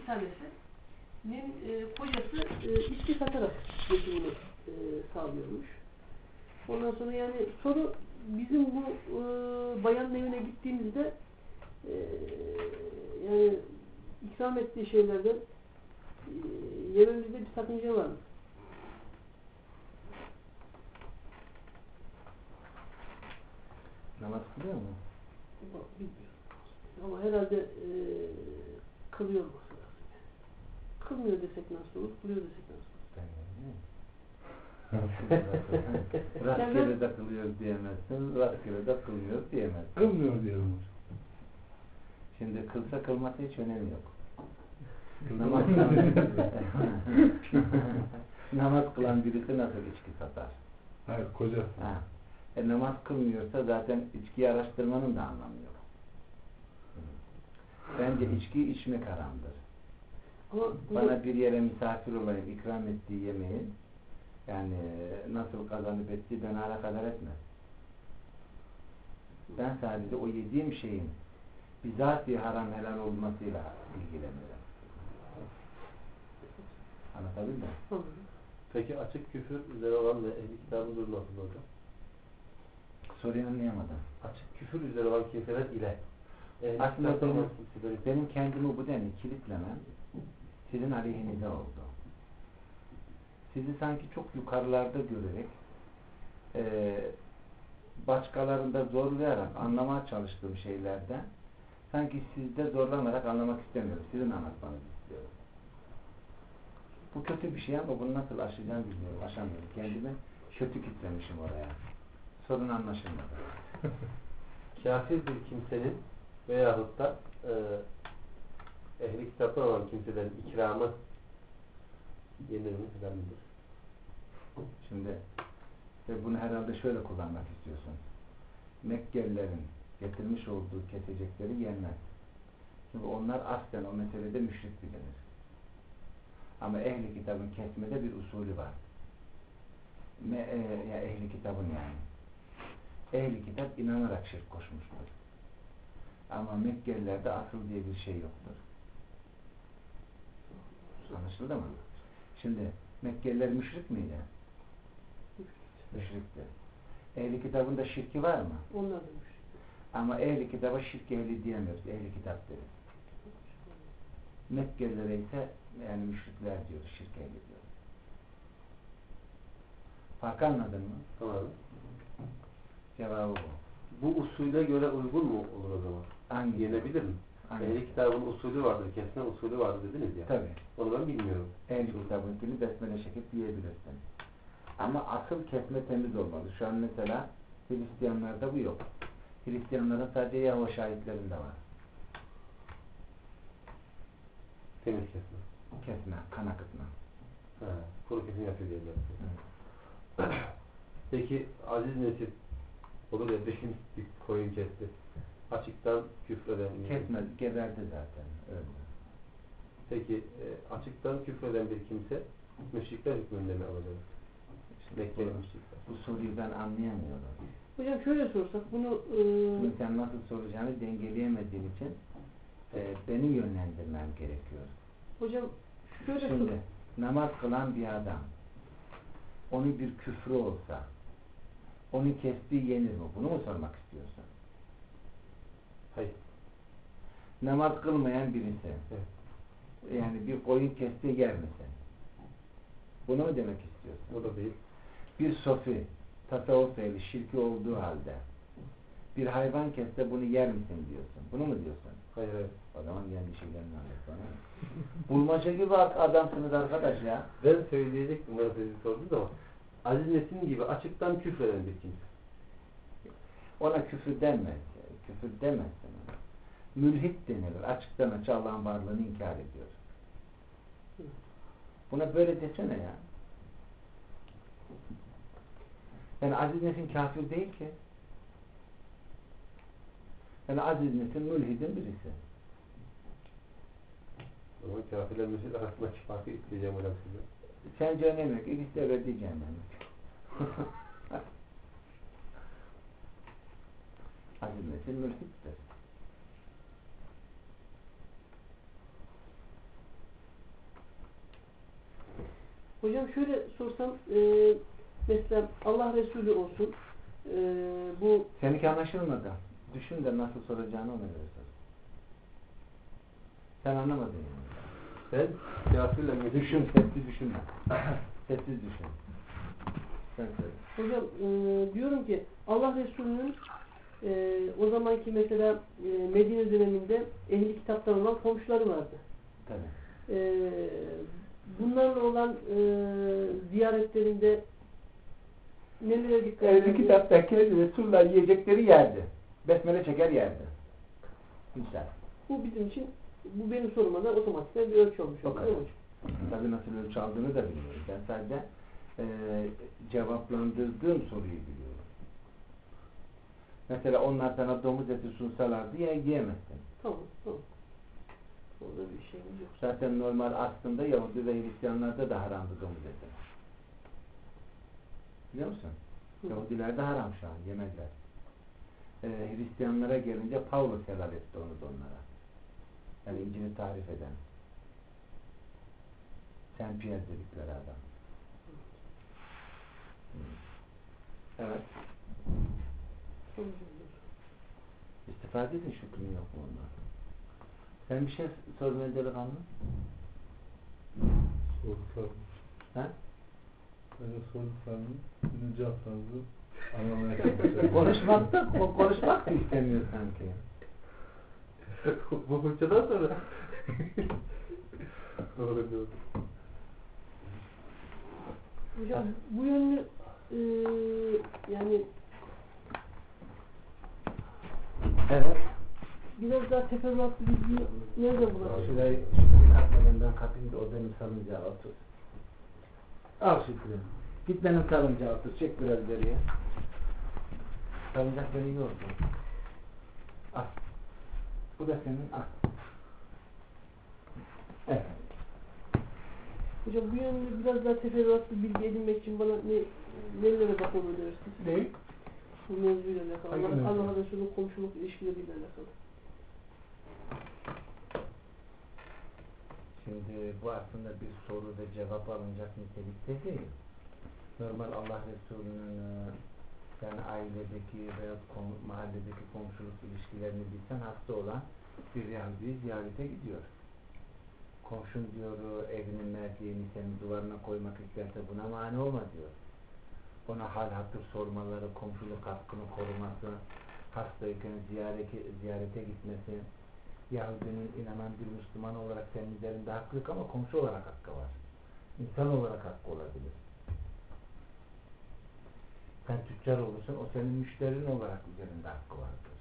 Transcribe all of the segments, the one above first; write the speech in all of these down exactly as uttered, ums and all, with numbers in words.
tanesinin e, kocası e, içki satarak geçimini e, sağlıyormuş. Ondan sonra yani soru bizim bu e, bayanın evine gittiğimizde e, yani ikram ettiği şeylerden e, yememizde bir sakınca var mı? Namaz kılıyor mu? Bilmiyorum. Ama herhalde e, kılıyor mu? Kılmıyor desek nasıl olur? Kılıyor desek nasıl olur? Rastgele de kılıyor diyemezsin, rastgele de kılmıyor diyemezsin. Kılmıyor diyorum. Şimdi kılsa kılması hiç önemi yok. Namaz kılan, namaz kılan birisi nasıl içki satar? Hayır, koca. Ha. E, namaz kılmıyorsa zaten içkiyi araştırmanın da anlamı yok. Bence içki içmek haramdır. Ama bana bir yere misafir olayım, ikram ettiği yemeği yani nasıl kazanıp ettiği beni alakadar etmez. Ben sadece o yediğim şeyin bizatihi haram helal olmasıyla ilgileniyorum. Anlatabildim mi? Peki açık küfür üzere olan ve ehli kitabın durumu nasıl hocam? Soruyu anlayamadım. Açık küfür üzere olan kimseler ile ehli aslında benim, kimseler... benim kendimi bu denli kilitlemem sizin aleyhinize oldu. Sizi sanki çok yukarılarda görerek e, başkalarında zorlayarak anlamaya çalıştığım şeylerden sanki sizde zorlanarak anlamak istemiyorum. Sizin anlatmanızı istiyorum. Bu kötü bir şey ama bunu nasıl aşacağım bilmiyorum. Aşamıyorum. Kendimi kötü kitlemişim oraya. Sorun anlaşılmadı. Kafir bir kimsenin veyahut da e, ehli kitaptan olan kimselerin ikramı yenir mi? Helal midir? Şimdi ve bunu herhalde şöyle kullanmak istiyorsun. Mekkelilerin getirmiş olduğu kesecekleri yenmez. Çünkü onlar aslen o meselede müşrik bilinir. Ama ehli kitabın kesmede bir usulü var. Me, e, ya ehli kitabın yani. Ehli kitap inanarak şirk koşmuştur. Ama Mekkelilerde asıl diye bir şey yoktur. Anlaşıldı mı? Şimdi Mekkeliler müşrik miydi? Müşrikti. Ehli kitabında şirki var mı? Onlar da müşrik. Ama ehli kitaba şirk ehli diyemiyoruz. Ehli kitap deriz. Mekkelilere ise yani müşrikler diyoruz. Şirk ehli diyoruz. Farkı anladın mı? Tamam. Cevabı bu. Bu usule göre uygun mu olur o zaman? Hangi? Yenebilir mi? Hangi? Ehli kitabın usulü vardır, kesme usulü vardır dediniz ya. Tabii. Onu ben bilmiyorum. Ehli kitabınkini besmele çekip yiyebilirsin. Ama asıl kesme temiz olmalı. Şu an mesela Hristiyanlarda bu yok. Hristiyanların sadece Yahova şahitlerinde var. Temiz kesme. Kesme, kan akıtma. He, kuru kesim yapıyor diye. Peki aziz nesil olur ya bir, bir koyun kesti. Açıktan küfreden Kesmez, geberdi zaten. Öldü. Peki e, açıktan küfreden bir kimse müşrikler hükmünde mi alacak? Mekkeli müşrikler. Bu soruyu ben anlayamıyorum. Hocam şöyle sorsak bunu e... Şimdi sen nasıl soracağını dengeleyemediğin için e, beni yönlendirmem gerekiyor. Hocam şöyle Şimdi sor. namaz kılan bir adam onun bir küfrü olsa onun kestiği yenir mi? Bunu mu sormak istiyorsun? Hayır. Namaz kılmayan birisi Evet. yani bir koyun kestiği yer misin? Bunu mu demek istiyorsun? O da değil. Bir sofi tasavvuf ehli şirki olduğu halde bir hayvan kesse bunu yer misin diyorsun. Bunu mu diyorsun? Hayır hayır. O zaman kendi şeylerini anlat bana. Bulmaca gibi adamsınız arkadaş ya. Ben söyleyecektim bana sizi sordunuz ama Aziz Nesin gibi açıktan küfreden bir kimse. Ona küfür denmez. Küfür demezsin ona. Mülhit denilir. Açıktan açık Allah'ın varlığını inkar ediyor. Buna böyle desene ya. Yani Aziz Nesin kafir değil ki. Yani Aziz Nesin mülhidin birisi. Ama kafirler müşrik arasındaki farkı isteyeceğim hocam size. Sence önemi yok. İkisi de verdiği cehennem. Aziz Nesin mülhittir. Hocam şöyle sorsam e, mesela Allah Resulü olsun e, bu Seninki anlaşılmadı. Düşün de nasıl soracağını ona göre sor. Sen anlamadın yani. Sen kafirle mi? Düşün, sessiz düşünme. Sessiz düşün. Sen söyle. hocam e, diyorum ki Allah Resulü'nün e, o zamanki mesela e, Medine döneminde ehli kitaptan olan komşuları vardı. Tabii. E, bunlarla olan e, ziyaretlerinde nelere dikkat Ehli ederdi? kitaptaki Resulullah yiyecekleri yerdi. Besmele çeker yerdi. Güzel. Bu bizim için, bu benim soruma da otomatikten bir ölçü olmuş. O oldu, kadar. değil mi hocam? Tabii nasıl ölçü aldığını da bilmiyorum. Ben sadece e, cevaplandırdığım soruyu biliyorum. Mesela onlar sana domuz eti sunsalardı ya yiyemezsin. Tamam, tamam. Orada bir şeyimiz yok. Zaten normal aslında Yahudi ve Hristiyanlarda da haramdı domuz eti. Biliyor musun? Hı. Yahudilerde haram şu an, yemezler. Ee, Hristiyanlara gelince Pavlus helal etti onu da onlara. Yani İncil'i tarif eden. Saint Pierre dedikleri adam. Hı. Evet. Tamam. İstifade edin, şükrün yok mu ondan? Sen bir şey sormaya delikanlı? Soğuklar. Ha? Ben de sorduklarını, bunun cevaplarını anlamaya çalışıyorum. Konuşmak da, konuşmak da istemiyor sanki. Bu hocadan sonra. Doğru doğru. Hocam bu yönlü e, yani Evet. biraz daha teferruatlı bilgi nerede bulabiliriz? Şurayı Şükrü katmadan ben kapayım da o benim salıncağa otur. Al Şükrü. Git benim salıncağa otur. Çek biraz geriye. Salıncak beni yordu. Al. Bu da senin. Al. Evet. Hocam bu yönlü biraz daha teferruatlı bilgi edinmek için bana ne nelere bakmamı önerirsiniz? Ne? Bu mevzuyla alakalı. Hangi Allah, mevzu? Allah Resulü'nün komşuluk ilişkileriyle alakalı. Şimdi bu aslında bir soru ve cevap alınacak nitelikte değil. Normal Allah Resulü'nün yani ailedeki veya kom, mahalledeki komşuluk ilişkilerini bilsen hasta olan bir Yahudi'yi ziyarete gidiyor. Komşun diyor evinin merdiğini senin duvarına koymak isterse buna mani olma diyor. Ona hal hatır sormaları, komşuluk hakkını koruması, hastayken ziyarete, ziyarete gitmesi, Yahudinin inanan bir Müslüman olarak senin üzerinde hakkı yok ama komşu olarak hakkı var. İnsan olarak hakkı olabilir. Sen tüccar olursun, o senin müşterin olarak üzerinde hakkı vardır.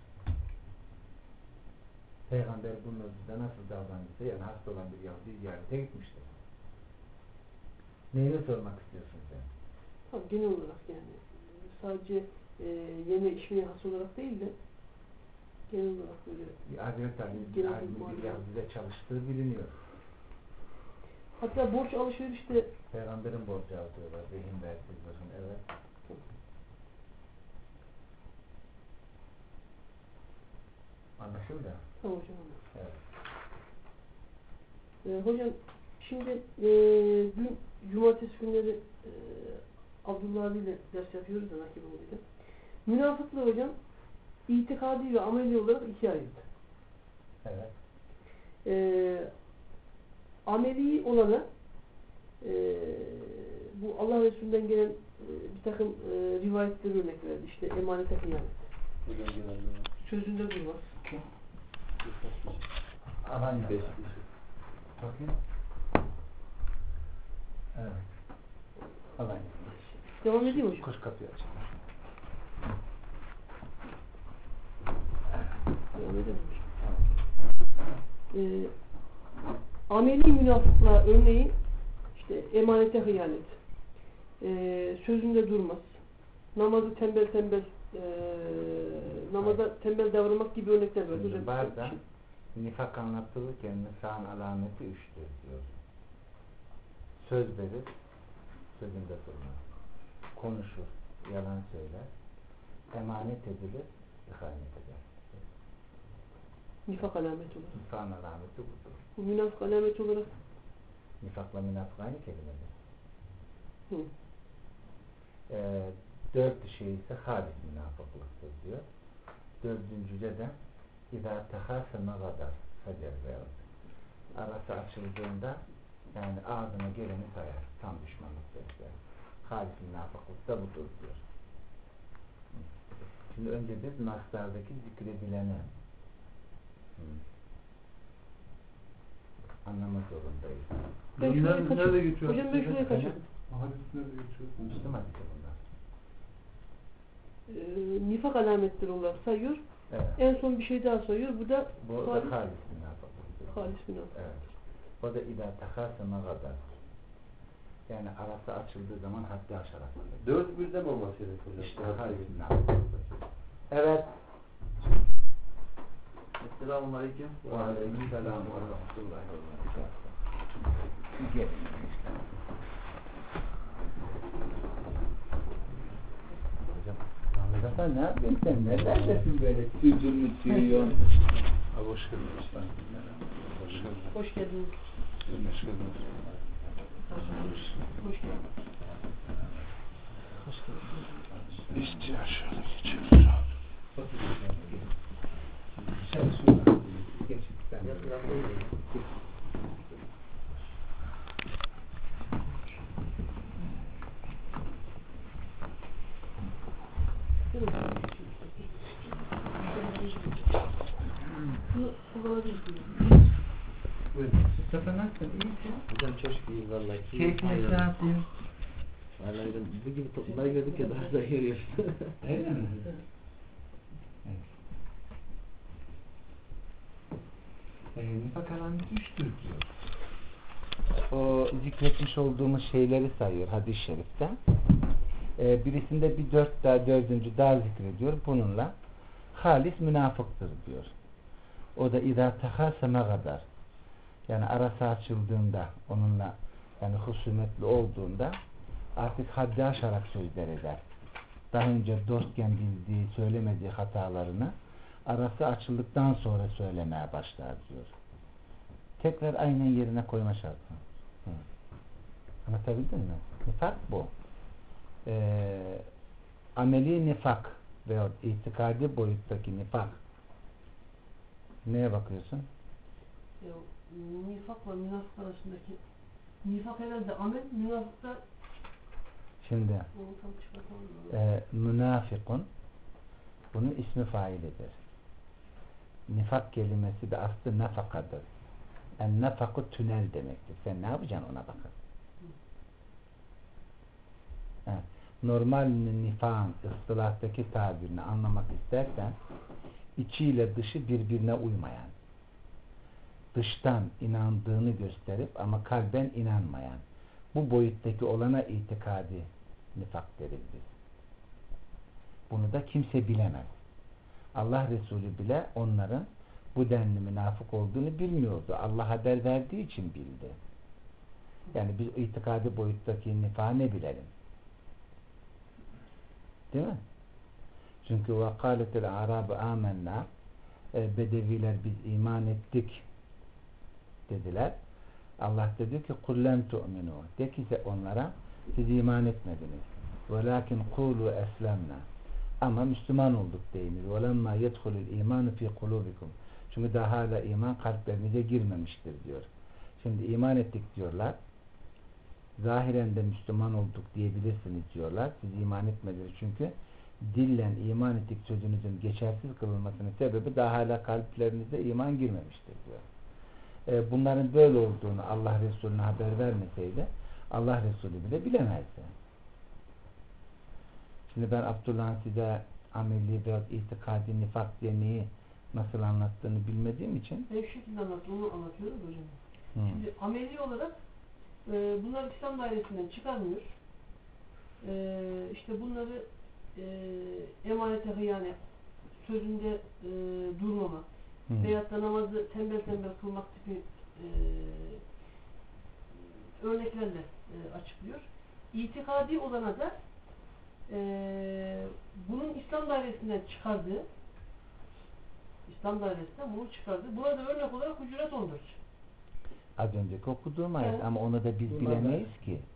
Peygamber bunun özünde nasıl davrandıysa, yani hasta olan bir Yahudi ziyarete gitmiştir. Neyini sormak istiyorsun sen? Tabii genel olarak yani sadece e, yeme içmeye has olarak değil de genel olarak böyle Hazreti Ali, genel Ali bir bir Yahudi'de çalıştığı biliniyor. hatta borç alışverişte Peygamberin borcu alıyorlar, rehin verdiği evet. Anlaşıldı. tamam hocam. Evet. Ee, hocam şimdi e, dün cumartesi günleri e, Abdullah abiyle ders yapıyoruz da Nakip abiyle. Münafıklığı hocam itikadi ve ameli olarak ikiye ayırdı. Evet. E, ameli olanı e, bu Allah Resulü'nden gelen e, bir takım e, rivayetleri örnek verdi. İşte emanete hıyanet. Sözünde durmaz. Alanya. Beş kişi. Bakayım. Evet. Alanya. Devam edeyim hocam. Koş kapıyı aç. Devam edelim hocam. Ee, ameli münafıklığa örneği işte emanete hıyanet, ee, sözünde durmaz, namazı tembel tembel ee, namaza tembel davranmak gibi örnekler verdi. Şimdi bazen nifak anlatılırken nifakın alameti üçtür diyor. Söz verir, sözünde durmaz. Konuşur, yalan söyler, emanet edilir, ihanet eder. Nifak alameti olarak. Nifakın alameti budur. Bu münafık alameti olarak Nifakla münafık aynı kelimedir. Hı. Ee, dört şey ise halis münafıklıktır diyor. Dördüncüde de İzâ tehâseme gadar hacer. Arası açıldığında yani ağzına geleni sayar. Tam düşmanlık gösterir. Halis münafıklık da budur diyor. Şimdi önce biz naslardaki zikredileni Hı. anlamak zorundayız. Ben şurayı Nerede, kaçırdım. nerede geçiyor? Hocam ben şurayı kaçırdım. Hadis nerede geçiyor? Müslüm hadisi bunlar. Ee, nifak alametleri olarak sayıyor. Evet. En son bir şey daha sayıyor. Bu da Bu da halis, halis münafıklık. halis münafık. Evet. O da idâ tehâseme gadar. Yani arası açıldığı zaman haddi aşarak. Dört birden olması gerekiyor hocam. İşte halis münafıklık. Evet. Esselamu Aleyküm. Ve aleykümselam ve rahmetullahi ve berekatuhu. Gelin işte. Hocam, Ahmet Hasan ne yapıyorsun sen? Neredesin böyle? Tüydün mü tüyüyorsun? Abi hoş geldiniz. Hoş geldiniz. Hoş geldiniz. Hoş geldiniz. Hoş geldiniz. İstiyor şöyle geçiyoruz. Şöyle şuradan. Geç. Sen de. Bunu kullanabilirsiniz. Buyurun. Mustafa nasılsın? İyisin. Hocam çok iyi vallahi. Keyfine ne yapıyorsun? Vallahi ben bu gibi toplumları gördük ya daha da görüyoruz. Öyle mi? Evet. Ee, nifak alanı üçtür diyor. O zikretmiş olduğumuz şeyleri sayıyor hadis-i şerifte. Ee, birisinde bir dört daha dördüncü daha zikrediyor. Bununla halis münafıktır diyor. O da idâ tehâseme gadar. Yani arası açıldığında onunla yani husumetli olduğunda artık haddi aşarak sözler eder. Daha önce dostken bildiği, söylemediği hatalarını arası açıldıktan sonra söylemeye başlar diyor. Tekrar aynen yerine koyma şartı. Hı. Anlatabildim mi? Nifak bu. Ee, ameli nifak veya itikadi boyuttaki nifak. Neye bakıyorsun? Ya, nifakla münafık arasındaki nifak herhalde amel, münafık da Şimdi onu tam çıkartamıyorum. e, münafikun bunun ismi failidir. Nifak kelimesi de aslı nafakadır. En nafaku tünel demektir. Sen ne yapacaksın ona bakın. Evet. Normal nifakın ıstılahtaki tabirini anlamak istersen içiyle dışı birbirine uymayan, dıştan inandığını gösterip ama kalben inanmayan, bu boyuttaki olana itikadi nifak deriz biz. Bunu da kimse bilemez. Allah Resulü bile onların bu denli münafık olduğunu bilmiyordu. Allah haber verdiği için bildi. Yani biz itikadi boyuttaki nifakı ne bilelim? Değil mi? Çünkü وَقَالَتِ الْعَرَابُ آمَنَّا Bedeviler biz iman ettik dediler. Allah dedi ki kullen tu'minu. De ki onlara siz iman etmediniz. Velakin kulu eslemna. Ama Müslüman olduk deyiniz. Velemma yedhulul imanu fi kulubikum. Çünkü daha hala iman kalplerinize girmemiştir diyor. Şimdi iman ettik diyorlar. Zahiren de Müslüman olduk diyebilirsiniz diyorlar. Siz iman etmediniz çünkü dillen iman ettik sözünüzün geçersiz kılınmasının sebebi daha hala kalplerinize iman girmemiştir diyor. E, bunların böyle olduğunu Allah Resulüne haber vermeseydi Allah Resulü bile bilemezdi. Şimdi ben Abdullah'ın size ameli ve itikadi nifak diye neyi nasıl anlattığını bilmediğim için Ben şu şekilde anlattım, onu anlatıyorum hocam. Hı. Şimdi ameli olarak e, bunlar İslam dairesinden çıkarmıyor. E, işte bunları e, emanete hıyanet, sözünde e, durmama Hı. veyahut da namazı tembel tembel kılmak tipi e, örneklerle e, açıklıyor. İtikadi olana da e, bunun İslam dairesinden çıkardığı İslam dairesinden bunu çıkardı. Buna da örnek olarak Hucurat on dört. Az önceki okuduğum ayet Evet. ama onu da biz Bunlar bilemeyiz ki.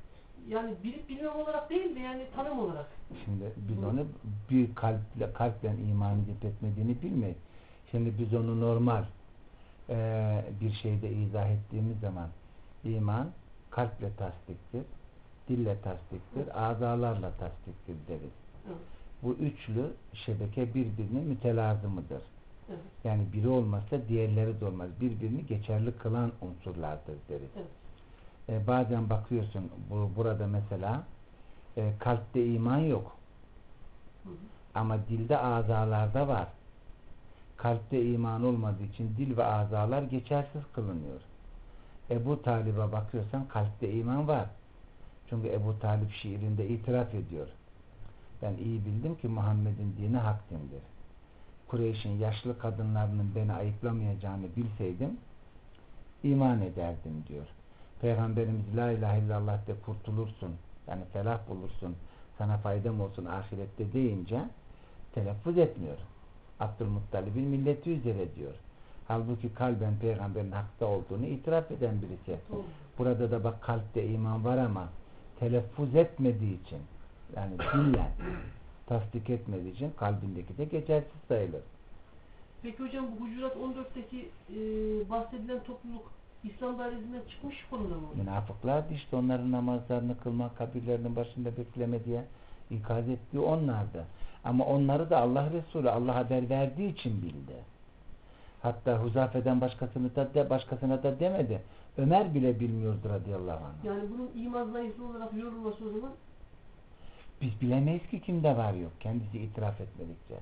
yani bilip bilmem olarak değil de yani tanım olarak. Şimdi biz onu bir kalple, kalple iman edip etmediğini bilmeyiz. Şimdi biz onu normal e, bir şeyde izah ettiğimiz zaman iman kalple tasdiktir, dille tasdiktir, azalarla tasdiktir deriz. Evet. Bu üçlü şebeke birbirinin mütelazımıdır. Evet. Yani biri olmazsa diğerleri de olmaz. Birbirini geçerli kılan unsurlardır deriz. Evet. E, bazen bakıyorsun bu, burada mesela e, kalpte iman yok. Hı hı. Ama dilde azalarda var. Kalpte iman olmadığı için dil ve azalar geçersiz kılınıyor. Ebu Talib'e bakıyorsan kalpte iman var. Çünkü Ebu Talib şiirinde itiraf ediyor. Ben iyi bildim ki Muhammed'in dini hak dindir. Kureyş'in yaşlı kadınlarının beni ayıplamayacağını bilseydim iman ederdim diyor. Peygamberimiz la ilahe illallah de kurtulursun, yani felah bulursun, sana faydam olsun ahirette deyince telaffuz etmiyor. Abdülmuttalib'in milleti üzere diyor. Halbuki kalben peygamberin hakta olduğunu itiraf eden birisi. Doğru. Burada da bak kalpte iman var ama telaffuz etmediği için, yani dille tasdik etmediği için kalbindeki de geçersiz sayılır. Peki hocam bu Hucurat on dörtteki e, bahsedilen topluluk İslam dairesinden çıkmış konuda mı? Münafıklardı işte, onların namazlarını kılmak, kabirlerinin başında bekleme diye ikaz ettiği onlardı. Ama onları da Allah Resulü Allah haber verdiği için bildi. Hatta Huzafe'den başkasını da de, başkasına da demedi. Ömer bile bilmiyordu radıyallahu anh. Yani bunun iman zayıflığı olarak yorulması o zaman Biz bilemeyiz ki kimde var yok. Kendisi itiraf etmedikçe.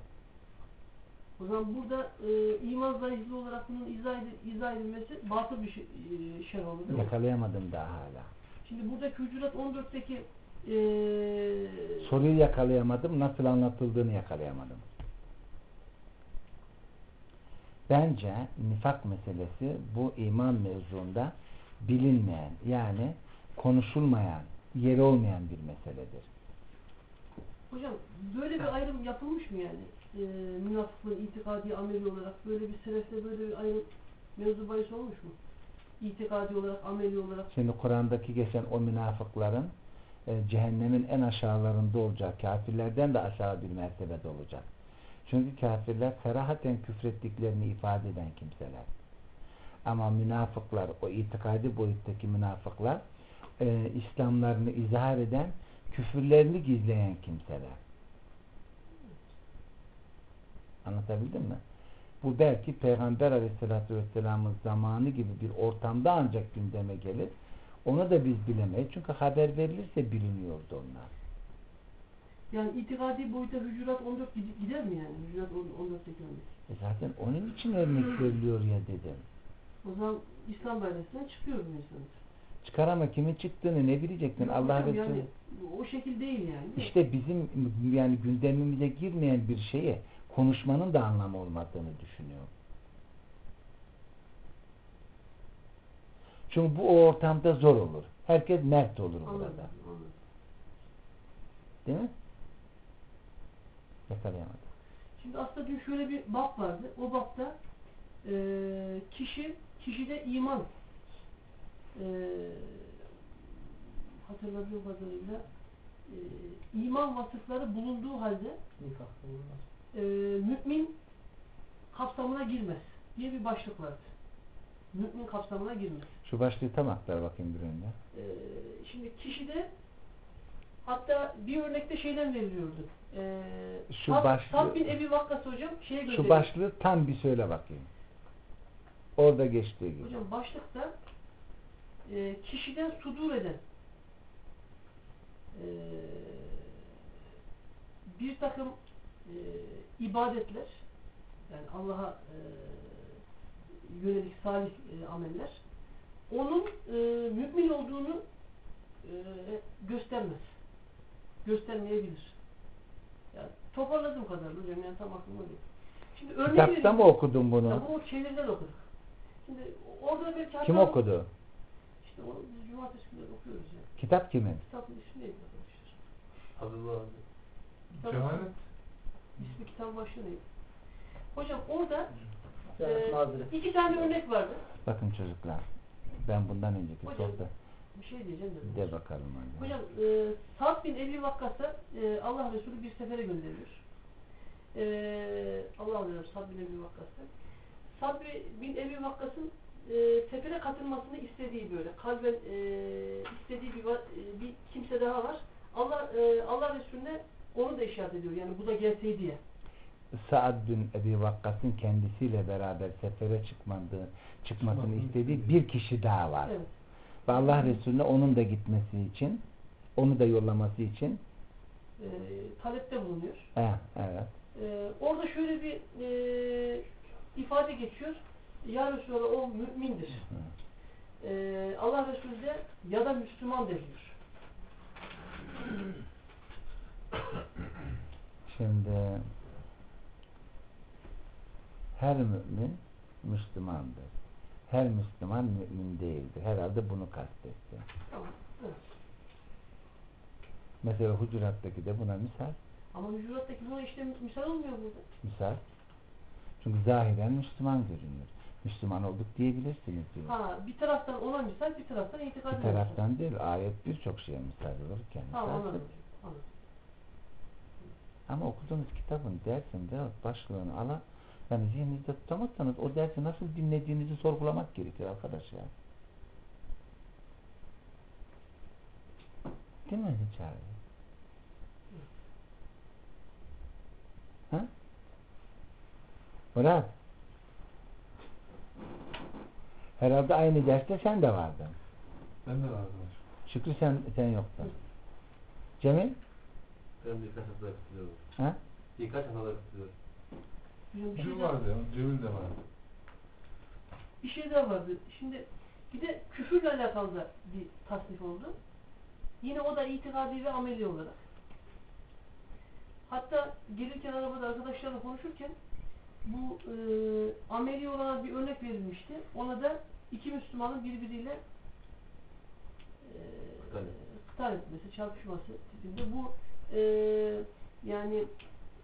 o zaman burada e, iman zayıflığı olarak bunun izah, edil, izah edilmesi batıl bir şey, e, şey olur değil mi? Yakalayamadım daha hala. Şimdi buradaki Hucurat on dörtteki e, Soruyu yakalayamadım. Nasıl anlatıldığını yakalayamadım. Bence nifak meselesi bu iman mevzuunda bilinmeyen, yani konuşulmayan, yeri olmayan bir meseledir. hocam böyle bir ayrım yapılmış mı yani? E, münafıklığın itikadi ameli olarak böyle bir selefte böyle bir ayrım mevzu bahis olmuş mu? İtikadi olarak, ameli olarak. Şimdi Kur'an'daki geçen o münafıkların e, cehennemin en aşağılarında olacak, kafirlerden de aşağı bir mertebede olacak. Çünkü kafirler serahaten küfrettiklerini ifade eden kimseler. Ama münafıklar, o itikadi boyuttaki münafıklar e, İslamlarını izhar eden, küfürlerini gizleyen kimseler. Anlatabildim mi? Bu belki Peygamber Aleyhisselatü Vesselam'ın zamanı gibi bir ortamda ancak gündeme gelir. Onu da biz bilemeyiz. Çünkü haber verilirse biliniyordu onlar. Yani itikadi boyuta Hucurat on dört gider mi yani? Hucurat on dörtteki örnek. E zaten onun için örnek veriliyor ya dedim. O zaman İslam dairesinden çıkıyor bu insanlar. Çıkar ama kimin çıktığını ne bilecektin? Allah Hocam Resulü. yani o şekil değil yani. İşte bizim yani gündemimize girmeyen bir şeye konuşmanın da anlamı olmadığını düşünüyor. Çünkü bu o ortamda zor olur. Herkes mert olur Anladım, burada. anladım. Değil mi? Yakalayamadım. Şimdi aslında dün şöyle bir bab vardı. O babda e, kişi, kişide iman e, hatırladığım kadarıyla e, iman vasıfları bulunduğu halde e, mümin kapsamına girmez diye bir başlık vardı. Mümin kapsamına girmez. Şu başlığı tam aktar bakayım bir önce. E, şimdi kişide hatta bir örnekte şeyden veriliyordu. Ee, Şu Tab, başlığı- Tab bin Ebi Vakkas hocam şeye gönderiyor. Şu başlığı tam bir söyle bakayım. Orada geçtiği gibi. Hocam başlıkta e, kişiden sudur eden e, bir takım e, ibadetler, yani Allah'a e, yönelik salih e, ameller onun e, mümin olduğunu e, göstermez. Göstermeyebilir. Yani toparladığım kadarıyla hocam, yani tam aklımda değil. Şimdi örnek Kitapta vereyim. mı okudun bunu? Ya bu çeviriden okuduk. Şimdi orada belki Kim hata- okudu? İşte onu biz cumartesi günleri okuyoruz ya. Kitap kimin? Kitabın ismi neydi arkadaşlar? Abdullah abi. Kitap Cehalet. ismi kitabın başlığı neydi? Hocam orada Evet, e, mazeret. iki tane örnek vardı. Bakın çocuklar, ben bundan önceki Hocam. sohbet, Bir şey diyeceğim de. De bakalım hadi. Hocam e, Sa'd bin Ebi Vakkas'a e, Allah Resulü bir sefere gönderiyor. E, Allah Allah Sa'd bin Ebi Vakkas'a. Sa'd bin Ebi Vakkas'ın e, sefere katılmasını istediği böyle kalben e, istediği bir, e, bir kimse daha var. Allah e, Allah Resulüne onu da işaret ediyor. Yani bu da gelseydi diye. Sa'd bin Ebi Vakkas'ın kendisiyle beraber sefere çıkmadığı, çıkmasını istediği bir kişi daha var. Evet. Ve Allah Resulüne onun da gitmesi için, onu da yollaması için E, talepte bulunuyor. eh, evet. E, orada şöyle bir e, ifade geçiyor. Ya Resulallah o mümindir. E, Allah Resulü de ya da Müslüman diyor. Şimdi her mümin Müslümandır. Her Müslüman mümin değildir. Herhalde bunu kastetti. Tamam. Evet. Mesela Hucurat'taki de buna misal. Ama Hücurat'taki buna işte misal olmuyor burada. Misal. Çünkü zahiren Müslüman görünüyor. Müslüman olduk diyebilirsiniz diyor. Ha, bir taraftan ona misal, bir taraftan itikad Bir taraftan değil, ayet birçok şeye misal olurken. Tamam, misal anladım. değil. Anladım. Ama okuduğunuz kitabın dersinde başlığını ala, yani zihninizde tutamazsanız o dersi nasıl dinlediğinizi sorgulamak gerekir arkadaş ya. Değil mi hiç abi? Ha? Murat. Herhalde aynı derste sen de vardın. Ben de vardım. Şükrü sen sen yoktun. Cemil? Ben birkaç hafta katılıyorum. Ha? Birkaç hafta katılıyorum. Hocam, bir şey, Cemil daha, vardı ya. Cemil de vardı. bir şey daha vardı. Şimdi bir de küfürle alakalı da bir tasnif oldu. Yine o da itikadi ve ameli olarak. Hatta gelirken arabada arkadaşlarla konuşurken bu e, ameli olarak bir örnek verilmişti. Ona da iki Müslümanın birbiriyle e, kıtal etmesi, çarpışması tipinde. Bu e, yani e,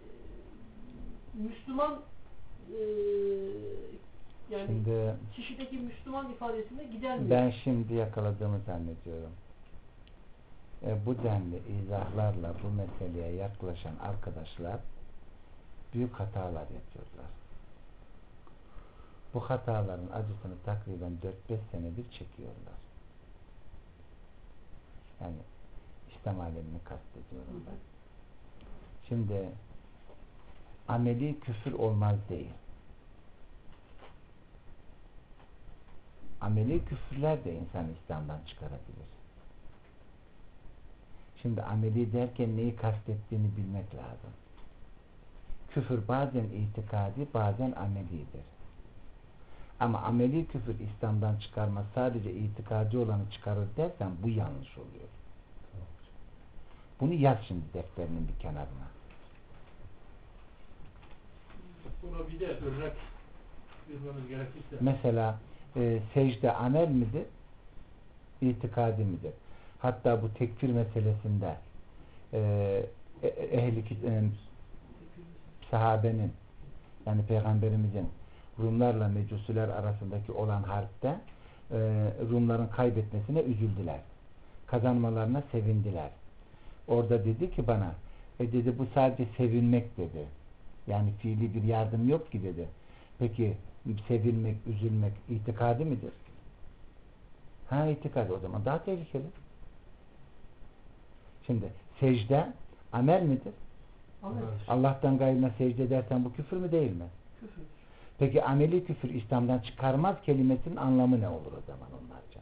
Müslüman e, yani Şimdi kişideki Müslüman ifadesinde gidermiyor. ben şimdi yakaladığımı zannediyorum. E, bu denli izahlarla bu meseleye yaklaşan arkadaşlar büyük hatalar yapıyorlar. Bu hataların acısını takriben dört beş senedir çekiyorlar. Yani İslam alemini kastediyorum ben. Şimdi ameli küfür olmaz değil. Ameli küfürler de insan İslam'dan çıkarabilir. Şimdi ameli derken neyi kastettiğini bilmek lazım. Küfür bazen itikadi, bazen amelidir. Ama ameli küfür İslam'dan çıkarma, sadece itikadi olanı çıkarır dersen bu yanlış oluyor. Bunu yaz şimdi defterinin bir kenarına. Buna bir de örnek vermemiz gerekirse. Mesela e, secde amel midir? İtikadi midir? Hatta bu tekfir meselesinde e, ehli e, sahabenin, yani Peygamberimizin Rumlarla Mecusiler arasındaki olan harpte e, Rumların kaybetmesine üzüldüler. Kazanmalarına sevindiler. Orada dedi ki bana, e dedi bu sadece sevinmek dedi. Yani fiili bir yardım yok ki dedi. Peki sevinmek, üzülmek itikadi midir? Ha, itikadi. O zaman daha tehlikeli. Şimdi secde amel midir? Amel. Allah'tan gayrına secde edersen bu küfür mü değil mi? Küfür. Peki ameli küfür İslam'dan çıkarmaz kelimesinin anlamı ne olur o zaman onlarca?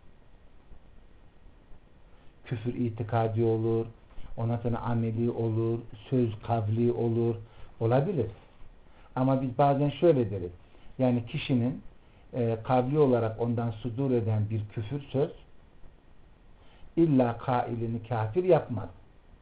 Küfür itikadi olur, ondan sonra ameli olur, söz kavli olur, olabilir. Ama biz bazen şöyle deriz. Yani kişinin e, kavli olarak ondan sudur eden bir küfür söz illa kailini kafir yapmaz.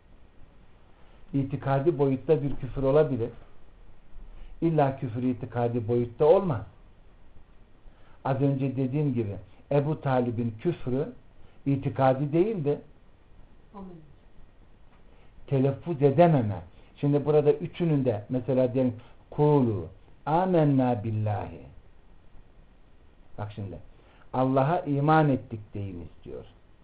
İtikadi boyutta bir küfür olabilir. İlla küfür itikadi boyutta olmaz. Az önce dediğim gibi Ebu Talib'in küfrü itikadi değildi. Amel. Telaffuz edememe. Şimdi burada üçünün de mesela diyelim kulu amennâ billahi. Bak şimdi Allah'a iman ettik deyiniz diyor.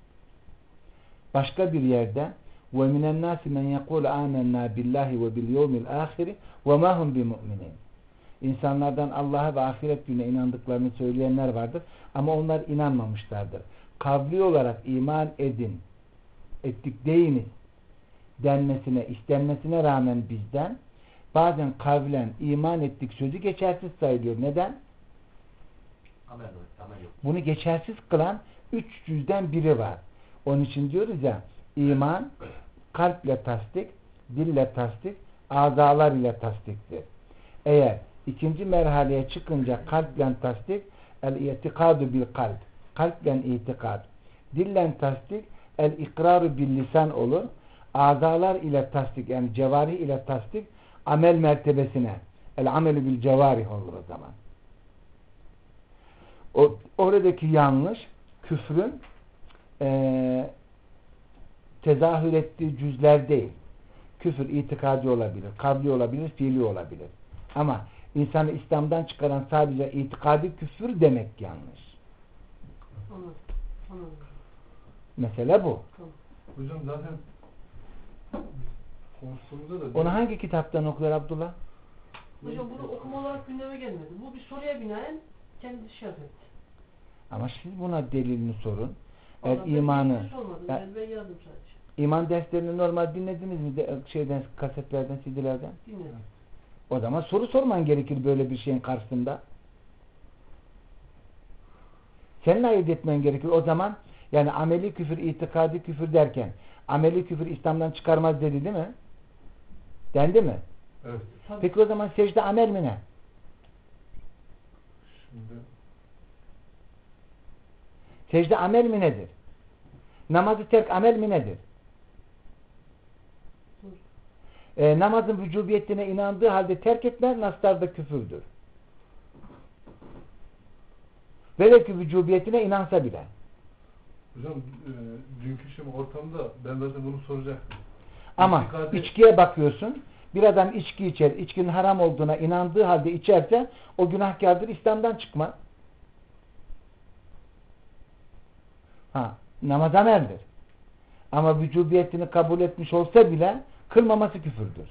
Başka bir yerde وَمِنَ النَّاسِ مَنْ يَقُولُ آمَنَّا بِاللّٰهِ وَبِالْيَوْمِ الْآخِرِ وَمَا هُمْ بِمُؤْمِنِينَ. İnsanlardan Allah'a ve ahiret gününe inandıklarını söyleyenler vardır ama onlar inanmamışlardır. Kavli olarak iman edin, ettik deyiniz denmesine, istenmesine rağmen bizden bazen kavlen iman ettik sözü geçersiz sayılıyor. Neden? Amel, amel yok. Bunu geçersiz kılan üç cüzden biri var. Onun için diyoruz ya, iman kalple tasdik, dille tasdik, azalar ile tasdiktir. Eğer ikinci merhaleye çıkınca kalple tasdik, el-i'tikadu bil kalb, kalple itikad, dillen tasdik, el-ikraru bil lisan olur. Azalar ile tasdik, yani cevarih ile tasdik, amel mertebesine, el-amelü bil cevarih olur o zaman. O, oradaki yanlış küfrün e, tezahür ettiği cüzler değil. Küfür itikadi olabilir, kavli olabilir, fiili olabilir. Ama insanı İslam'dan çıkaran sadece itikadi küfür demek yanlış. Anladım. Anladım. Mesele bu. Hocam zaten konuştuğumuzda da Onu hangi kitaptan okuyor Abdullah? Hocam bunu okuma olarak gündeme gelmedi. Bu bir soruya binaen kendisi şerh etti. Ama siz buna delilini sorun. Eğer Vallahi ben imanı hiç sormadım. ya, Yani ben yazdım sadece. iman derslerini normal dinlediniz mi? De, şeyden, kasetlerden, C D'lerden? Dinledim. O zaman soru sorman gerekir böyle bir şeyin karşısında. Senin ayırt etmen gerekir. O zaman yani ameli küfür, itikadi küfür derken ameli küfür İslam'dan çıkarmaz dedi değil mi? Dendi mi? evet. Tabii. Peki o zaman secde amel mi ne? Şimdi Secde amel mi nedir? Namazı terk amel mi nedir? E, namazın vücubiyetine inandığı halde terk etmek naslarda küfürdür. Velev ki vücubiyetine inansa bile. hocam e, dünkü şimdi ortamda ben zaten bunu soracaktım. Ama İtikadi- içkiye bakıyorsun. Bir adam içki içer, içkinin haram olduğuna inandığı halde içerse o günahkardır, İslam'dan çıkma. Ha, namaz ameldir. Ama vücubiyetini kabul etmiş olsa bile kılmaması küfürdür.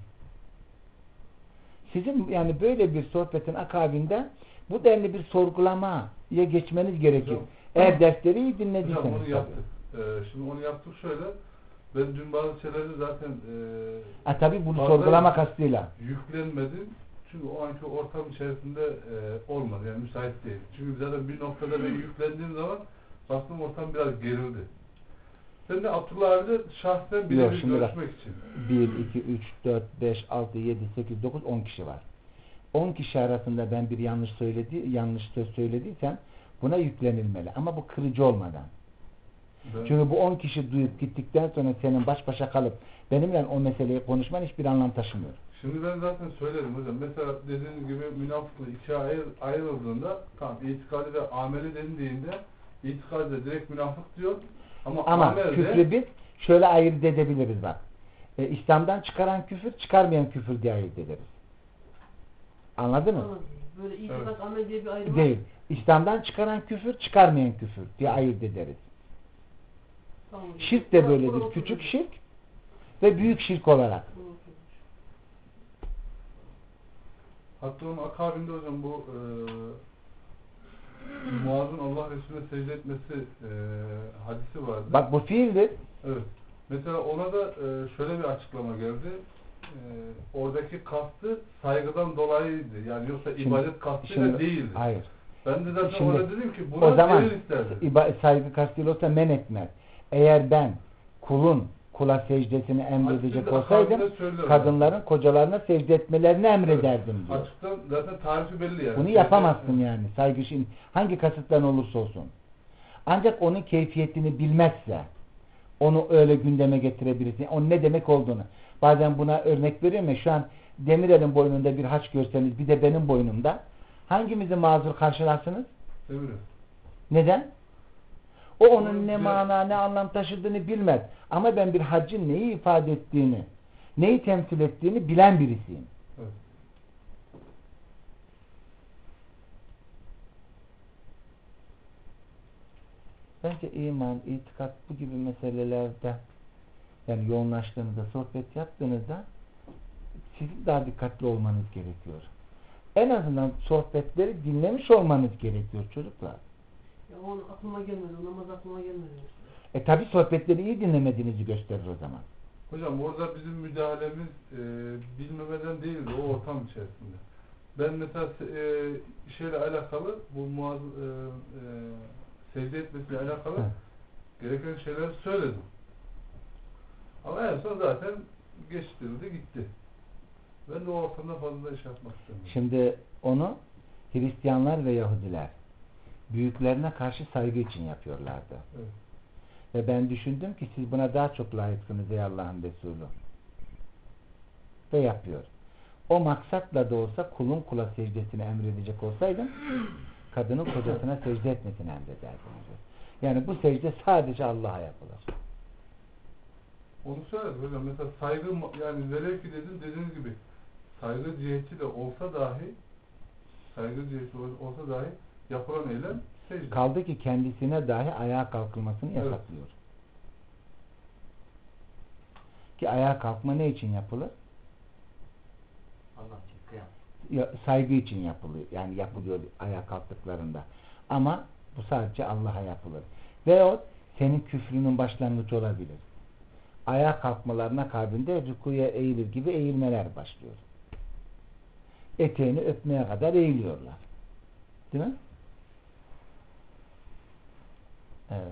Sizin yani böyle bir sohbetin akabinde bu denli bir sorgulamaya geçmeniz gerekir. Hocam, Eğer dersleri iyi hocam dinlediyseniz. onu tabii. yaptık. Ee, şimdi onu yaptık şöyle. Ben dün bazı şeyleri zaten e, Ha, tabii bunu fazla sorgulama kastıyla. yüklenmedim. Çünkü o anki ortam içerisinde e, olmadı. Yani müsait değil. Çünkü zaten bir noktada ben yüklendiğim zaman baktım ortam biraz gerildi. Ben de Abdullah abi de şahsen Yok, birebir şimdi bak. görüşmek için. bir, iki, üç, dört, beş, altı, yedi, sekiz, dokuz, on kişi var. on kişi arasında ben bir yanlış söyledi, yanlış söz söylediysem buna yüklenilmeli. Ama bu kırıcı olmadan. Ben, Çünkü bu on kişi duyup gittikten sonra senin baş başa kalıp benimle o meseleyi konuşman hiçbir anlam taşımıyor. Şimdi ben zaten söyledim hocam. Mesela dediğiniz gibi münafıklığı ikiye ayır, ayrıldığında tamam itikadi ve ameli denildiğinde itikadi direkt münafık diyor. Ama, Ama amelde, küfrü biz şöyle ayırt edebiliriz bak. E, İslam'dan çıkaran küfür, çıkarmayan küfür diye ayırt ederiz. Anladınız? Anladım. Böyle itikat Evet. amel diye bir ayrım var. Değil. İslam'dan çıkaran küfür, çıkarmayan küfür diye ayırt ederiz. Tamam. Şirk de Buna- böyledir. buna Küçük otururuz. şirk ve büyük şirk olarak. Buna otururuz. hatta onun akabinde hocam bu e, Muaz'ın Allah Resulüne secde etmesi e, hadisi vardı. Bak bu fiildir. Evet. Mesela ona da e, şöyle bir açıklama geldi. E, oradaki kastı saygıdan dolayıydı. Yani yoksa Şimdi- ibadet kastıyla Şimdi, değildi. hayır. Ben de zaten Şimdi, orada dedim ki buna O zaman delil isterdim. iba- saygı kastıyla olsa men etmez. Eğer ben kulun kula secdesini emredecek Hadisinde olsaydım akabinde söylüyor. kadınların kocalarına secde etmelerini emrederdim diyor. Açıktan zaten tarifi belli yani. Bunu yapamazsın yani. Saygı şimdi hangi kasıttan olursa olsun. Ancak onun keyfiyetini bilmezse onu öyle gündeme getirebilirsin. Onun ne demek olduğunu. Bazen buna örnek veriyorum ya, şu an Demirel'in boynunda bir haç görseniz bir de benim boynumda hangimizi mazur karşılarsınız? Eminim. Neden? O onun Onun ne bir- mana ne anlam taşıdığını bilmez. Ama ben bir haccın neyi ifade ettiğini, neyi temsil ettiğini bilen birisiyim. Evet. Bence iman, itikat bu gibi meselelerde yani yoğunlaştığınızda, sohbet yaptığınızda sizin daha dikkatli olmanız gerekiyor. En azından sohbetleri dinlemiş olmanız gerekiyor çocuklar. Ya o an aklıma gelmedi. O namaz aklıma gelmedi. E tabi sohbetleri iyi dinlemediğinizi gösterir o zaman. Hocam orada bizim müdahalemiz e, bilmemeden değildi o ortam içerisinde. Ben mesela e, şeyle alakalı bu muaz, e, e, secde etmesiyle alakalı Hı. gereken şeyleri söyledim. Ama en son zaten geçtirildi gitti. Ben de o ortamda fazla iş yapmak istemiyorum. Şimdi onu Hristiyanlar ve Yahudiler büyüklerine karşı saygı için yapıyorlardı. Evet. Ve ben düşündüm ki siz buna daha çok layıksınız ey Allah'ın Resulü. Ve yapıyor. O maksatla da olsa kulun kula secdesini emredecek olsaydım kadının kocasına secde etmesini emrederdim. Yani bu secde sadece Allah'a yapılır. Onu söyledim hocam. Mesela saygı yani velev ki dedim dediğiniz gibi saygı ciheti de olsa dahi saygı ciheti olsa dahi yapılan eylem secde. Kaldı ki kendisine dahi ayağa kalkılmasını Evet. yasaklıyor. Ki ayağa kalkma ne için yapılır? Allah için kıyam. Ya, saygı için yapılıyor. Yani yapılıyor ayağa kalktıklarında. Ama bu sadece Allah'a yapılır. Veyahut senin küfrünün başlangıcı olabilir. Ayağa kalkmalarına kalbinde rükuya eğilir gibi eğilmeler başlıyor. Eteğini öpmeye kadar eğiliyorlar. Değil mi? Evet.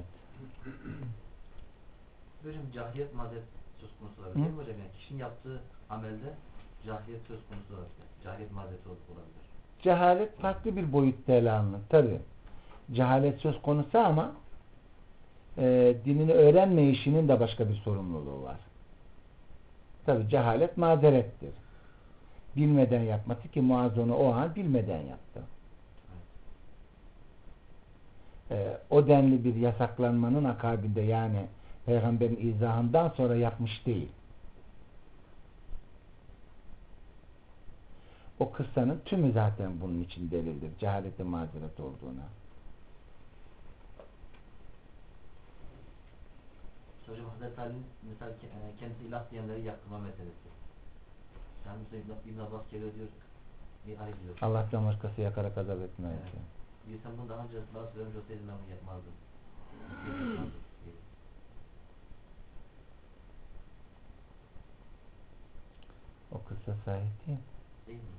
Hocam cahiliyet mazeret söz konusu olabilir Hı? değil mi hocam? Yani kişinin yaptığı amelde cahiliyet söz konusu olabilir. Cahiliyet mazereti olabilir. Cehalet farklı bir boyutta ele alınır. Tabii. Cehalet söz konusu ama e, dinini öğrenmeyişinin de başka bir sorumluluğu var. Tabii cehalet mazerettir. Bilmeden yapması ki Muaz onu o an bilmeden yaptı. E, o denli bir yasaklanmanın akabinde yani Peygamberin izahından sonra yapmış değil. O kıssanın tümü zaten bunun için delildir. Cehalete mazeret olduğuna. Hocam Hazreti Ali'nin mesela kendisi ilah diyenleri yaktırma meselesi. Yani mesela İbn Abbas geliyor diyor, bir Ali diyor. Allah'tan başkası yakarak azap etmez. Evet. Bir sen bunu daha önce daha söylemiş olsaydın ben bunu yapmazdım. O kısa sahih değil. Değil mi?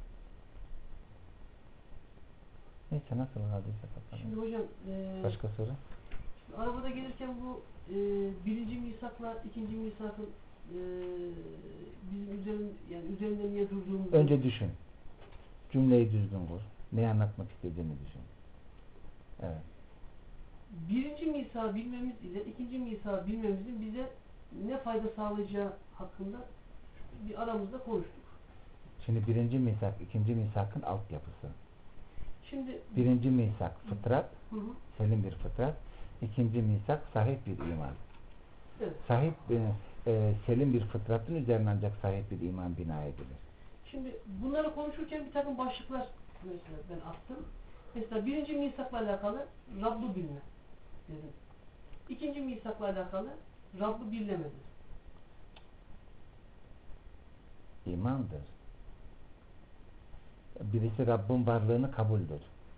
Neyse nasıl hadise kapanır. Şimdi hocam e, Başka soru? şimdi arabada gelirken bu e, birinci misakla ikinci misakın e, bizim üzerin, yani üzerinde niye durduğumuzu Önce düşün. Cümleyi düzgün kur. Ne anlatmak istediğini düşün. Evet. birinci misağı bilmemiz ile ikinci misağı bilmemizin bize ne fayda sağlayacağı hakkında bir aramızda konuştuk. Şimdi birinci misak, ikinci misakın altyapısı. Şimdi Birinci misak fıtrat, hı hı, selim bir fıtrat. İkinci misak sahih bir iman. evet. Sahih e, e, selim bir fıtratın üzerine ancak sahih bir iman bina edilir. Şimdi bunları konuşurken bir takım başlıklar mesela ben attım. Mesela birinci misakla alakalı Rabb'ı bilme dedim. İkinci misakla alakalı Rabb'ı bilemedir. İmandır. Birisi Rabbin varlığını kabuldür.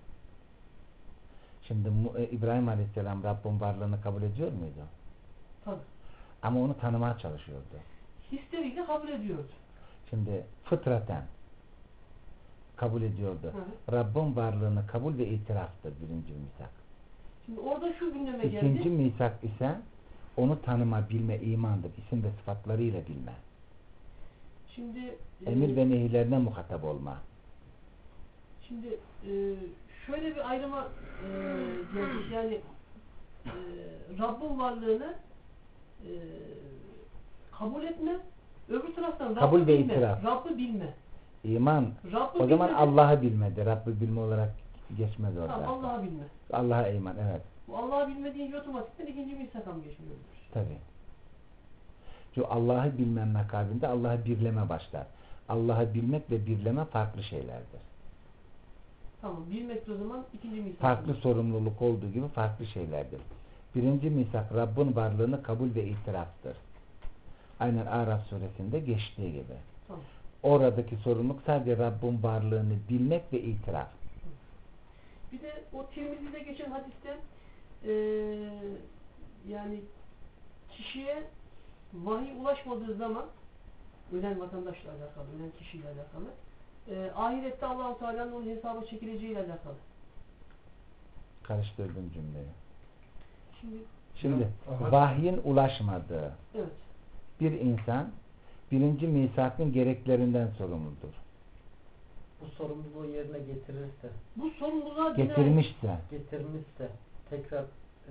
Şimdi İbrahim Aleyhisselam Rabbin varlığını kabul ediyor muydu? Tabii. Ama onu tanımaya çalışıyordu. Hisleriyle kabul ediyordu. Şimdi fıtraten kabul ediyordu. Hı. Rabbin varlığını kabul ve itiraftır birinci misak. Şimdi orada şu gündeme geldi. İkinci misak ise onu tanıma, bilme, imandır. İsim ve sıfatlarıyla bilme. Şimdi Emir e, ve nehirlerine muhatap olma. Şimdi e, şöyle bir ayrıma e, geldik. Yani e, Rabbin varlığını e, kabul etme, öbür taraftan Rabb'ı Kabul ve bilme. itiraf. Rabb'ı bilme. İman. Rabb'ı O zaman bilmedi. Allah'ı bilmedi. Rabb'i bilme olarak geçmez orada. Tamam, Allah'ı bilme. Allah'a iman, evet. Bu Allah'ı bilme deyince otomatikten ikinci misaka mı geçmiyordur? Tabii. Çünkü Allah'ı bilmem akabinde Allah'ı birleme başlar. Allah'ı bilmek ve birleme farklı şeylerdir. Tamam, bilmek de o zaman ikinci misaka. Farklı sorumluluk olduğu gibi farklı şeylerdir. Birinci misak Rabbin varlığını kabul ve itiraftır. Aynen Araf suresinde geçtiği gibi. Tamam. Oradaki sorumluluk sadece Rabbin varlığını bilmek ve itiraf. Bir de o Tirmizi'de geçen hadiste ee, yani kişiye vahiy ulaşmadığı zaman ölen vatandaşla alakalı, ölen kişiyle alakalı e, ahirette Allah-u Teala'nın onun hesaba çekileceğiyle alakalı. Karıştırdım cümleyi. Şimdi Şimdi Aha. vahyin ulaşmadığı evet. bir insan birinci misakın gereklerinden sorumludur. Bu sorumluluğu yerine getirirse, Bu sorumluluğa binaen- Getirmişse getirmişse tekrar e,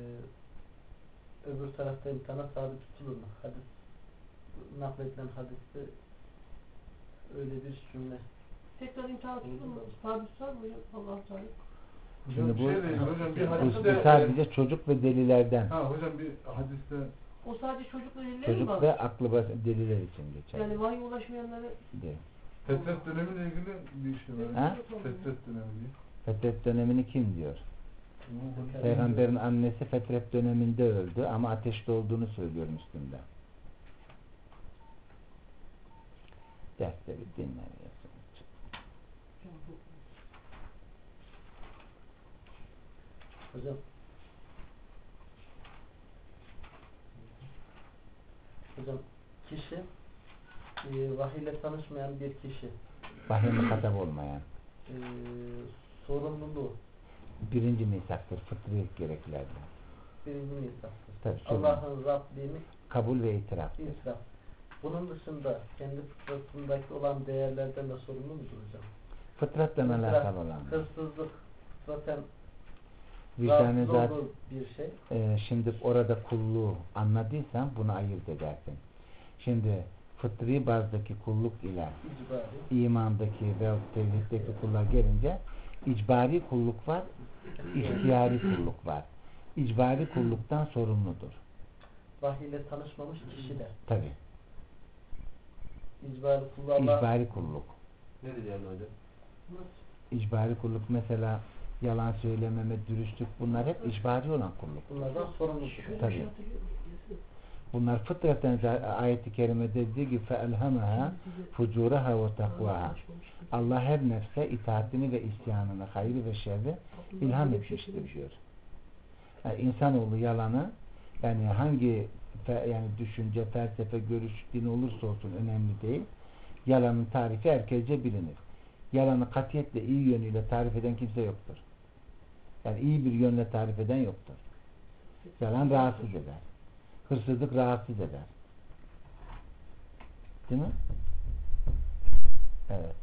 öbür tarafta imtihana tabi tutulur mu? Hadis, nakledilen hadiste öyle bir cümle. tekrar imtihan tutulur mu? Tabi tutar mı hocam Allah-u Teala? Şimdi bu, şey değil, hocam bir bu, hadiste bu sadece çocuk ve delilerden. ha hocam bir hadiste O sadece çocukla ilgili mi Çocuk var? ve aklı bas deliler için geçer. Yani vahiy ulaşmayanları diye. Fetret dönemiyle ilgili bir şey var. Ha? Fetret dönemi diye. Fetret dönemini kim diyor? Hı. Peygamberin annesi fetret döneminde öldü ama ateşte olduğunu söylüyor Müslüm'de. Dersleri dinlemiyorsun. Hocam Hocam kişi e, vahiyle tanışmayan bir kişi Vahiy muhatap olmayan. e, sorumluluğu Birinci misaktır fıtri gereklerden. birinci misaktır. Tabii, sorumlu. Allah'ın Rabbini Kabul ve itiraftır. itiraf. Bunun dışında kendi fıtratındaki olan değerlerden de sorumlu mudur hocam? Fıtratla Mesela alakalı olan. hırsızlık zaten Vicdanı rahatsız zaten olduğu bir şey. e, şimdi orada kulluğu anladıysan bunu ayırt edersin. Şimdi fıtri bazdaki kulluk ile İcbari. imandaki ve tevhiddeki kulluğa gelince icbari kulluk var, ihtiyari kulluk var. İcbari kulluktan sorumludur. Vahiyle tanışmamış kişiler. Tabi. İcbari kulluğu Allah İcbari kulluk. nedir yani hocam? İcbari kulluk mesela yalan söylememe, dürüstlük bunlar hep icbari olan kulluk. Bunlardan sorumludur. Tabii. Bunlar fıtraten ayet-i kerimede dediği gibi فَاَلْهَمَهَا فُجُورَهَا وَتَقْوَهَا Allah her nefse itaatini ve isyanını, hayrı ve şerri ilham etmiştir diyor. Yani insanoğlu yalanı yani hangi yani düşünce, felsefe, görüş, din olursa olsun önemli değil. Yalanın tarifi herkesce bilinir. Yalanı katiyetle iyi yönüyle tarif eden kimse yoktur. Yani iyi bir yönle tarif eden yoktur. Yalan rahatsız eder. Hırsızlık rahatsız eder. Değil mi? Evet.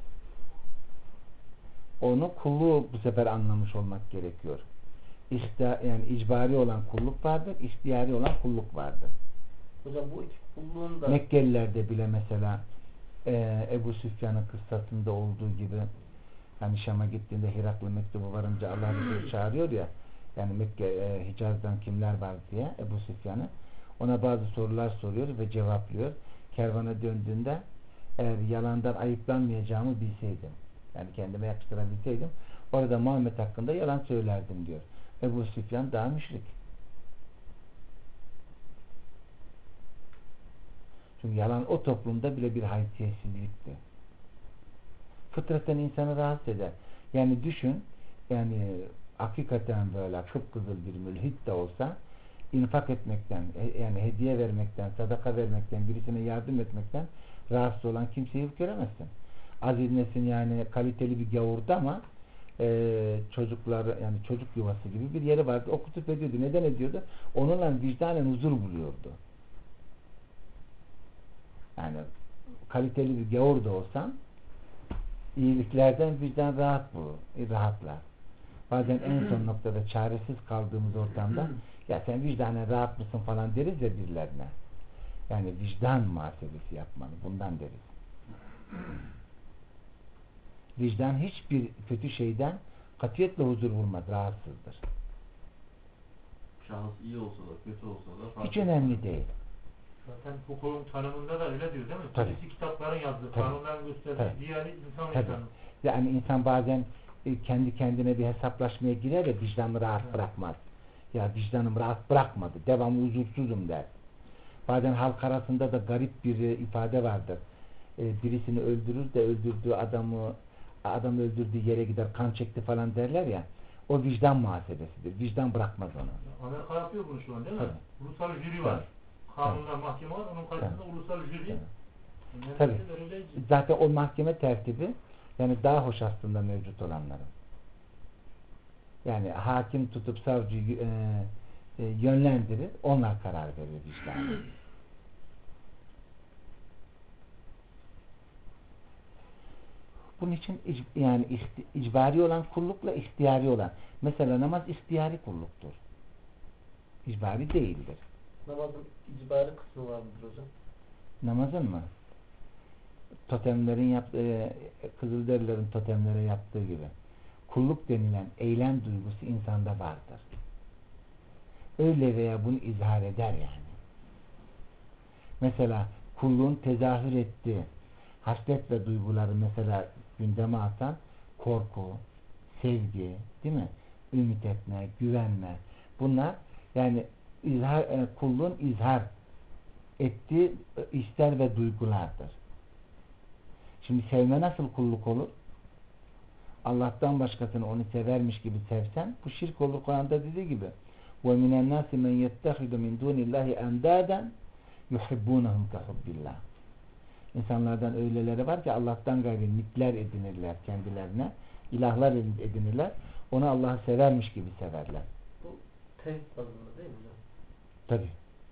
Onu kulluğu bu sefer anlamış olmak gerekiyor. İşte yani icbari olan kulluk vardır, ihtiyari olan kulluk vardır. Hocam bu iki kulluğun da Mekkelilerde bile mesela e, Ebu Süfyan'ın kıssasında olduğu gibi hani Şam'a gittiğinde Hiraklı mektubu varınca Allah Resulü çağırıyor ya yani Mekke, e, Hicaz'dan kimler var diye Ebu Süfyan'ı ona bazı sorular soruyor ve cevaplıyor. Kervana döndüğünde eğer yalandan ayıplanmayacağımı bilseydim yani kendime yakıştırabilseydim orada Muhammed hakkında yalan söylerdim diyor. Ebu Süfyan daha müşrik. Çünkü yalan o toplumda bile bir haysiyetsizlikti. Fıtraten insanı rahatsız eder. Yani düşün yani hakikaten böyle kıpkızıl bir mülhit de olsa infak etmekten yani hediye vermekten, sadaka vermekten, birisine yardım etmekten rahatsız olan kimseyi göremezsin. Aziz Nesin yani kaliteli bir gavurdu ama e, çocuklar yani çocuk yuvası gibi bir yeri vardı. Okutup ediyordu. Neden ediyordu? Onunla vicdanen huzur buluyordu. Yani kaliteli bir gavur da olsan iyiliklerden vicdan rahat bulur, rahatlar. Bazen en son noktada çaresiz kaldığımız ortamda ya sen vicdanen rahat mısın falan deriz ya birilerine. Yani vicdan muhasebesi yapmalı. Bundan deriz. Vicdan hiçbir kötü şeyden katiyetle huzur bulmaz. Rahatsızdır. Şahıs iyi olsa da kötü olsa da Hiç önemli değil. Zaten hukukun tanımında da öyle diyor değil mi? Tabii. Birisi kitapların yazdığı, Tabii. kanunların gösterdiği, Tabii. diğeri insan Tabii. vicdanı. Yani insan bazen e, kendi kendine bir hesaplaşmaya girer de vicdanını rahat Evet. bırakmaz. Ya vicdanım rahat bırakmadı. Devamlı huzursuzum der. Bazen halk arasında da garip bir e, ifade vardır. E, birisini öldürür de öldürdüğü adamı adam öldürdüğü yere gider kan çekti falan derler ya. O vicdan muhasebesidir. Vicdan bırakmaz onu. Amerika yapıyor bunu şu an değil mi? Tabii. Ulusal jüri var. Kanunlar, mahkeme var. Onun karşısında Tabii. ulusal jüri. Tabii. Memleketler öyle- Zaten o mahkeme tertibi yani daha hoş aslında mevcut olanların. Yani hakim tutup savcıyı e, e, yönlendirir. Onlar karar verir vicdanı. Bunun için ic- yani ihti- icbari olan kullukla ihtiyari olan. Mesela namaz ihtiyari kulluktur. İcbari değildir. Namazın icbari kısmı var mıdır hocam? Namazın mı? Totemlerin yaptığı, Kızılderililerin totemlere yaptığı gibi. Kulluk denilen eylem duygusu insanda vardır. Öyle veya bunu izhar eder yani. Mesela kulluğun tezahür ettiği hasret ve duyguları mesela gündeme atan korku, sevgi, değil mi? Ümit etme, güvenme. Bunlar yani izhar, e, kulluğun izhar ettiği e, ister ve duygulardır. Şimdi sevme nasıl kulluk olur? Allah'tan başkasını onu severmiş gibi sevsen bu şirk olur. Kur'an'da dediği gibi وَمِنَ النَّاسِ مَنْ يَتَّخِذُ مِنْ دُونِ اللّٰهِ اَنْدَادًا يُحِبُّونَهُمْ كَحُبِّ اللّٰهِ. İnsanlardan öyleleri var ki Allah'tan gayrı mitler edinirler kendilerine, ilahlar edinirler. Onu Allah'ı severmiş gibi severler. Bu tevhid bazında değil mi hocam? Tabii.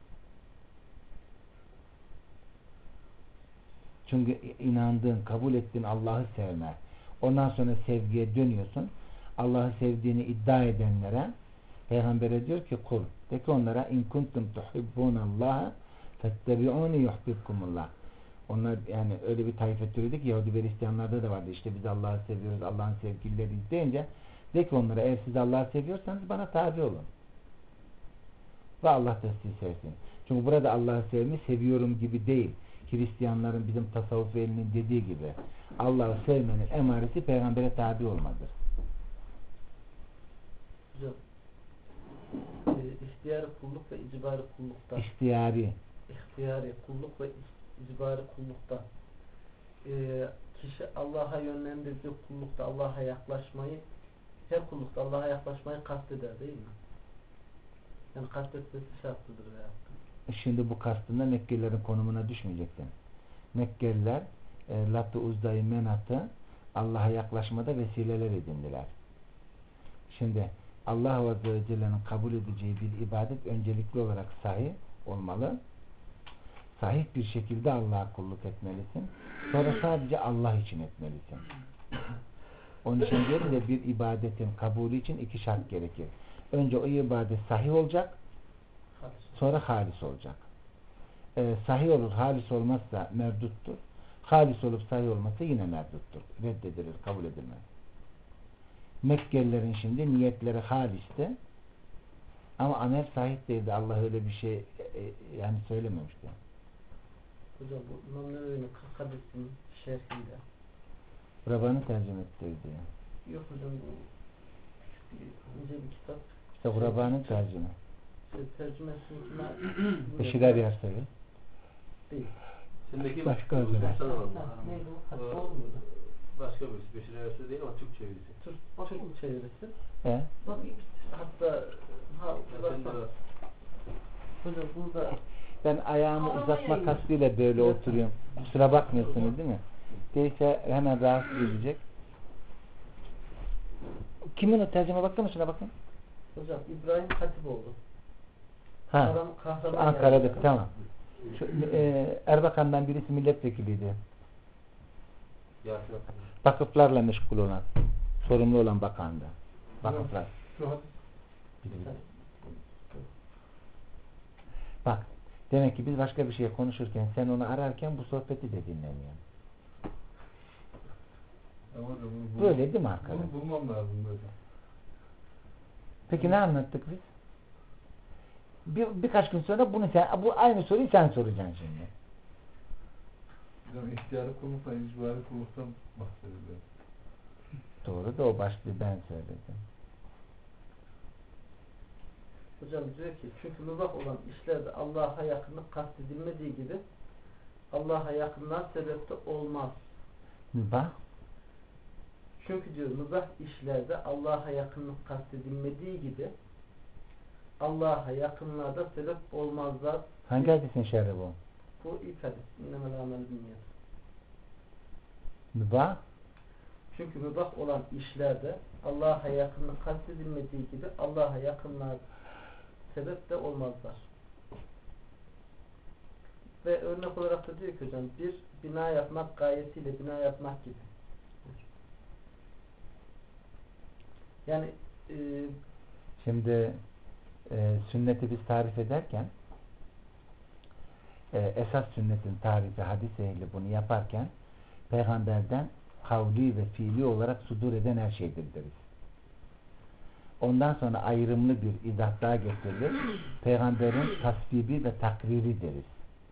Çünkü inandığın, kabul ettiğin Allah'ı sevme. Ondan sonra sevgiye dönüyorsun. Allah'ı sevdiğini iddia edenlere Peygamber'e diyor ki kul. De ki onlara in kuntum tuhibbunallaha fettebi'uni yuhbibkumullah. Onlar yani öyle bir taife türüydü ki Yahudi ve Hristiyanlarda da vardı. İşte biz Allah'ı seviyoruz, Allah'ın sevgilileriyiz deyince de ki onlara eğer siz Allah'ı seviyorsanız bana tabi olun. Ve Allah da sizi sevsin. Çünkü burada Allah'ı sevmeyi seviyorum gibi değil. Hristiyanların bizim tasavvuf ehlinin dediği gibi Allah'ı sevmenin emaresi peygambere tabi olmadır. Hocam e, ihtiyari kulluk ve icbari kullukta İhtiyari. ihtiyari kulluk ve icbari kullukta e, kişi Allah'a yönlendirdiği kullukta Allah'a yaklaşmayı her kullukta Allah'a yaklaşmayı kasteder değil mi? Yani kastetmesi şartlıdır veya. Şimdi bu kastında Mekkelilerin konumuna düşmeyecektin. Mekkeliler e, Lat-ı Uzza'yı Menat'ı Allah'a yaklaşmada vesileler edindiler. Şimdi Allah Azze ve Celle'nin kabul edeceği bir ibadet öncelikli olarak sahih olmalı. Sahih bir şekilde Allah'a kulluk etmelisin. Sonra sadece Allah için etmelisin. Onun için diyorum da bir ibadetin kabulü için iki şart gerekir. Önce o ibadet sahih olacak. Sonra halis olacak. Ee, sahih olur, halis olmazsa merduttur. Halis olup sahih olmazsa yine merduttur. Reddedilir, kabul edilmez. Mekkelilerin şimdi niyetleri halisti. Ama amel sahih değildi. Allah öyle bir şey e, yani söylememişti. Hocam bu İmam Nevevi'nin kırk hadisinin şerhinde. Rabbani tercüme ettirdi. Yok hocam bu küçük bir ince bir kitap. İşte Rabbani tercüme. Şey, tercümesini Beşirer Yarsayı. değil. Şimdiki Başka bu- özel. bu- Ha, neydi o? Hadi Ee, doğru muydu? Başka birisi. Beşir Arası değil ama Türk çevirisi. Türk, Bakayım. Türk çevirisi. He? Bakayım. Hatta ha, Zaten uzatma. de- Hocam burada Ben ayağımı Ağlama uzatma yayını. kastıyla böyle oturuyorum. Kusura bakmıyorsunuz değil mi? Değilse hemen rahatsız edecek. Kimin o tercüme baksana şuna bakın. hocam İbrahim Hatipoğlu. Ha. Kahraman, kahraman Ankara'da yani. tamam. Şu, e, Erbakan'dan birisi milletvekiliydi. Yasin Akın. Vakıflarla meşgul olan, sorumlu olan bakandı. Vakıflar. Şu hadis Bak, demek ki biz başka bir şey konuşurken sen onu ararken bu sohbeti de dinlemiyorsun. ama hocam bunu bulmam- Böyle değil mi arkadaş? Bunu bulmam lazım böyle. Peki ne anlattık biz? Bir, birkaç gün sonra bunu sen, bu aynı soruyu sen soracaksın şimdi. Hocam ihtiyarı kulluktan, icbari kulluktan bahsediliyor. Doğru da o başlığı ben söyledim. Hocam diyor ki çünkü mübah olan işlerde Allah'a yakınlık kastedilmediği gibi Allah'a yakınlığa sebep de olmaz. Mübah. Çünkü diyor mübah işlerde Allah'a yakınlık kastedilmediği gibi Allah'a yakınlığa da sebep olmazlar. Hangi hadisin şerri bu? Bu ilk hadis. İnnemel amel binniyat. Mübah. Çünkü mübah olan işlerde Allah'a yakınlık kastedilmediği gibi Allah'a yakınlığa sebep de olmazlar. Ve örnek olarak da diyor ki hocam bir bina yapmak gayesiyle bina yapmak gibi. Yani e, Şimdi e, sünneti biz tarif ederken e, esas sünnetin tarifi hadis ehli bunu yaparken peygamberden kavli ve fiili olarak sudur eden her şeydir deriz. Ondan sonra ayrımlı bir izah daha getirilir. Peygamberin tasdibi ve takriri deriz.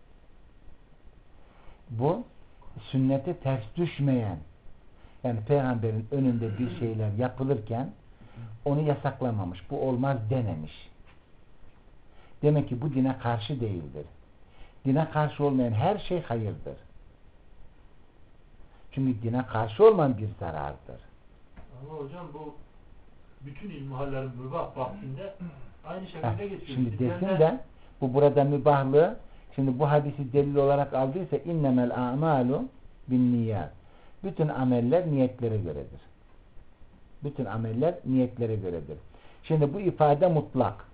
Bu sünnete ters düşmeyen, yani peygamberin önünde bir şeyler yapılırken onu yasaklamamış. Bu olmaz dememiş. Demek ki bu dine karşı değildir. Dine karşı olmayan her şey hayırdır. Çünkü dine karşı olmayan bir zarardır. Ama hocam bu bütün ilmihallerin mübah vaktinde aynı şekilde Ha, geçiyor. şimdi Bizlerden- desin de bu burada mübahlığı, şimdi bu hadisi delil olarak aldıysa innemel a'malu bin niyat. Bütün ameller niyetlere göredir. Bütün ameller niyetlere göredir. Şimdi bu ifade mutlak.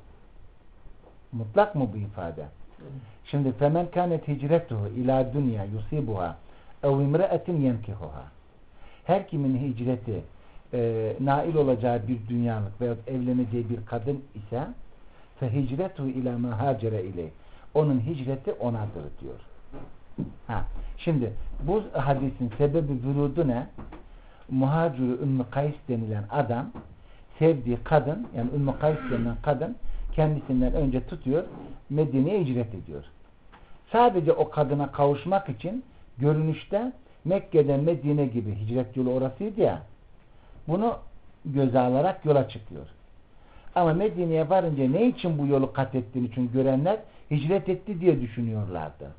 Mutlak mı bu ifade? Şimdi femen kânet hicretuhu ila dünya yusibuha ev imre'etin yenkihuha. Her kimin hicreti e, nail olacağı bir dünyalık veya evleneceği bir kadın ise fe hicretuhu ila ma hacere ileyh. Onun hicreti onadır diyor. Ha, şimdi bu hadisin sebebi vürudu ne? Muhacir-i Ümmü Kays denilen adam sevdiği kadın, yani Ümmü Kays denilen kadın kendisinden önce tutuyor, Medine'ye hicret ediyor. Sadece o kadına kavuşmak için görünüşte Mekke'den Medine gibi hicret yolu orasıydı ya, bunu göze alarak yola çıkıyor. Ama Medine'ye varınca ne için bu yolu kat ettiğini çünkü görenler hicret etti diye düşünüyorlardı.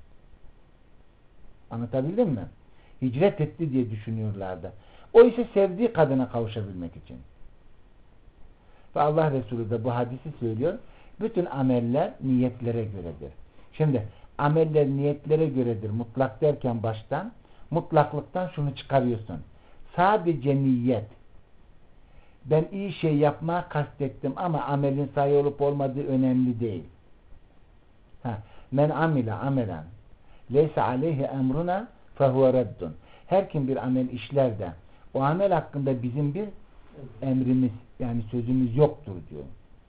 Anlatabildim mi? Hicret etti diye düşünüyorlardı. O ise sevdiği kadına kavuşabilmek için. Ve Allah Resulü de bu hadisi söylüyor. Bütün ameller niyetlere göredir. Şimdi ameller niyetlere göredir. Mutlak derken baştan mutlaklıktan şunu çıkarıyorsun. Sadece niyet. Ben iyi şey yapmaya kastettim ama amelin sahi olup olmadığı önemli değil. Ha, men amile amelen leysa aleyhi emruna fehuve reddun. Her kim bir amel işler de o amel hakkında bizim bir emrimiz, yani sözümüz yoktur diyor.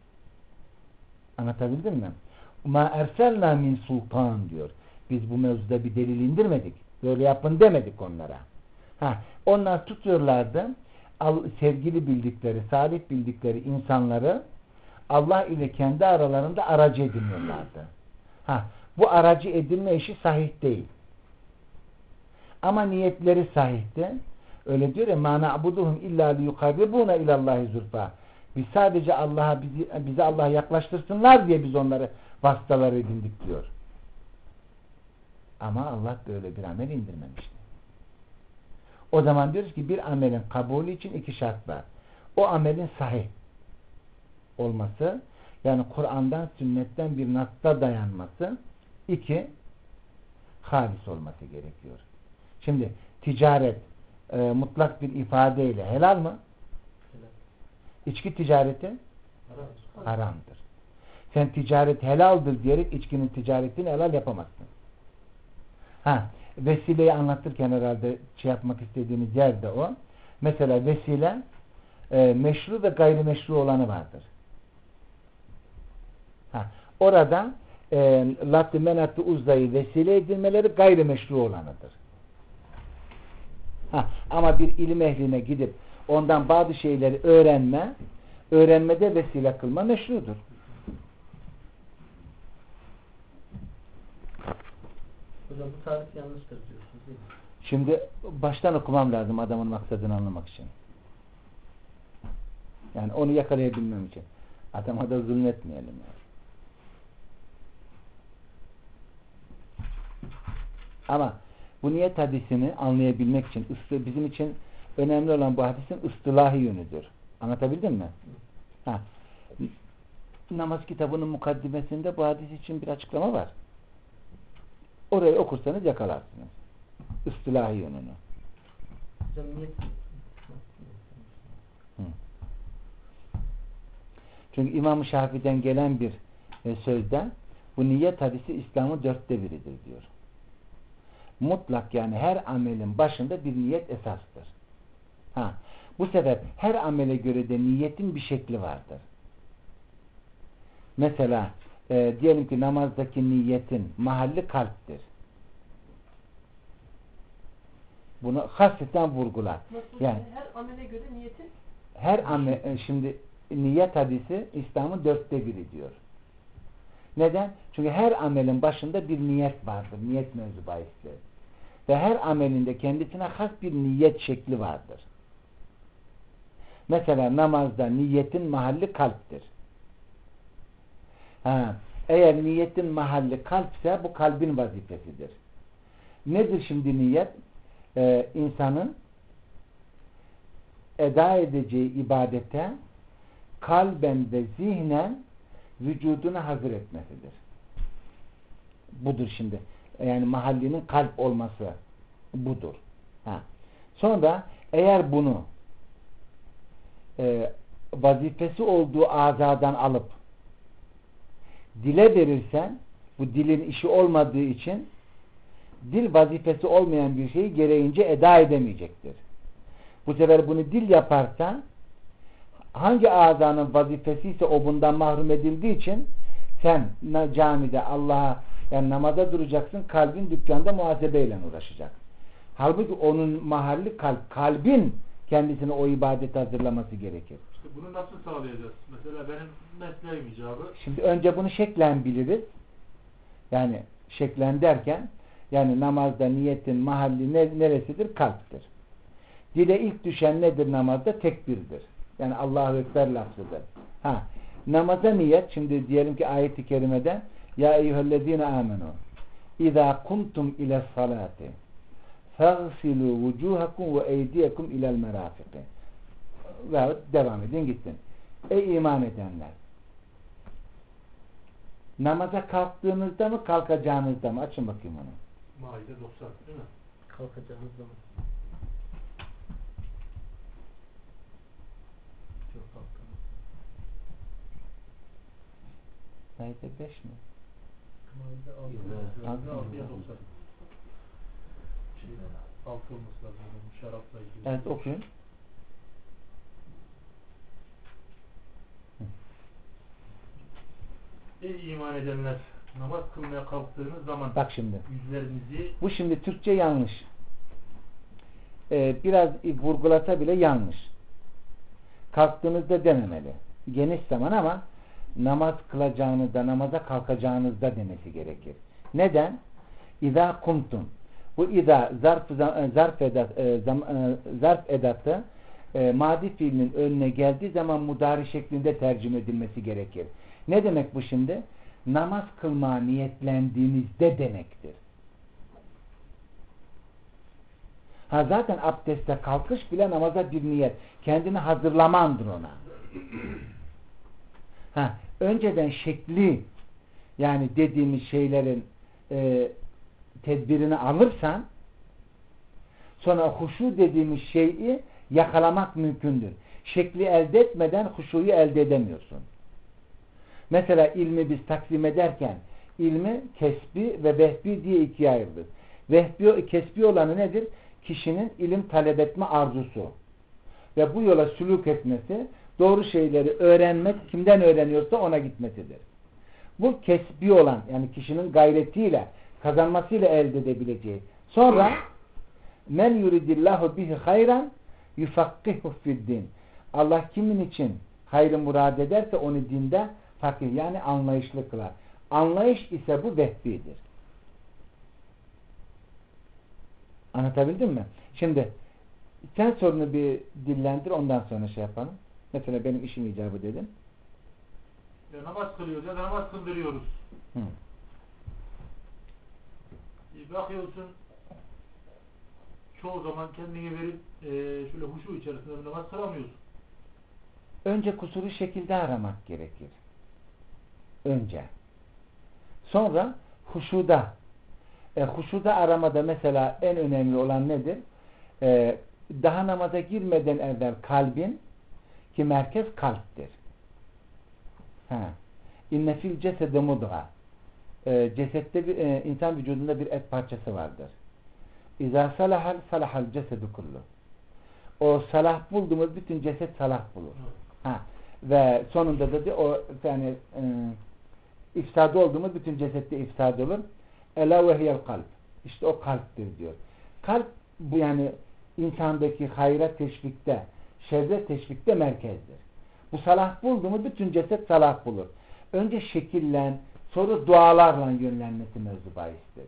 Anlatabildim mi? Ma erselna min sultan diyor. Biz bu mevzuda bir delil indirmedik. Böyle yapın demedik onlara. Ha, onlar tutuyorlardı sevgili bildikleri, salih bildikleri insanları Allah ile kendi aralarında aracı ediniyorlardı. Ha, bu aracı edinme işi sahih değil. Ama niyetleri sahihti. Öyle diyor ya مَا نَعْبُدُهُمْ اِلَّا لِيُقَرِّبُونَ اِلَى اللّٰهِ زُلْفَى. Biz sadece Allah'a bizi, bizi Allah'a yaklaştırsınlar diye biz onları vasıtalar edindik diyor. Ama Allah böyle bir amel indirmemişti. O zaman diyoruz ki bir amelin kabulü için iki şart var. O amelin sahih olması, yani Kur'an'dan, sünnetten bir nasla dayanması. İki, halis olması gerekiyor. Şimdi ticaret e, mutlak bir ifadeyle helal mı? Helal. İçki ticareti Haram. haramdır. Sen ticaret helaldir diyerek içkinin ticaretini helal yapamazsın. Ha, vesileyi anlatırken herhalde şey yapmak istediğimiz yerde o. Mesela vesile e, meşru ve gayrimeşru olanı vardır. Ha, orada e, Lat-ı Menat-ı Uzza'yı vesile edilmeleri gayrimeşru olanıdır. Ha, ama bir ilim ehline gidip ondan bazı şeyleri öğrenme, öğrenmede vesile kılma meşrudur. Hocam bu tarif yanlıştır diyorsunuz değil mi? Şimdi baştan okumam lazım adamın maksadını anlamak için. Yani onu yakalayabilmem için. Adama da zulmetmeyelim yani. Ama bu niyet hadisini anlayabilmek için ıstı, bizim için önemli olan bu hadisin ıstılahi yönüdür. Anlatabildim mi? Ha. Namaz kitabının mukaddimesinde bu hadis için bir açıklama var. Orayı okursanız yakalarsınız. Istilahi yönünü. Hocam niyet Hı. Çünkü İmam-ı Şafii'den gelen bir e, sözde bu niyet hadisi İslam'ın dörtte biridir diyor. Mutlak, yani her amelin başında bir niyet esastır. Ha. Bu sefer her amele göre de niyetin bir şekli vardır. Mesela e, diyelim ki namazdaki niyetin mahalli kalptir. Bunu hasreten vurgular. Nasıl? Yani Her amele göre niyetin her amel, şimdi niyet hadisi İslam'ın dörtte biri diyor. Neden? Çünkü her amelin başında bir niyet vardır. Niyet mevzu bahistir. Ve her amelinde kendisine has bir niyet şekli vardır. Mesela namazda niyetin mahalli kalptir. Ha, eğer niyetin mahalli kalpse bu kalbin vazifesidir. Nedir şimdi niyet? Ee, insanın eda edeceği ibadete kalben ve zihnen vücuduna hazır etmesidir. Budur şimdi. Yani mahallinin kalp olması budur. Ha. Sonra eğer bunu e, vazifesi olduğu azadan alıp dile verirsen, bu dilin işi olmadığı için dil vazifesi olmayan bir şeyi gereğince eda edemeyecektir. Bu sefer bunu dil yaparsa hangi azanın vazifesi ise o bundan mahrum edildiği için sen camide Allah'a, yani namaza duracaksın, kalbin dükkanda muhasebeyle uğraşacak. Halbuki onun mahalli kalp, kalbin kendisine o ibadeti hazırlaması gerekir. İşte bunu nasıl sağlayacağız? Mesela benim mesleğim icabı. Şimdi önce bunu şeklen biliriz. Yani şeklen derken, yani namazda niyetin mahalli neresidir? Kalptir. Dile ilk düşen nedir namazda? Tekbirdir. Yani Allahu Ekber lafzıdır. Ha, namaza niyet, şimdi diyelim ki ayet-i kerimede ya eyyühellezine amenu İzâ kumtum ile salati fagsilû vucuhakum ve eydiyekum ilel merafiki. Ve devam edin gittin. Ey iman edenler, namaza kalktığınızda mı kalkacağınızda mı? Açın bakayım onu. Maide doksan değil mi? kalkacağınız zaman. Çok kalktım. Maide beş mi? Maide altı. Maide altıya doksan. Şey, altı olması lazım. Şarapla ilgili. Evet, okuyun. Ey iman edenler, namaz kılmaya kalktığınız zaman Bak şimdi. yüzlerinizi Bu şimdi Türkçe yanlış. Ee, biraz vurgulasa bile yanlış. Kalktığınızda dememeli. Geniş zaman ama namaz kılacağınızda, namaza kalkacağınızda demesi gerekir. Neden? İzâ kumtum. Bu izâ zarf, zarf, edat, zarf edatı e, madi fiilinin önüne geldiği zaman mudari şeklinde tercüme edilmesi gerekir. Ne demek bu şimdi? Namaz kılmaya niyetlendiğinizde demektir. Ha, zaten abdeste kalkış bile namaza bir niyet. Kendini hazırlamandır ona. Ha, önceden şekli, yani dediğimiz şeylerin e, tedbirini alırsan sonra huşu dediğimiz şeyi yakalamak mümkündür. Şekli elde etmeden huşuyu elde edemiyorsun. Mesela ilmi biz taksim ederken ilmi kesbi ve vehbi diye ikiye ayırdık. Vehbi, kesbi olanı nedir? Kişinin ilim talep etme arzusu. Ve bu yola sülük etmesi, doğru şeyleri öğrenmek, kimden öğreniyorsa ona gitmesidir. Bu kesbi olan, yani kişinin gayretiyle, kazanmasıyla elde edebileceği. Sonra men yuridillahu bihi hayran yufakkihu fi'd-din. Allah kimin için hayrı murad ederse onu dinde fakih, yani anlayışlı kılar. Anlayış ise bu vehbidir. Anlatabildim mi? Şimdi sen sorunu bir dillendir, ondan sonra şey yapalım. Mesela benim işim icabı dedim. ya namaz kılıyoruz ya da namaz kıldırıyoruz. Hı. bakıyorsun çoğu zaman kendini verip e, şöyle huşu içerisinde namaz kılamıyorsun. Önce kusuru şekilde aramak gerekir. Önce. Sonra huşuda. E, huşuda aramada mesela en önemli olan nedir? E, daha namaza girmeden evvel kalbin, ki merkez kalptir. Ha. İnne fil cesede mudga. E, cesette bir, e, insan vücudunda bir et parçası vardır. İzâ salahal salahal cesedu kullu. O salah bulduğumuz bütün ceset salah bulur. Ha. Ve sonunda da o yani e, ifsad olduğumuz bütün cesette ifsad olur. Ela ve hiyel kalp. İşte o kalptir diyor. Kalp bu yani insandaki hayra teşvikte, şerre teşvikte merkezdir. Bu salah buldu mu bütün ceset salah bulur. Önce şekillen, sonra dualarla yönlenmesi mevzu bahistir.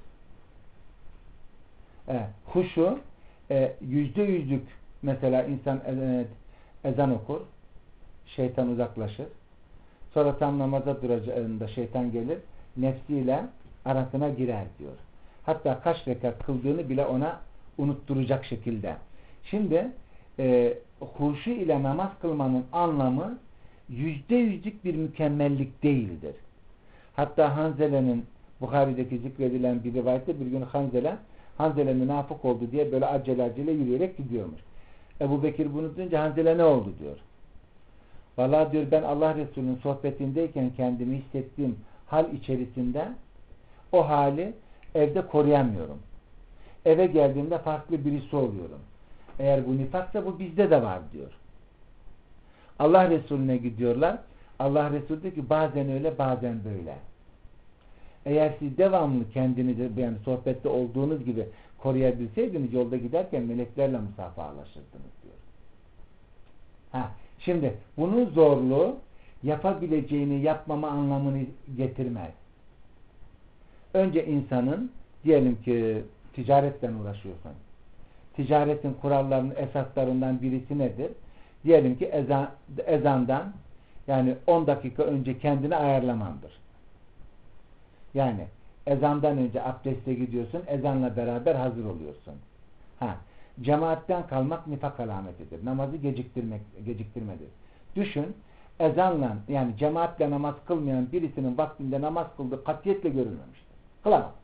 Evet, huşu e, yüzde yüzlük mesela insan e, ezan okur, şeytan uzaklaşır. Sonra tam namaza duracağında şeytan gelir, nefsiyle arasına girer diyor. Hatta kaç rekat kıldığını bile ona unutturacak şekilde. Şimdi e, huşu ile namaz kılmanın anlamı yüzde yüzlük bir mükemmellik değildir. Hatta Hanzele'nin Bukhari'deki zikredilen bir rivayette bir gün Hanzele Hanzele münafık oldu diye böyle acele acele yürüyerek gidiyormuş. Ebu Bekir bunu duyunca Hanzele ne oldu diyor. Vallahi diyor ben Allah Resulü'nün sohbetindeyken kendimi hissettiğim hal içerisinde o hali evde koruyamıyorum. Eve geldiğimde farklı birisi oluyorum. Eğer bu nifaksa bu bizde de var diyor. Allah Resulüne gidiyorlar. Allah Resulü diyor ki bazen öyle bazen böyle. Eğer siz devamlı kendinizi yani sohbette olduğunuz gibi koruyabilseydiniz yolda giderken meleklerle musafahalaşırdınız diyor. Ha, şimdi bunun zorluğu yapabileceğini yapmama anlamını getirmez. Önce insanın diyelim ki ticaretle uğraşıyorsan ticaretin kurallarının esaslarından birisi nedir? Diyelim ki ezan, ezandan yani on dakika önce kendini ayarlamandır. Yani ezandan önce abdeste gidiyorsun, ezanla beraber hazır oluyorsun. Ha, cemaatten kalmak nifak alametidir. Namazı geciktirmek, geciktirmedir. Düşün, ezanla yani cemaatle namaz kılmayan birisinin vaktinde namaz kıldığı katiyetle görülmemiştir. Kılamaz.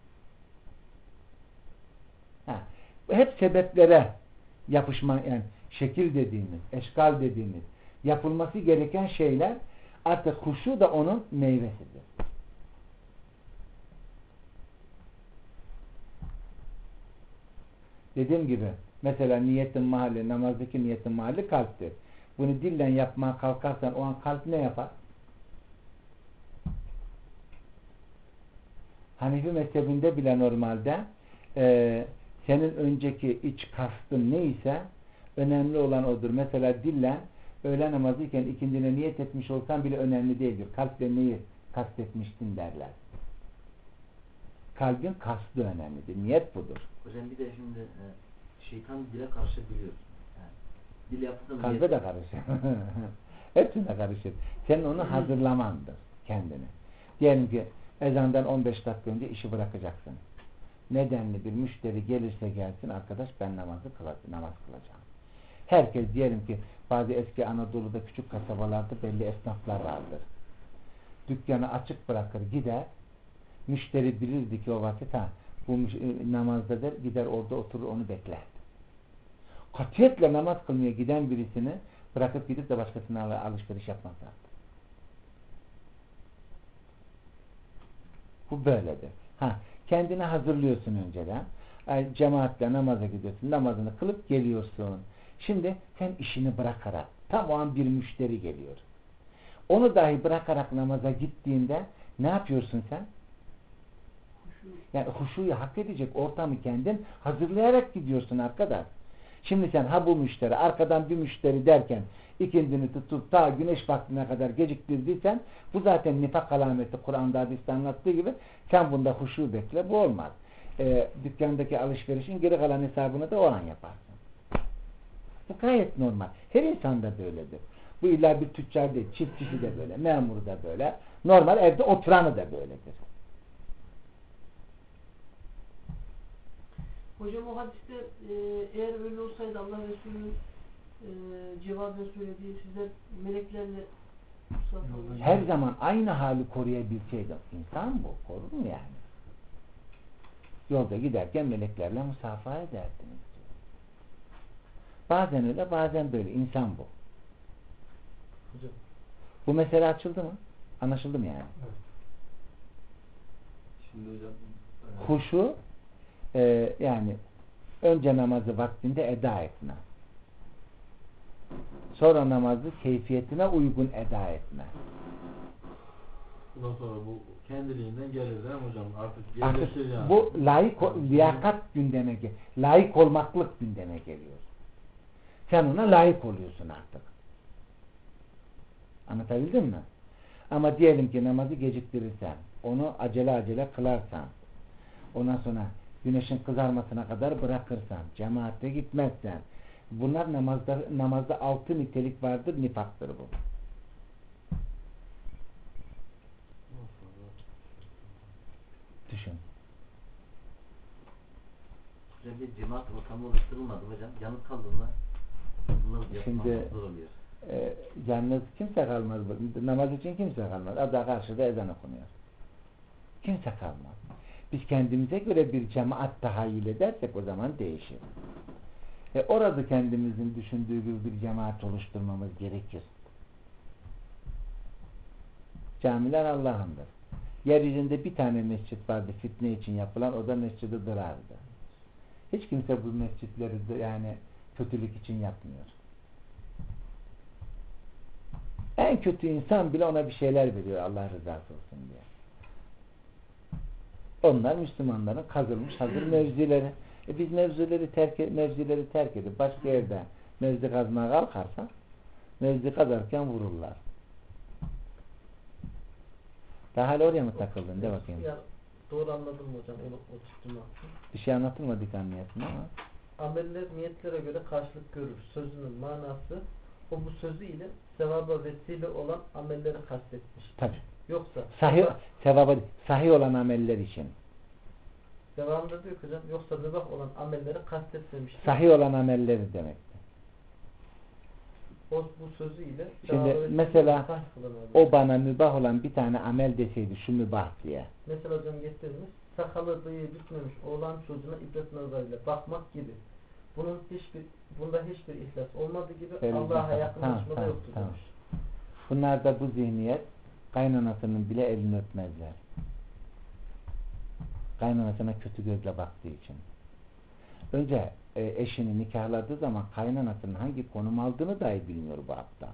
Ha, hep sebeplere yapışma yani şekil dediğimiz, eşkal dediğimiz yapılması gereken şeyler artık huşu da onun meyvesidir. Dediğim gibi mesela niyetin mahalli, namazdaki niyetin mahalli kalptir. Bunu dillen yapmaya kalkarsan o an kalp ne yapar? Hanefi mezhebinde bile normalde e, senin önceki iç kastın neyse önemli olan odur. Mesela dillen öğle namazıyken ikindine niyet etmiş olsan bile önemli değildir. Kalple neyi kastetmiştin derler. Kalbin kastı önemlidir. Niyet budur. Hocam bir de şimdi e, şeytan dile karşı biliyorsun. Yani, dil yaptığında kalbe niyet... de karışır. Hepsine karışır. Senin onu hazırlamandır kendini. Diyelim ki ezandan on beş dakika önce işi bırakacaksın. Nedenli bir müşteri gelirse gelsin arkadaş ben namazı kılacağım, namaz kılacağım. Herkes diyelim ki bazı eski Anadolu'da küçük kasabalarda belli esnaflar vardır. Dükkanı açık bırakır gider. Müşteri bilirdi ki o vakit ha bu namazda der, gider orada oturur onu bekler. Katiyetle namaz kılmaya giden birisini bırakıp gidip de başkasına alışveriş yapmaz artık. Bu böyledir. Ha, kendini hazırlıyorsun önceden. Yani cemaatle namaza gidiyorsun. Namazını kılıp geliyorsun. Şimdi sen işini bırakarak tam o an bir müşteri geliyor. Onu dahi bırakarak namaza gittiğinde ne yapıyorsun sen? Yani huşuyu hak edecek ortamı kendin hazırlayarak gidiyorsun arkadaş. Şimdi sen ha bu müşteri arkadan bir müşteri derken ikindini tutup ta güneş vaktine kadar geciktirdiysen bu zaten nifak alameti Kur'an'da hadiste anlattığı gibi sen bunda huşu bekle bu olmaz. Ee, dükkandaki alışverişin geri kalan hesabını da o an yaparsın. Bu gayet normal. Her insan da böyledir. Bu illa bir tüccar değil. Çiftçisi de böyle. Memuru da böyle. Normal evde oturanı da böyledir. Hocam o hadiste e, eğer öyle olsaydı Allah Resulü'nün e, cevaben söylediği sizler meleklerle musafaha Her zaman aynı hali koruyabilseydi. İnsan bu. Korur mu yani? Yolda giderken meleklerle musafaha ederdiniz. Bazen öyle, bazen böyle. İnsan bu. Hocam. Bu mesele açıldı mı? Anlaşıldı mı yani? Evet. Şimdi hocam e, Huşu e, yani önce namazı vaktinde eda etme. Sonra namazı keyfiyetine uygun eda etme. Bundan sonra bu kendiliğinden gelir değil mi hocam? Artık Artık yerleşir yani. bu layık, liyakat gündeme gel, layık olmaklık gündeme geliyor. Sen ona layık oluyorsun artık. Anlatabildim mi? Ama diyelim ki namazı geciktirirsen, onu acele acele kılarsan, ondan sonra güneşin kızarmasına kadar bırakırsan, cemaatte gitmezsen, bunlar namazda, namazda altı nitelik vardır, nifaktır bu. Düşün. hocam bir cemaat ortamı oluşturulmadı hocam. Yalnız kaldığında bunlar Şimdi yapmak zor oluyor. e, yalnız kimse kalmaz. Namaz için kimse kalmaz. Ada karşıda ezan okunuyor. Kimse kalmaz. Biz kendimize göre bir cemaat tahayyül edersek o zaman değişir. E, orada kendimizin düşündüğü gibi bir cemaat oluşturmamız gerekir. Camiler Allah'ındır. Yeryüzünde bir tane mescit vardı fitne için yapılan, o da Mescid-i Dırar'dı. Hiç kimse bu mescitleri de yani kötülük için yapmıyor. En kötü insan bile ona bir şeyler veriyor Allah rızası olsun diye. Onlar Müslümanların kazılmış hazır mevzileri. E biz mevzileri terk, mevzileri terk edip başka yerde mevzi kazmaya kalkarsak mevzi kazarken vururlar. Daha hala oraya mı takıldın? De bakayım. Ya, doğru anladım hocam. Onu oturttum. Bir şey anlatılmadı anlayasın ama. Ameller niyetlere göre karşılık görür. Sözünün manası o bu sözü ile sevaba vesile olan amelleri kastetmiş. Tabii. Yoksa Sahih, sevaba, sahih olan ameller için. devamında diyor ki hocam yoksa mübah olan amelleri kastetmemiş. Sahih olan amelleri demek. O bu sözü ile Şimdi mesela o o bana mübah olan bir tane amel deseydi şu mübah diye. mesela hocam getirmiş sakalı bıyığı bitmemiş oğlan çocuğuna ibret nazarıyla bakmak gibi. Bunun hiçbir bunda hiçbir ihlas olmadığı gibi Öyle Allah'a zaten. yakınlaşmada Tamam, yoktur tamam, demiş. Bunlarda bu zihniyet kaynanasının bile elini öpmezler. Kaynanasına kötü gözle baktığı için. Önce e, eşini nikahladığı zaman kaynanasının hangi konum aldığını dahi bilmiyor bu aptal.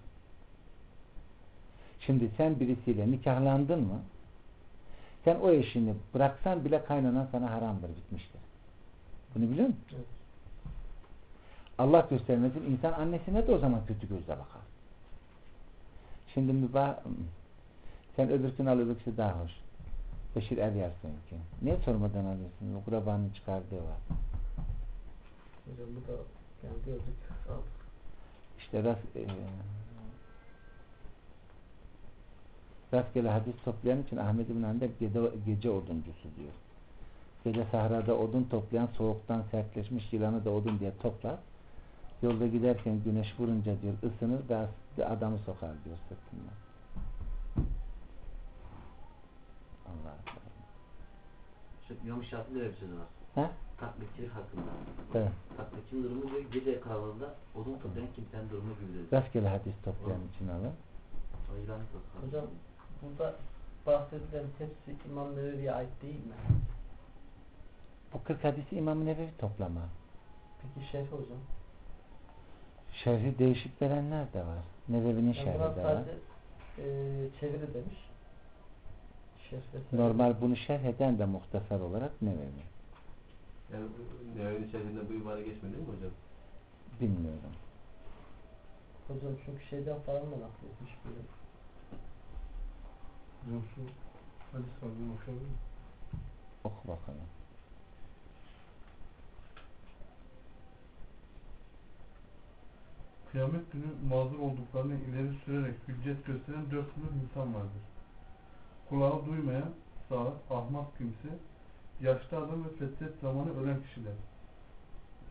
Şimdi sen birisiyle nikahlandın mı? Sen o eşini bıraksan bile kaynanan sana haramdır, bitmiştir. Bunu biliyor musun? Evet. Allah göstermesin insan annesine de o zaman kötü gözle bakar. Şimdi mübah sen öbürsünü al öbürsü daha hoş. Beşir el yarsın ki. Niye sormadan alıyorsun? O kurabanın çıkardığı var. Hocam bu da yani gördük. Aldık. İşte rast, e, rastgele hadis toplayan için Ahmed bin Hanbel gece, gece oduncusu diyor. Gece sahrada odun toplayan soğuktan sertleşmiş yılanı da odun diye toplar. Yolda giderken güneş vurunca diyor ısınır ve adamı sokar diyor sırtından. Allah'a emanet. Şu İmam Şafii'nin öyle bir sözü var. He? Taklitçilik hakkında. Evet. Taklitçinin durumu diyor, gece karanlığında odun toplayan kimsenin durumu gibidir. Rastgele hadis toplayan için alın. O yılanı sokar. Hocam burada bahsedilen hepsi İmam Nevevi'ye ait değil mi? Bu kırk hadisi İmam-ı Nevevi toplama. Peki şerh hocam? Şerhi değişik verenler de var. Nevevi'nin Yani şerhi buna de var. sadece e, çeviri demiş. Şerh vesaire. Normal bunu şerh eden de muhtasar olarak Nevevi. Yani Nevevi'nin şerhinde bu ibare geçmedi mi hocam? Bilmiyorum. Hocam çünkü şeyden falan mı nakletmiş böyle? Hocam şu hadis var, bunu okuyabilir miyim? Oku bakalım. Kıyamet günü mazur olduklarını ileri sürerek hüccet gösteren dört sınıf insan vardır. Kulağı duymayan, sağır, ahmak kimse, yaşlı adam ve fetret zamanı ölen kişiler.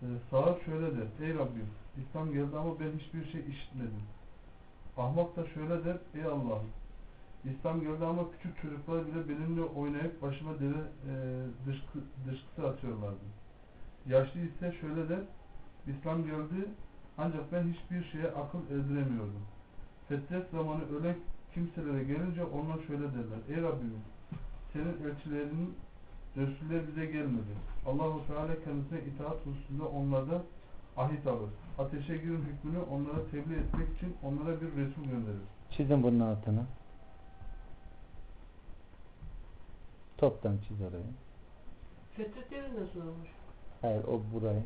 Ee, Sağır şöyle der. Ey Rabbim, İslam geldi ama ben hiçbir şey işitmedim. Ahmak da şöyle der. Ey Allah'ım, İslam geldi ama küçük çocuklar bile benimle oynayıp başıma deve e, dışkı, dışkısı atıyorlardı. Yaşlı ise şöyle der. İslam geldi ancak ben hiçbir şeye akıl erdiremiyordum. Fetret zamanı ölen kimselere gelince onlar şöyle derler. Ey Rabbimiz, senin elçilerinin Resuller bize gelmedi. Allah-u Teala kendisine itaat hususunda onlardan ahit alır. Ateşe girin hükmünü onlara tebliğ etmek için onlara bir Resul gönderir. Çizin bunun altını. Toptan çiz orayı. Fetret devrinden sonra olmuş. Hayır, o burayı.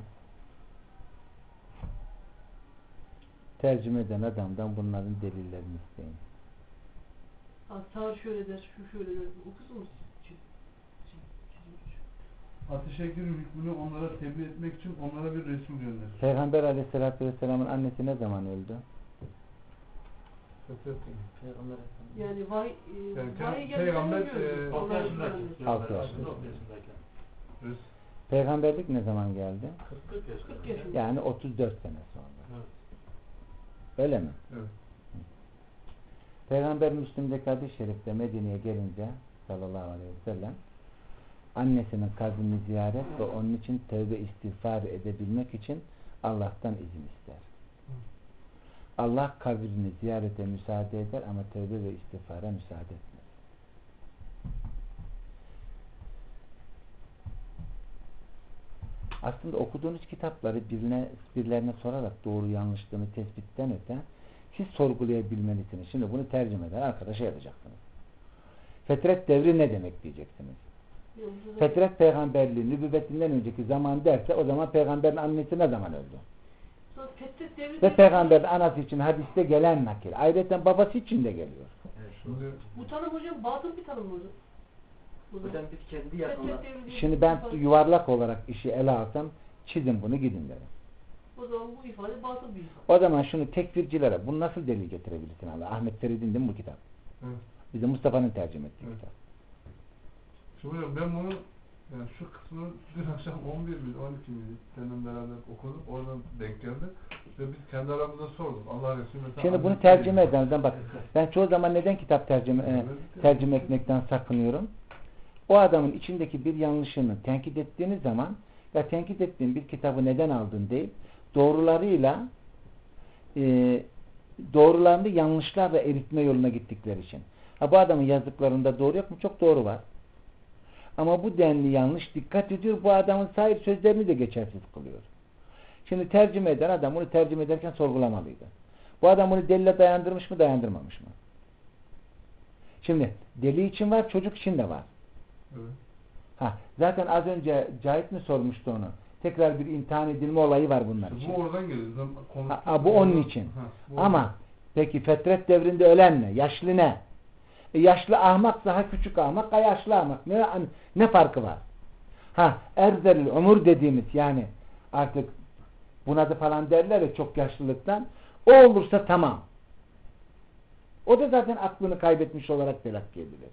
Tercüme eden adamdan bunların delillerini isteyin. Ha, sağır şöyle der, şu şöyle der. O kısmı mı çiz, çiz, çizmiş? Ateşe girin hükmünü onlara tebliğ etmek için onlara bir Resul gönderir. Peygamber Aleyhisselatü Vesselam'ın annesi ne zaman öldü? Fetret Peygamber Efendimiz. Yani vahiy, e, Yani vahiy Peygamber, gelmeden e, altı yaşındayken. Altı yaşında. altı yaşındayken. Resul. Peygamberlik ne zaman geldi? kırk yaşında. kırk yaşında. Yani otuz dört sene sonra. Evet. Öyle mi? Evet. Peygamber Müslim'deki hadis-i şerifte Medine'ye gelince sallallahu aleyhi ve sellem annesinin kabrini ziyaret ve onun için tövbe istiğfar edebilmek için Allah'tan izin ister. Allah kabrini ziyarete müsaade eder ama tövbe ve istiğfara müsaade etmez. Aslında okuduğunuz kitapları birine, birilerine sorarak doğru yanlışlığını tespitten öte siz sorgulayabilmelisiniz. Şimdi bunu tercüme eder arkadaşa yapacaksınız. Fetret devri ne demek diyeceksiniz. Fetret peygamberliği nübüvvetinden önceki zaman derse o zaman peygamberin annesi ne zaman öldü? Sonra Fetret devri Ve peygamberin anası için hadiste gelen nakil. Ayrıca babası için de geliyor. Evet. Şimdi bu tanım hocam batıl bir tanım mı hocam? Bu Hocam biz kendi yakınlar Fetret devri diye Şimdi bir ben ifade- yuvarlak olarak işi ele alsam çizin bunu gidin derim. O zaman bu ifade batıl bir ifade. O zaman şunu tekfircilere bunu nasıl delil getirebilirsin Allah? Ahmet Ferid'in değil mi bu kitap? evet. Bize Mustafa'nın tercüme ettiği Evet. kitap. Şimdi hocam ben bunu yani şu kısmını dün akşam on bir miydi on iki miydi seninle beraber okuduk oradan denk geldi ve biz kendi aramızda sorduk Allah Resulü mesela Şimdi bunu Ahmet tercüme Ferid'in- edenlerden bak. Ben çoğu zaman neden kitap tercüme e, tercüme etmekten sakınıyorum? O adamın içindeki bir yanlışını tenkit ettiğiniz zaman ya tenkit ettiğin bir kitabı neden aldın deyip doğrularıyla e, doğrularını yanlışlarla eritme yoluna gittikleri için. Ha, bu adamın yazdıklarında doğru yok mu? Çok doğru var. Ama bu denli yanlış dikkat ediyor. Bu adamın sahip sözlerini de geçersiz kılıyor. Şimdi tercüme eden adam bunu tercüme ederken sorgulamalıydı. Bu adam bunu delile dayandırmış mı dayandırmamış mı? Şimdi deli için var, çocuk için de var. Evet. Ha, zaten az önce Cahit mi sormuştu onu? Tekrar bir imtihan edilme olayı var bunlar İşte için. bu oradan geliyor. Sen konuştun. Ha, ha, bu onun için. Ha, bu Ama oradan. peki fetret devrinde ölen ne? Yaşlı ne? E, yaşlı ahmak daha küçük ahmak, ha yaşlı ahmak. Ne, ne farkı var? Ha, erzelil umur dediğimiz yani artık bunadı falan derler ya çok yaşlılıktan. O olursa tamam. O da zaten aklını kaybetmiş olarak telakki edilir.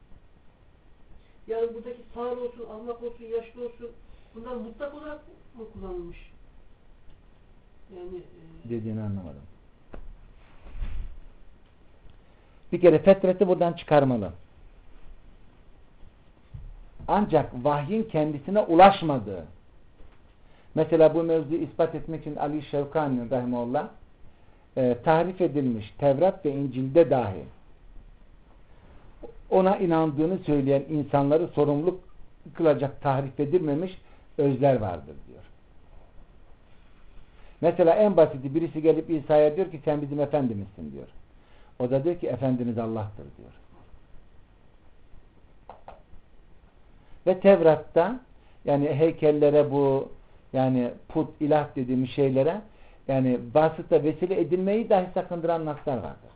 Yani buradaki sağır olsun, ahmak olsun, yaşlı olsun bunlar mutlak olarak mı kullanılmış? Yani e, Dediğini anlamadım. Bir kere fetreti buradan çıkarmalı. Ancak vahyin kendisine ulaşmadığı. Mesela bu mevzuyu ispat etmek için Ali Şevkani rahimehullah e, tahrif edilmiş Tevrat ve İncil'de dahi ona inandığını söyleyen insanları sorumluluk kılacak tahrif edilmemiş özler vardır diyor. Mesela en basiti birisi gelip İsa'ya diyor ki sen bizim efendimizsin diyor. O da diyor ki efendimiz Allah'tır diyor. Ve Tevrat'ta yani heykellere bu yani put, ilah dediğimiz şeylere yani vasıta vesile edilmeyi dahi sakındıran naslar vardır.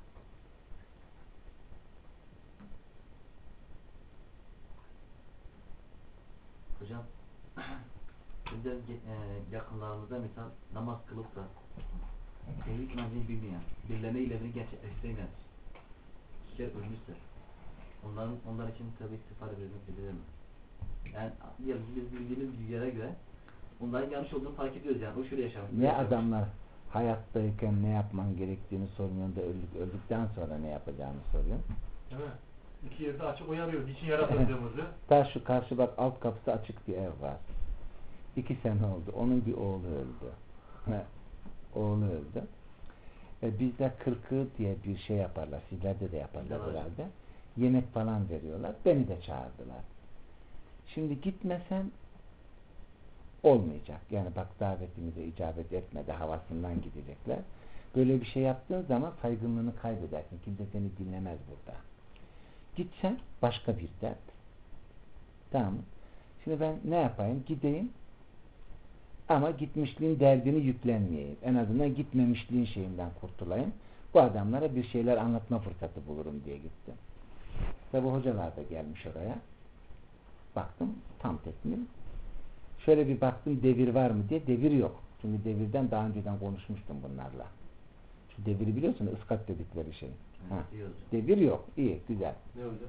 hocam bizden e, yakınlarımızda mesela namaz kılıp da tevhid inancını bilmeyen, birilerine ilerini gerçekleştiremeyen kişiler ölmüşse onların onlar için tabi istiğfar edilmek edilir mi? Yani diyelim biz bildiğimiz bilgilere göre Onların yanlış olduğunu fark ediyoruz yani. O şöyle yaşamış. Niye adamlar hayattayken ne yapman gerektiğini sormuyor da öldük, öldükten sonra ne yapacağını soruyor? Değil mi? İki yerde açık uyarıyor. Niçin yaratıldığımızı. Ta şu karşı bak alt kapısı açık bir ev var. İki sene oldu. Onun bir oğlu öldü. Oğlu öldü. E, bizde kırkı diye bir şey yaparlar. Sizlerde de yaparlar Evet. herhalde. Yemek falan veriyorlar. Beni de çağırdılar. Şimdi gitmesem olmayacak. Yani bak davetimize icabet etmedi havasından gidecekler. Böyle bir şey yaptığın zaman saygınlığını kaybedersin. Kimse seni dinlemez burada. Gitsen başka bir dert. Tamam mı? Şimdi ben ne yapayım? Gideyim ama gitmişliğin derdini yüklenmeyeyim. En azından gitmemişliğin şeyinden kurtulayım. Bu adamlara bir şeyler anlatma fırsatı bulurum diye gittim. Tabi hocalar da gelmiş oraya. Baktım tam tekmil. Şöyle bir baktım devir var mı diye. Devir yok. Çünkü devirden daha önceden konuşmuştum bunlarla. Şu deviri biliyorsun, ıskat dedikleri şey. Ha. Devir yok. İyi, güzel. Ne hocam?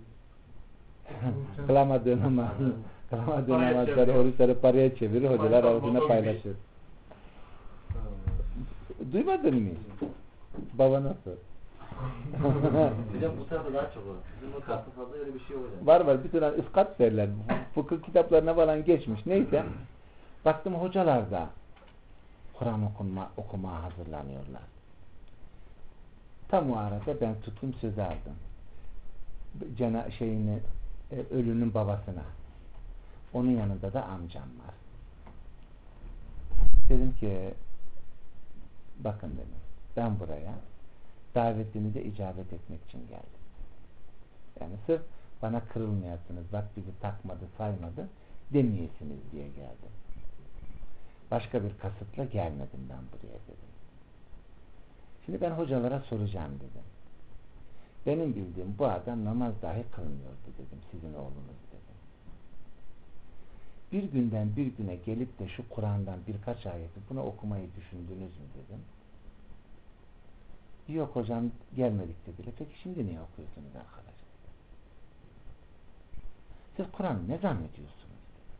Klama dönemi, klama dönemezleri oruçları paraya çevirir, hocalar arasında paylaşır. Duymadın mı? Baba nasıl? Hocam bu tarafta daha çok olur. Bizim o tarafta fazla öyle bir şey olur. Var var, bir tane ıskat derler. Fıkıh kitaplarına falan geçmiş. Neyse. Baktım hocalar da Kur'an okuma, okumaya hazırlanıyorlar. Tam o arada ben tuttum söz aldım. Cana şeyini ölünün babasına. Onun yanında da amcam var. Dedim ki bakın dedim. Ben buraya davetinize icabet etmek için geldim. Yani sırf bana kırılmayasınız, bak bizi takmadı, saymadı demeyesiniz diye geldim. Başka bir kasıtla gelmedim ben buraya dedim. Şimdi ben hocalara soracağım dedim. Benim bildiğim bu adam namaz dahi kılmıyordu dedim, sizin oğlunuz dedim. Bir günden bir güne gelip de şu Kur'an'dan birkaç ayeti buna okumayı düşündünüz mü dedim. Yok hocam gelmedik dediler. Peki şimdi niye okuyorsunuz arkadaşlar? Siz Kur'an'ı ne zannediyorsunuz? Dedim.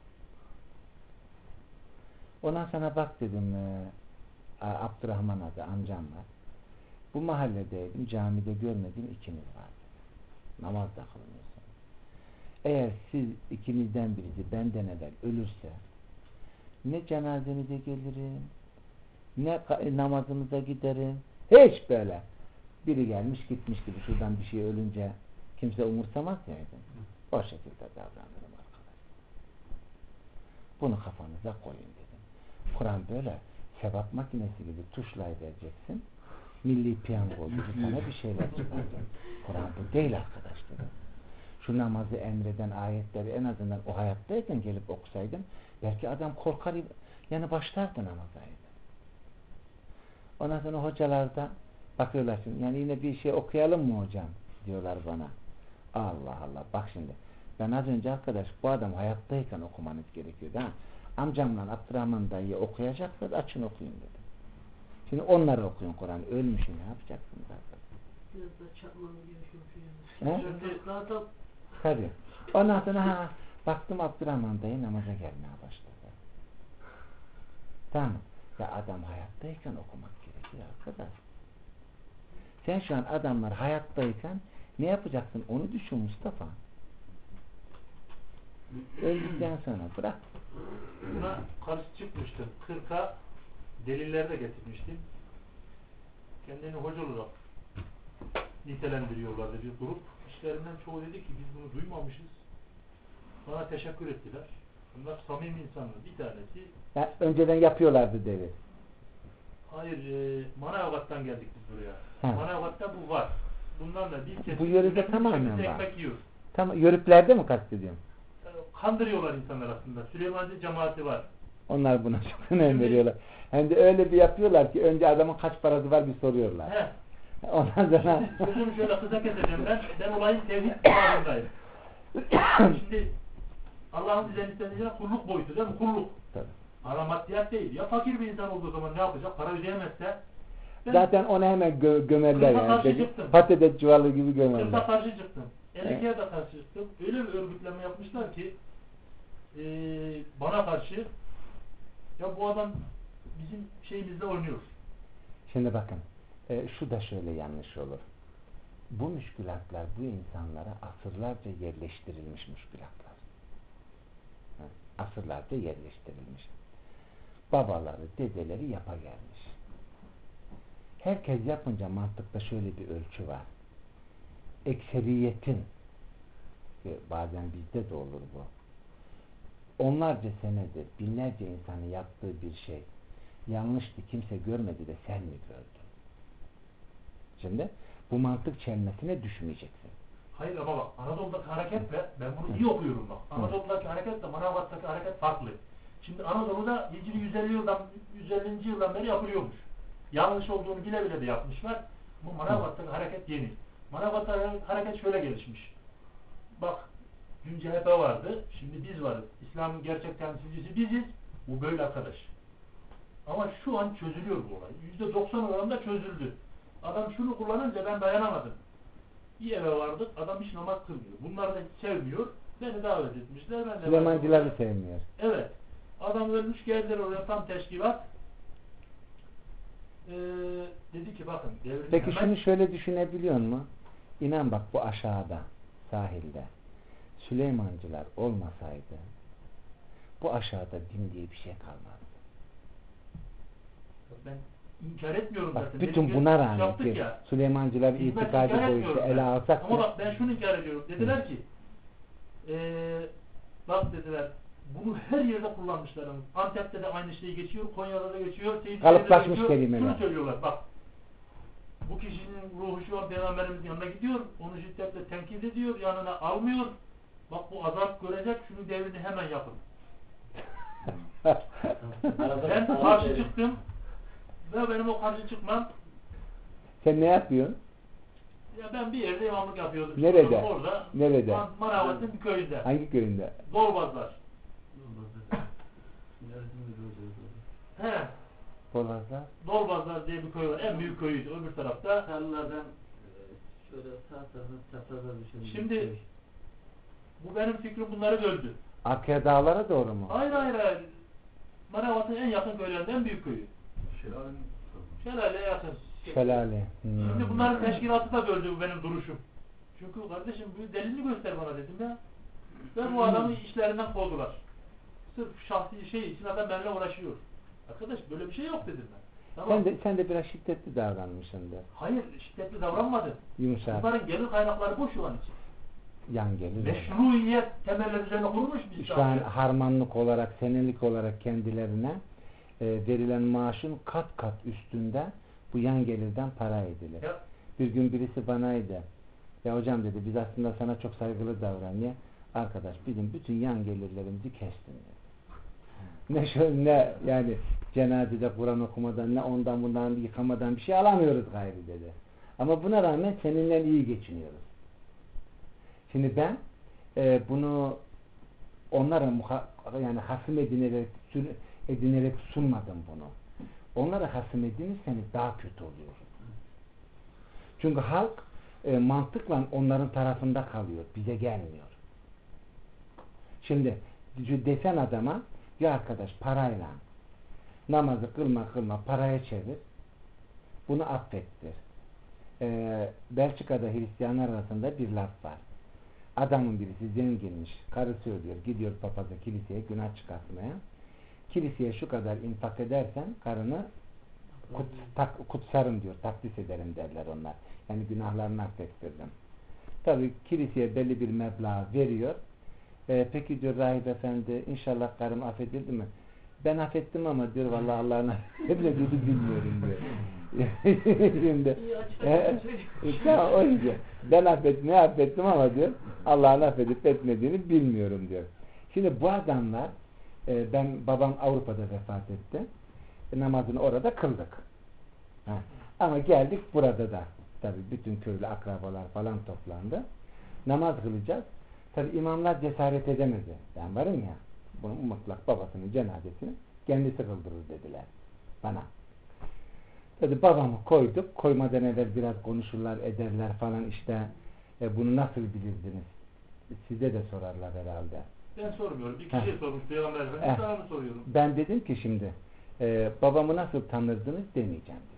Ondan sonra bak dedim e, Abdurrahman adı amcam var. Bu mahalledeydim, camide görmediğim ikiniz var. Namaz da kılmıyorsunuz. Eğer siz ikinizden birisi benden evvel ölürse ne cenazenize gelirim, ne namazınıza giderim, hiç böyle. Biri gelmiş gitmiş gibi şuradan bir şey ölünce kimse umursamaz ya dedim. O şekilde davranırım arkadaşlar. Bunu kafanıza koyun dedim. Kur'an böyle sevap makinesi gibi tuşlayıvereceksin. Milli piyango gibi sana bir şeyler çıkaracak. Kur'an bu değil arkadaş dedim. Şu namazı emreden ayetleri en azından o hayattayken gelip okusaydım belki adam korkar yani başlardı namaza. Ondan sonra hocalar da bakıyorlar şimdi yani yine bir şey okuyalım mı hocam diyorlar bana. Allah Allah bak şimdi ben az önce arkadaş bu adam hayattayken okumanız gerekiyordu ha. Amcamla Abdurrahman dayıyı okuyacaksanız açın okuyun dedim. Şimdi onları okuyun Kur'an ölmüşüm ne yapacaksınız arkadaşlar? Biraz da çakmanız gerekiyormuş yani. Daha da tabii. Ondan sonra ha, baktım Abdurrahman dayı namaza gelmeye başladı. Tamam. Ya adam hayattayken okumak gerekiyor arkadaş. Sen şu an adamlar hayattayken ne yapacaksın onu düşün Mustafa. Öldükten sonra bırak. Buna karşı çıkmıştım. Kırka deliller de getirmiştim. Kendini hoca olarak nitelendiriyorlardı bir grup. İşlerinden çoğu dedi ki biz bunu duymamışız. Bana teşekkür ettiler. Bunlar samimi insanlar. Bir tanesi Ya, önceden yapıyorlardı devir. hayır e, Manavgat'tan geldik biz buraya. Ha. Manavgat'ta bu var. Bundan da bir kesim Bu yörede tamamen var. ekmek yiyor. Tamam, yörüklerde mi kastediyorsun? Kandırıyorlar insanlar aslında. Süleyman'ın cemaati var. Onlar buna çok önem veriyorlar. Hem de öyle bir yapıyorlar ki önce adamın kaç parası var bir soruyorlar. He. Ondan sonra Sözümü şöyle kısa keseceğim ben. Ben olayın tevhid kıvamındayım. Şimdi Allah'ın bize istediği kulluk boyutu değil mi? Kulluk. tabii. Para maddiyat değil. Ya fakir bir insan olduğu zaman ne yapacak? Para ödeyemezse ben Zaten onu hemen gö gömerler Kırka karşı yani. çıktım. Patates çuvalı gibi Kırka gömerler. karşı çıktım. Ellikiye de karşı çıktım. Öyle bir örgütleme yapmışlar ki e, bana karşı Ya bu adam bizim şeyimizle oynuyor. Şimdi bakın, e, şu da şöyle yanlış olur. Bu müşkülatlar bu insanlara asırlarca yerleştirilmiş müşkülatlar. Ha, asırlarca yerleştirilmiş. Babaları, dedeleri yapa gelmiş. Herkes yapınca mantıkta şöyle bir ölçü var. Ekseriyetin, bazen bizde de olur bu, onlarca senedir binlerce insanın yaptığı bir şey yanlıştı, kimse görmedi de sen mi gördün? Şimdi bu mantık çelmesine düşmeyeceksin. Hayır ama bak Anadolu'daki hareketle ben bunu iyi okuyorum bak. Anadolu'daki hareketle Manavgat'taki hareket farklı. Şimdi Anadolu'da Hicri yüz elli yıldan yüz ellinci yıldan beri yapılıyormuş. Yanlış olduğunu bile bile de yapmışlar. Bu Manavgat'taki hareket yeni. Manavgat'taki hareket şöyle gelişmiş. Bak dün C H P vardı. Şimdi biz varız. İslam'ın gerçek temsilcisi biziz. Bu böyle arkadaş. Ama şu an çözülüyor bu olay. yüzde doksan oranında çözüldü. Adam şunu kullanınca ben dayanamadım. Bir eve vardık. Adam hiç namaz kılmıyor. Bunlar da sevmiyor. Beni davet etmişler. Ben de Süleymancıları sevmiyor. Evet. Adam ölmüş, geldiler oraya tam teşkilat. Ee, dedi ki bakın devrin Peki hemen... şunu şöyle düşünebiliyor musun? İnan bak bu aşağıda, sahilde Süleymancılar olmasaydı bu aşağıda din diye bir şey kalmazdı. Ben inkar etmiyorum Bak zaten. bütün Dedim, buna rağmen yaptık ki ya. Süleymancılar Biz ben itikadi inkar boyutu etmiyorum ele ben. alsak Ama da bak ben şunu inkar ediyorum. Dediler ki ee, bak dediler bunu her yerde kullanmışlar. Antep'te de aynı şeyi geçiyor. Konya'da da geçiyor. kalıplaşmış geçiyor. kelimeler. Şunu söylüyorlar bak. Bu kişinin ruhu şu an Peygamberimizin yanına gidiyor. Onu şiddetle tenkit ediyor. Yanına almıyor. Bak bu azap görecek. Şunu devrini hemen yapın. Ben karşı çıktım. Ve benim o karşı çıkmam. Sen ne yapıyorsun? Ya ben bir yerde imamlık yapıyordum. Nerede? Orada. Nerede? Man Manavgat'ın bir köyünde. Hangi köyünde? Dolbazlar. He. Dolbazlar. Dolbazlar diye bir köy var. En büyük köyüydü öbür tarafta. Tarladan şöyle sağ tarafına çaprazda düşün. Şimdi bu benim fikrim bunları böldü. Akya dağlara doğru mu? Hayır hayır hayır. Manavgat'ın en yakın köylerinden en büyük köyü. Şelalenin Şelale'ye yakın. Şelale. Hmm. Şimdi bunların teşkilatı da böldü bu benim duruşum. Çünkü kardeşim bu delilini göster bana dedim ya. Ve bu adamı işlerinden kovdular. Sırf şahsi şey için adam benimle uğraşıyor. Arkadaş böyle bir şey yok dedim ben. Tamam. Sen de sen de biraz şiddetli davranmışsındır. Hayır şiddetli davranmadı. Yumuşak. Bunların gelir kaynakları bu şu an için. Yan gelir. Meşruiyet temelleri üzerine kurulmuş bir Şu an harmanlık olarak, senelik olarak kendilerine e, verilen maaşın kat kat üstünde bu yan gelirden para edilir. Ya. Bir gün birisi banaydı. Ya hocam dedi biz aslında sana çok saygılı davranıyor. Arkadaş bizim bütün yan gelirlerimizi kestin dedi. Ne şöyle ne yani cenazede Kur'an okumadan ne ondan bundan yıkamadan bir şey alamıyoruz gayrı dedi. Ama buna rağmen seninle iyi geçiniyoruz. Şimdi ben e, bunu onlara muha, yani hasım edinerek, edinerek sunmadım bunu. Onlara hasım edinirseniz daha kötü oluyor. Çünkü halk e, mantıkla onların tarafında kalıyor. Bize gelmiyor. Şimdi desen adama ya arkadaş parayla namazı kılma kılma paraya çevir. Bunu affettir. E, Belçika'da Hristiyanlar arasında bir laf var. Adamın birisi zenginmiş. Karısı ölüyor. Gidiyor papaza kiliseye günah çıkartmaya. Kiliseye şu kadar infak edersen karını kut, tak, kutsarım diyor. Takdis ederim derler onlar. Yani günahlarını affettirdim. Tabi kiliseye belli bir meblağ veriyor. Ee, peki diyor rahip efendi inşallah karım affedildi mi? Ben affettim ama diyor vallahi Allah'ın affedildi bilmiyorum diyor. Şimdi e, tamam, o yüzden ben affettim, ne affettim ama diyor Allah'ın affedip etmediğini bilmiyorum diyor. Şimdi bu adamlar e, ben babam Avrupa'da vefat etti. E, namazını orada kıldık. Ha. Ama geldik burada da tabi bütün köylü akrabalar falan toplandı. Namaz kılacağız. Tabi imamlar cesaret edemedi. Ben varım ya bunun mutlak babasının cenazesini kendisi kıldırır dediler bana. Dedi babamı koyduk. Koymadan evvel biraz konuşurlar ederler falan işte e, bunu nasıl bilirdiniz? Size de sorarlar herhalde. Ben sormuyorum. Bir Heh. kişiye sormuş Peygamber Heh. Efendimiz, sana mı soruyorum? Ben dedim ki şimdi e, babamı nasıl tanırdınız demeyeceğim dedim.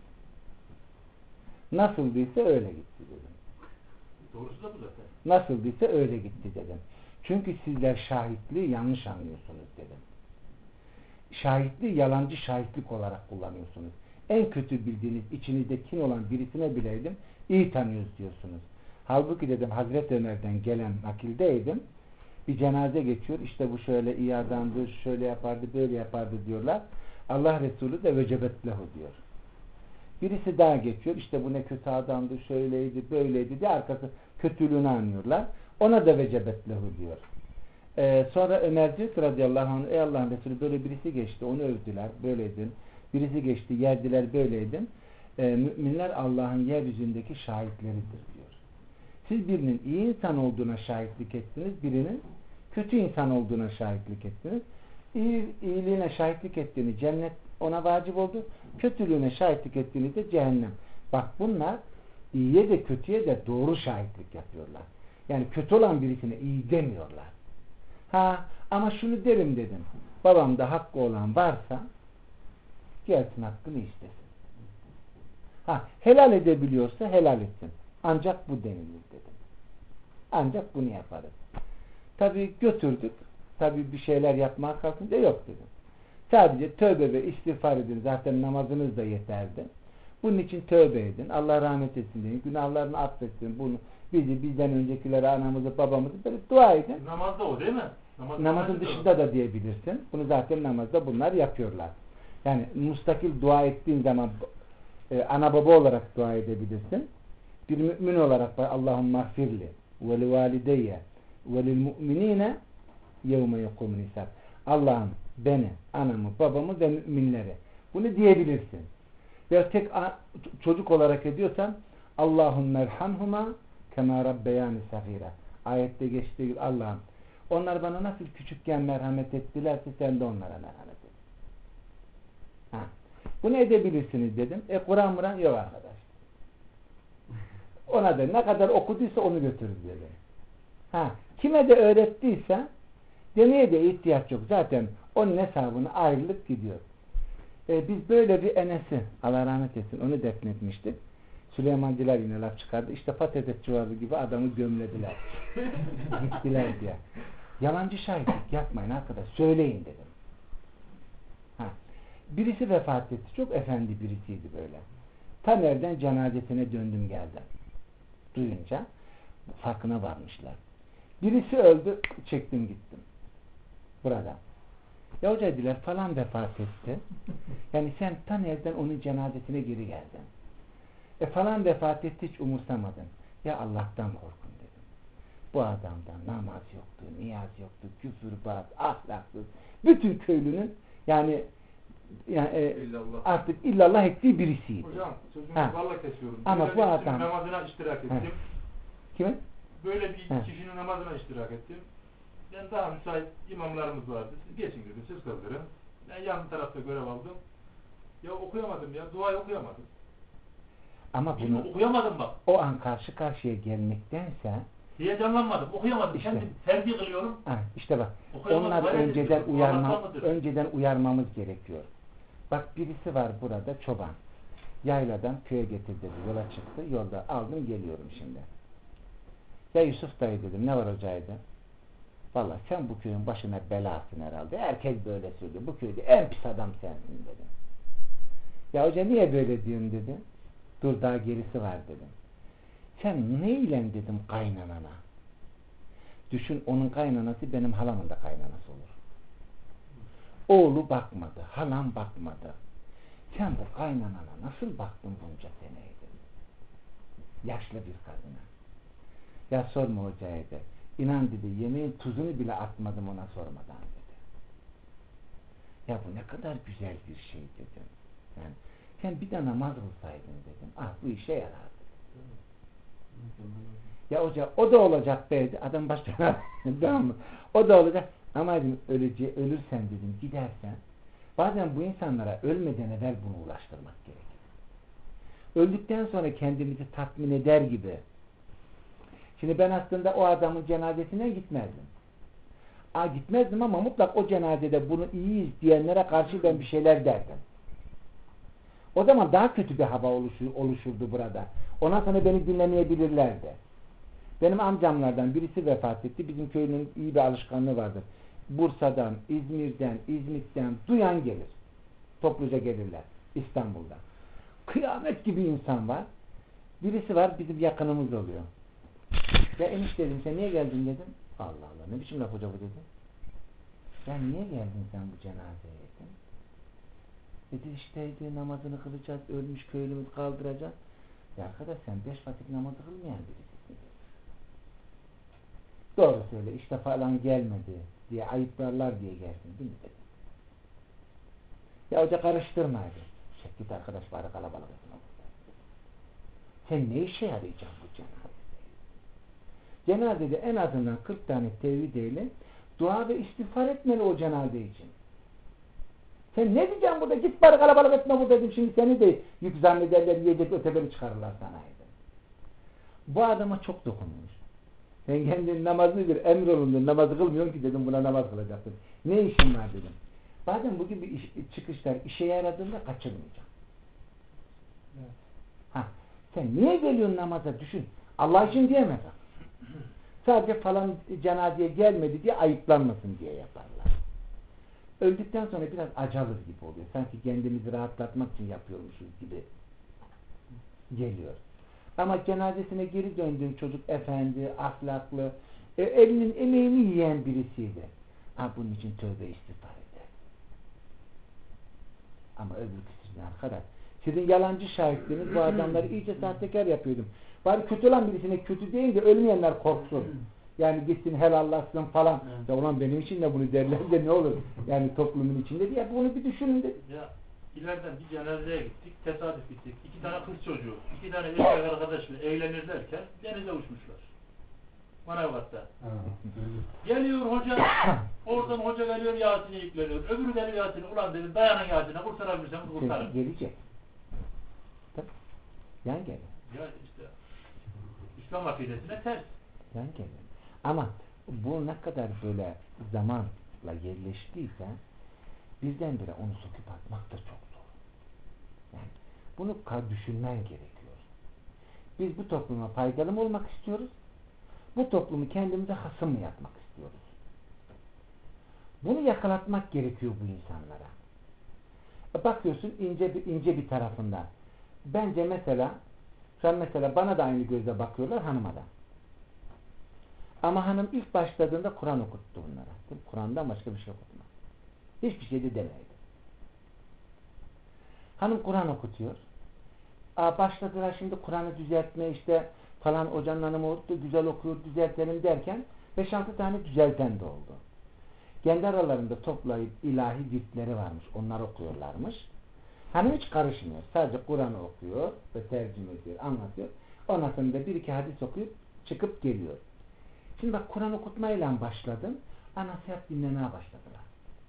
Nasıldıysa öyle gitti dedim. Doğrusu da bu zaten. Nasıldıysa öyle gitti dedim. Çünkü sizler şahitliği yanlış anlıyorsunuz dedim. Şahitliği yalancı şahitlik olarak kullanıyorsunuz. En kötü bildiğiniz içinizde kin olan birisine bileydim iyi tanıyoruz diyorsunuz. Halbuki dedim Hazreti Ömer'den gelen nakildeydim. Bir cenaze geçiyor. İşte bu şöyle iyi adamdı, şöyle yapardı, böyle yapardı diyorlar. Allah Resulü de vecebet lehu diyor. Birisi daha geçiyor. İşte bu ne kötü adamdı, şöyleydi, böyleydi diye arkası kötülüğünü anlıyorlar. Ona da vecebet lehu diyor. Ee, sonra Ömer diyor ki radıyallahu anh, ey Allah'ın Resulü böyle birisi geçti, onu övdüler, böyleydin. Birisi geçti, yerdiler, böyleydin. Ee, müminler Allah'ın yeryüzündeki şahitleridir diyor. Siz birinin iyi insan olduğuna şahitlik ettiniz, birinin kötü insan olduğuna şahitlik ettiniz. İyi, iyiliğine şahitlik ettiğini cennet ona vacip oldu. Kötülüğüne şahitlik ettiğini de cehennem. Bak bunlar iyiye de kötüye de doğru şahitlik yapıyorlar. Yani kötü olan birisine iyi demiyorlar. Ha ama şunu derim dedim. Babamda hakkı olan varsa gelsin hakkını istesin. Ha helal edebiliyorsa helal etsin. Ancak bu denilir dedim. Ancak bunu yaparız. Tabii götürdük. Tabii bir şeyler yapmaya kalkınca yok dedim. Sadece tövbe ve istiğfar edin. Zaten namazınız da yeterdi. Bunun için tövbe edin. Allah rahmet etsin deyin. Günahlarını affetsin. Bunu bizi, bizden öncekilere, anamızı, babamızı böyle dua edin. Namazda o değil mi? Namaz, Namazın dışında da diyebilirsin. Bunu zaten namazda bunlar yapıyorlar. Yani mustakil dua ettiğin zaman e, ana baba olarak dua edebilirsin. Bir mümin olarak Allahümme affirli ve li valideyye ve lil mu'minine yevme yekumun hisab. Allah'ım beni, anamı, babamı ve müminleri. Bunu diyebilirsin. Ve tek çocuk olarak ediyorsan Allahümme erhamhuma kema rabbeyani sagira. Ayette geçtiği gibi Allah'ım onlar bana nasıl küçükken merhamet ettilerse sen de onlara merhamet et. Ha. Bunu edebilirsiniz dedim. E Kur'an Muran yok arkadaş. Ona da ne kadar okuduysa onu götürür dedi. Ha. Kime de öğrettiyse demeye de ihtiyaç yok. Zaten onun hesabını ayrılıp gidiyor. E, biz böyle bir Enes'i Allah rahmet etsin onu defnetmiştik. Süleymancılar yine laf çıkardı. İşte patates çuvalı gibi adamı gömlediler. Gittiler diye. Yalancı şahitlik yapmayın arkadaş. Söyleyin dedim. Ha. Birisi vefat etti. Çok efendi birisiydi böyle. Tam evden cenazesine döndüm geldim. Duyunca farkına varmışlar. Birisi öldü. Çektim gittim. Burada. Ya hoca dediler falan vefat etti. Yani sen tam evden onun cenazesine geri geldin. E falan vefat etti hiç umursamadın. Ya Allah'tan korkun dedim. Bu adamdan namaz yoktu, niyaz yoktu, küfürbaz, ahlaksız. Bütün köylünün yani, yani e, İllallah. artık illallah ettiği birisiydi. Hocam sözünü Ha. valla kesiyorum. Ama Böyle bu bir adam- namazına iştirak ettim. Ha. Kimin? Böyle bir Ha. kişinin namazına iştirak ettim. Ben daha müsait imamlarımız vardı. Siz geçin dedim, siz kıldırın. Ben yan tarafta görev aldım. Ya okuyamadım ya, duayı okuyamadım. Ama Bunu bunu okuyamadım bak. o an karşı karşıya gelmektense Heyecanlanmadım, okuyamadım. İşte. Kendim terbiye kılıyorum. ha, işte bak Okuyamadım, onları gayret önceden ediyorum. uyarma, Allah'tan mıdır? önceden uyarmamız gerekiyor. Bak birisi var burada çoban. Yayladan köye getirdi, yola çıktı. Yolda aldım geliyorum şimdi. Ya Yusuf dayı dedim, ne var hocaydı? Vallahi sen bu köyün başına belasın herhalde. Herkes böyle söylüyor. Bu köyde en pis adam sensin dedim. Ya hoca niye böyle diyorsun dedi. Dur daha gerisi var dedim. Sen neyle dedim kaynanana? Düşün onun kaynanası benim halamın da kaynanası olur. Oğlu bakmadı, halam bakmadı. Sen bu kaynanana nasıl baktın bunca seneydi? Yaşlı bir kadına. Ya sorma hocaya de. İnan dedi yemeğin tuzunu bile atmadım ona sormadan dedi. Ya bu ne kadar güzel bir şey dedim. Yani sen bir de namaz kılsaydın dedim. Ah bu işe yarar. Ya hoca o da olacak be. Adam başına tamam mı? O da olacak. Ama dedim ölece, ölürsen dedim gidersen bazen bu insanlara ölmeden evvel bunu ulaştırmak gerekir. Öldükten sonra kendimizi tatmin eder gibi. Şimdi ben aslında o adamın cenazesine gitmezdim. Aa, gitmezdim ama mutlak o cenazede bunu iyiyiz diyenlere karşı ben bir şeyler derdim. O zaman daha kötü bir hava oluşur, oluşurdu burada. Ondan sonra beni dinlemeyebilirlerdi. Benim amcamlardan birisi vefat etti. Bizim köyünün iyi bir alışkanlığı vardır. Bursa'dan, İzmir'den, İzmit'ten duyan gelir. Topluca gelirler İstanbul'da. Kıyamet gibi insan var. Birisi var bizim yakınımız oluyor. Ya enişte dedim, sen niye geldin dedim. Allah Allah, ne biçim laf hoca bu dedim. Ya niye geldin sen bu cenazeye dedim. Dedi işte dedi, namazını kılacağız, ölmüş köylümüz kaldıracağız. Ya arkadaş sen beş vakit namazı kılmayan birisisin dedi. Doğru söyle işte falan gelmedi diye ayıplarlar diye geldin değil mi dedi. Ya hoca karıştırma dedi. Çek git arkadaş bari kalabalık etme burada. Sen ne işe yarayacaksın bu cenazede? Cenazede en azından kırk tane tevhid eyle, dua ve istiğfar etmeli o cenaze için. Sen ne diyeceksin burada? Git bari kalabalık etme burada dedim. Şimdi seni de yük zannederler, yiyecek öteberi çıkarırlar sana dedim. Bu adama çok dokunmuş. Sen kendin namazını bir emrolundur, namazı kılmıyorsun ki dedim, buna namaz kılacaksın. Ne işin var dedim. Bazen bu gibi iş, çıkışlar işe yaradığında kaçırmayacaksın. Evet. Ha, sen niye geliyorsun namaza düşün. Allah için diyemez. Sadece falan cenazeye gelmedi diye ayıplanmasın diye yaparlar. Öldükten sonra biraz acalır gibi oluyor. Sanki kendimizi rahatlatmak için yapıyormuşuz gibi geliyor. Ama cenazesine geri döndüğün çocuk efendi, ahlaklı, e, elinin emeğini yiyen birisiydi. Ha, bunun için tövbe istiğfar eder. Ama öbür kısmı arkadaş. Sizin yalancı şahitliğiniz bu adamları iyice sahtekar yapıyordum. Bari kötü olan birisine kötü deyince ölmeyenler korksun. Yani gitsin helallaşsın falan. Evet. Ya ulan benim için de bunu derler de ne olur? Yani toplumun içinde diye bunu bir düşünün de. Ya ileriden bir cenazeye gittik, tesadüf gittik. İki tane kız çocuğu, iki tane erkek arkadaşla eğlenirlerken denize uçmuşlar. Manavgat'ta. Geliyor hoca, oradan hoca geliyor Yasin'e yükleniyor. Öbürü geliyor Yasin'e, ulan dedi dayanın Yasin'e, kurtarabilirseniz kurtarın. Gelecek. Tabii. Yan gelir. Ya işte İslam akidesine ters. Yan gelir. Ama bu ne kadar böyle zamanla yerleştiyse birdenbire onu söküp atmak da çok zor. Yani bunu düşünmen gerekiyor. Biz bu topluma faydalı mı olmak istiyoruz? Bu toplumu kendimize hasım mı yapmak istiyoruz? Bunu yakalatmak gerekiyor bu insanlara. Bakıyorsun ince bir, ince bir tarafından. Bence mesela şu an mesela bana da aynı gözle bakıyorlar, hanıma da. Ama hanım ilk başladığında Kur'an okuttu bunlara. Kur'an'dan başka bir şey okutma. Hiçbir şey de demeydi. Hanım Kur'an okutuyor. Aa, başladılar şimdi Kur'an'ı düzeltme işte falan, hocanın hanımı güzel okuyor düzeltelim derken beş altı tane düzelten de oldu. Kendi aralarında toplayıp ilahi virtleri varmış. Onlar okuyorlarmış. Hanım hiç karışmıyor. Sadece Kur'an'ı okuyor ve tercüme ediyor, anlatıyor. Ondan sonra da bir iki hadis okuyup çıkıp geliyor. Şimdi bak Kur'an okutmayla başladım. Nasihat dinlemeye başladılar.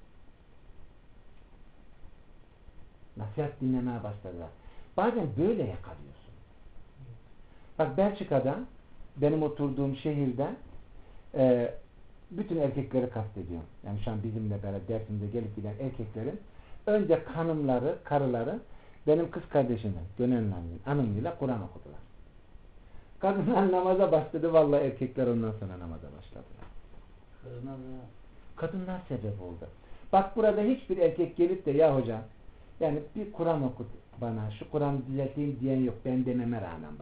Nasihat dinlemeye başladılar. Bazen böyle yakalıyorsun. Bak Belçika'da benim oturduğum şehirde e, bütün erkekleri kastediyorum. Yani şu an bizimle beraber dersimize gelip giden erkeklerin önce hanımları, karıları benim kız kardeşimin, Gönenler'in hanımıyla Kur'an okudular. Kadınlar namaza başladı. Vallahi erkekler ondan sonra namaza başladılar. Kadınlar, Kadınlar sebep oldu. Bak burada hiçbir erkek gelip de ya hocam yani bir Kur'an okut bana, şu Kur'an'ı düzelteyim diyen yok. Ben dememe rağmen bak.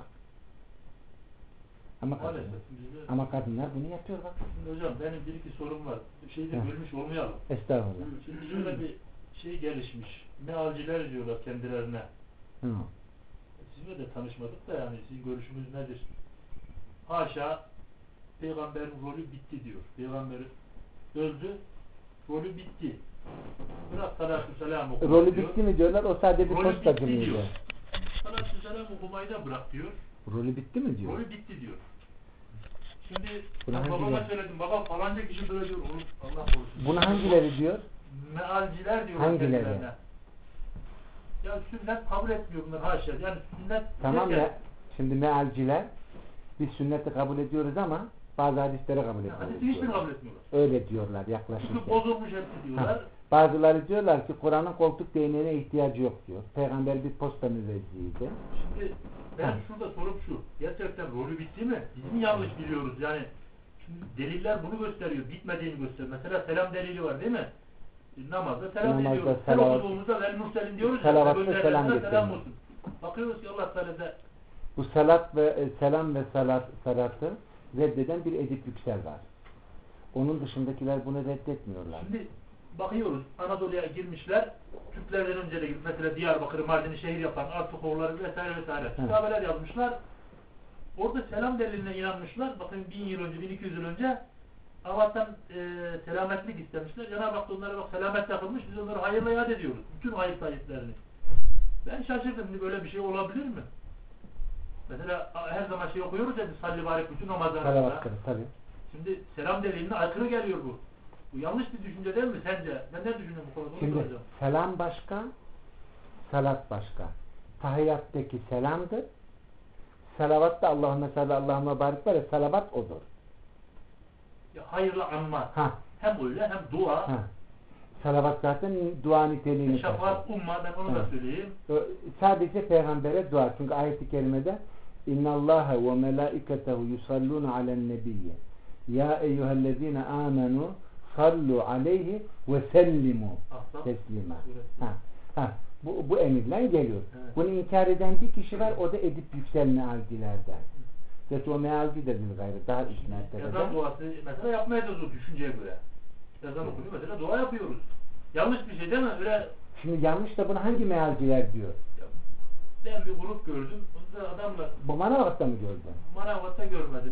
Ama, kadın, ama kadınlar bunu yapıyor bak. Şimdi hocam benim bir iki sorum var. Şeyde bölmüş olmayalım. Estağfurullah. Şimdi şöyle bir şey gelişmiş. Mealciler diyorlar kendilerine. Hı. Sizinle de tanışmadık da yani sizin görüşünüz nedir? Haşa peygamberin rolü bitti diyor. Peygamber öldü, rolü bitti. Bırak salatü selam okumayı rolü diyor. bitti mi diyorlar, o sadece bir post takımıydı. Salatü selam okumayı da bırak diyor. Rolü bitti mi diyor? Rolü bitti diyor. Şimdi Buna babama hangileri? söyledim, baba falanca kişi böyle diyor. Oğlum, Allah korusun. Bunu hangileri diyor? Mealciler diyor. Hangileri? Kendilerine. Ya sünnet kabul etmiyor bunlar haşa. Yani sünnet Tamam derken, ya. Şimdi mealciler biz sünneti kabul ediyoruz ama bazı hadisleri kabul Yani etmiyorlar. hadisi hiçbirini kabul etmiyorlar. Öyle diyorlar Çünkü yaklaşırken. bozulmuş hepsi diyorlar. Ha. Bazıları diyorlar ki Kur'an'ın koltuk değneğine ihtiyacı yok diyor. Peygamber bir posta müvezziydi. Şimdi ben şurada sorum şu. Gerçekten rolü bitti mi? Biz mi yanlış biliyoruz? Yani şimdi deliller bunu gösteriyor. Bitmediğini gösteriyor. Mesela selam delili var değil mi? Namazda selam Namazda ediyoruz. Her selavat- okuduğumuzda vel murselin diyoruz. Salavatla ya, selam selam getiriyor. olsun. Bakıyoruz ki Allah Teala'da Bu salat ve e, selam ve salat salatı reddeden bir Edip Yüksel var. Onun dışındakiler bunu reddetmiyorlar. şimdi bakıyoruz Anadolu'ya girmişler. Türklerden önce de mesela Diyarbakır, Mardin'i şehir yapan Artukoğulları vesaire vesaire kitabeler yazmışlar. Orada selam deliline inanmışlar. Bakın bin yıl önce, bin iki yüz yıl önce Allah'tan e, selametlik istemişler. Cenab-ı Hak da onlara bak selamet takılmış. Biz onları hayırla yad ediyoruz. Bütün hayır sahiplerini. Ben şaşırdım. Böyle bir şey olabilir mi? Mesela her zaman şey okuyoruz ya salli barik bütün namazlarında. Salavat tabii. Şimdi selam deliline aykırı geliyor bu. Bu yanlış bir düşünce değil mi sence? Ben ne düşünüyorum bu konuda? Onu Şimdi soracağım. selam başka, salat başka. Tahiyyattaki selamdır. Salavat da Allahümme salli Allahümme barik var ya, salavat odur. Ya, hayırlı anma. Ha. Hem öyle hem dua. Ha. Salavat zaten dua niteliğini taşır. Şefaat umma, ben onu Ha. da söyleyeyim. Sadece peygambere dua. Çünkü ayet-i kerimede İnna Allaha ve melaiketehu yusalluna alen nebiyye. Ya eyyühellezine amenu sallu aleyhi ve sellimu Ahsan. teslima. Evet. Ha. Ha. Bu, bu emirler geliyor. Evet. Bunu inkar eden bir kişi var. O da Edip Yüksel mealcilerden. Zaten o mealci de değil gayrı. Daha üst mertebede. Ezan duası mesela yapmaya da o düşünceye göre. Ezan okunuyor mesela dua yapıyoruz. Yanlış bir şey değil mi? Öyle Şimdi yanlış da bunu hangi mealciler diyor? ben bir grup gördüm. Onda adamla Bu Manavgat'ta mı gördün? Manavgat'ta görmedim.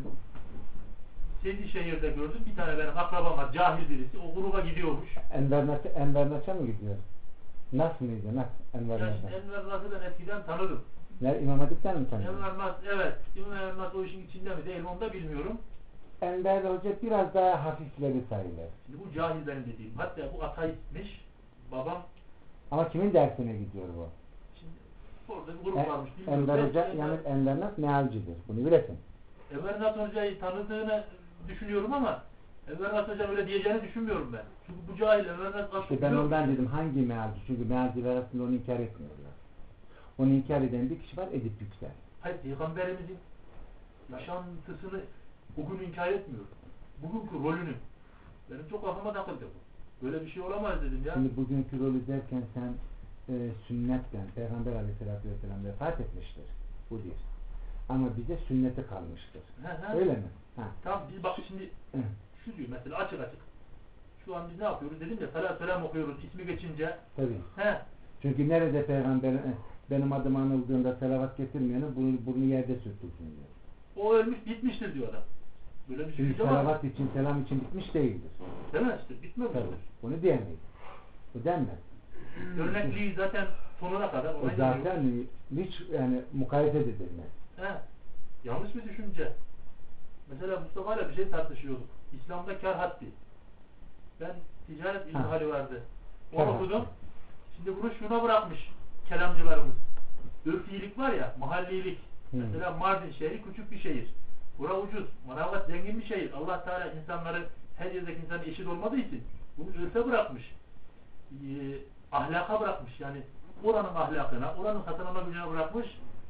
Seydişehir'de gördüm. Bir tane benim akrabam var. Cahil birisi. O gruba gidiyormuş. Enver Naç'a, Enver Naç'a mı gidiyor? Nasıl mıydı? Nasıl? Enver Yani Naç'a. Enver Nas'ı ben eskiden tanırım. Ne, İmam Hatip'ten mi tanıyorsun? Enver Nas, evet. Enver Nas o işin içinde mi değil mi onu da bilmiyorum. Enver Hoca biraz daha hafifleri sayılır. Şimdi bu cahil benim dediğim. Hatta bu ateistmiş. Babam Ama kimin dersine gidiyor bu? şimdi orada bir grup E, varmış. bilmiyorum. Enver Ben- Hoca, ben- yani Enver Nas mealcidir. Bunu bilesin. Enver Nas Hoca'yı tanıdığını düşünüyorum ama Enver Nas Hoca'nın öyle diyeceğini düşünmüyorum ben. Çünkü bu cahil Enver Nas Hoca'yı İşte ben ondan dedim hangi mealci? Çünkü mealciler aslında onu inkar etmiyorlar. Onu inkar eden bir kişi var, Edip Yüksel. Hayır, Peygamberimizin yaşantısını bugün inkar etmiyor. Bugünkü rolünü. Benim çok kafama takıldı bu. Böyle bir şey olamaz dedim ya. Şimdi bugünkü rolü derken sen e, sünnetten, Peygamber Aleyhisselatü Vesselam vefat etmiştir. Bu bir. Ama bize sünneti kalmıştır. He, he. Öyle mi? Ha. Tamam biz bak şimdi Hı. şu diyor mesela açık açık. Şu an biz ne yapıyoruz dedim ya salat selam okuyoruz ismi geçince. Tabii. He. Çünkü nerede Peygamber e, benim adım anıldığında selavat getirmeyenin burnu, burnu yerde sürtülsün diyor. O ölmüş bitmiştir diyor adam. Böyle bir Çünkü şey var. selavat için, selam için bitmiş değildir. Değil mi işte bitmemiştir. Tabii. Bunu diyemeyiz. Bu denmez. Örnekliği zaten sonuna kadar O ona inanıyor. zaten hiç yani mukayese edilmez. He. Yanlış bir düşünce. Mesela Mustafa ile bir şey tartışıyorduk. İslam'da kar haddi. Ben ticaret ilmihali vardı. Onu Kar okudum. haddi. Şimdi bunu şuna bırakmış kelamcılarımız. Örfiyilik var ya, mahallilik. Hmm. Mesela Mardin şehri küçük bir şehir. Bura ucuz. Manavgat zengin bir şehir. Allah Teala insanları her yerdeki insan eşit olmadığı için bunu örfe bırakmış. Ee, ahlaka bırakmış. Yani oranın ahlakına, oranın satın alma gücüne bırakmış.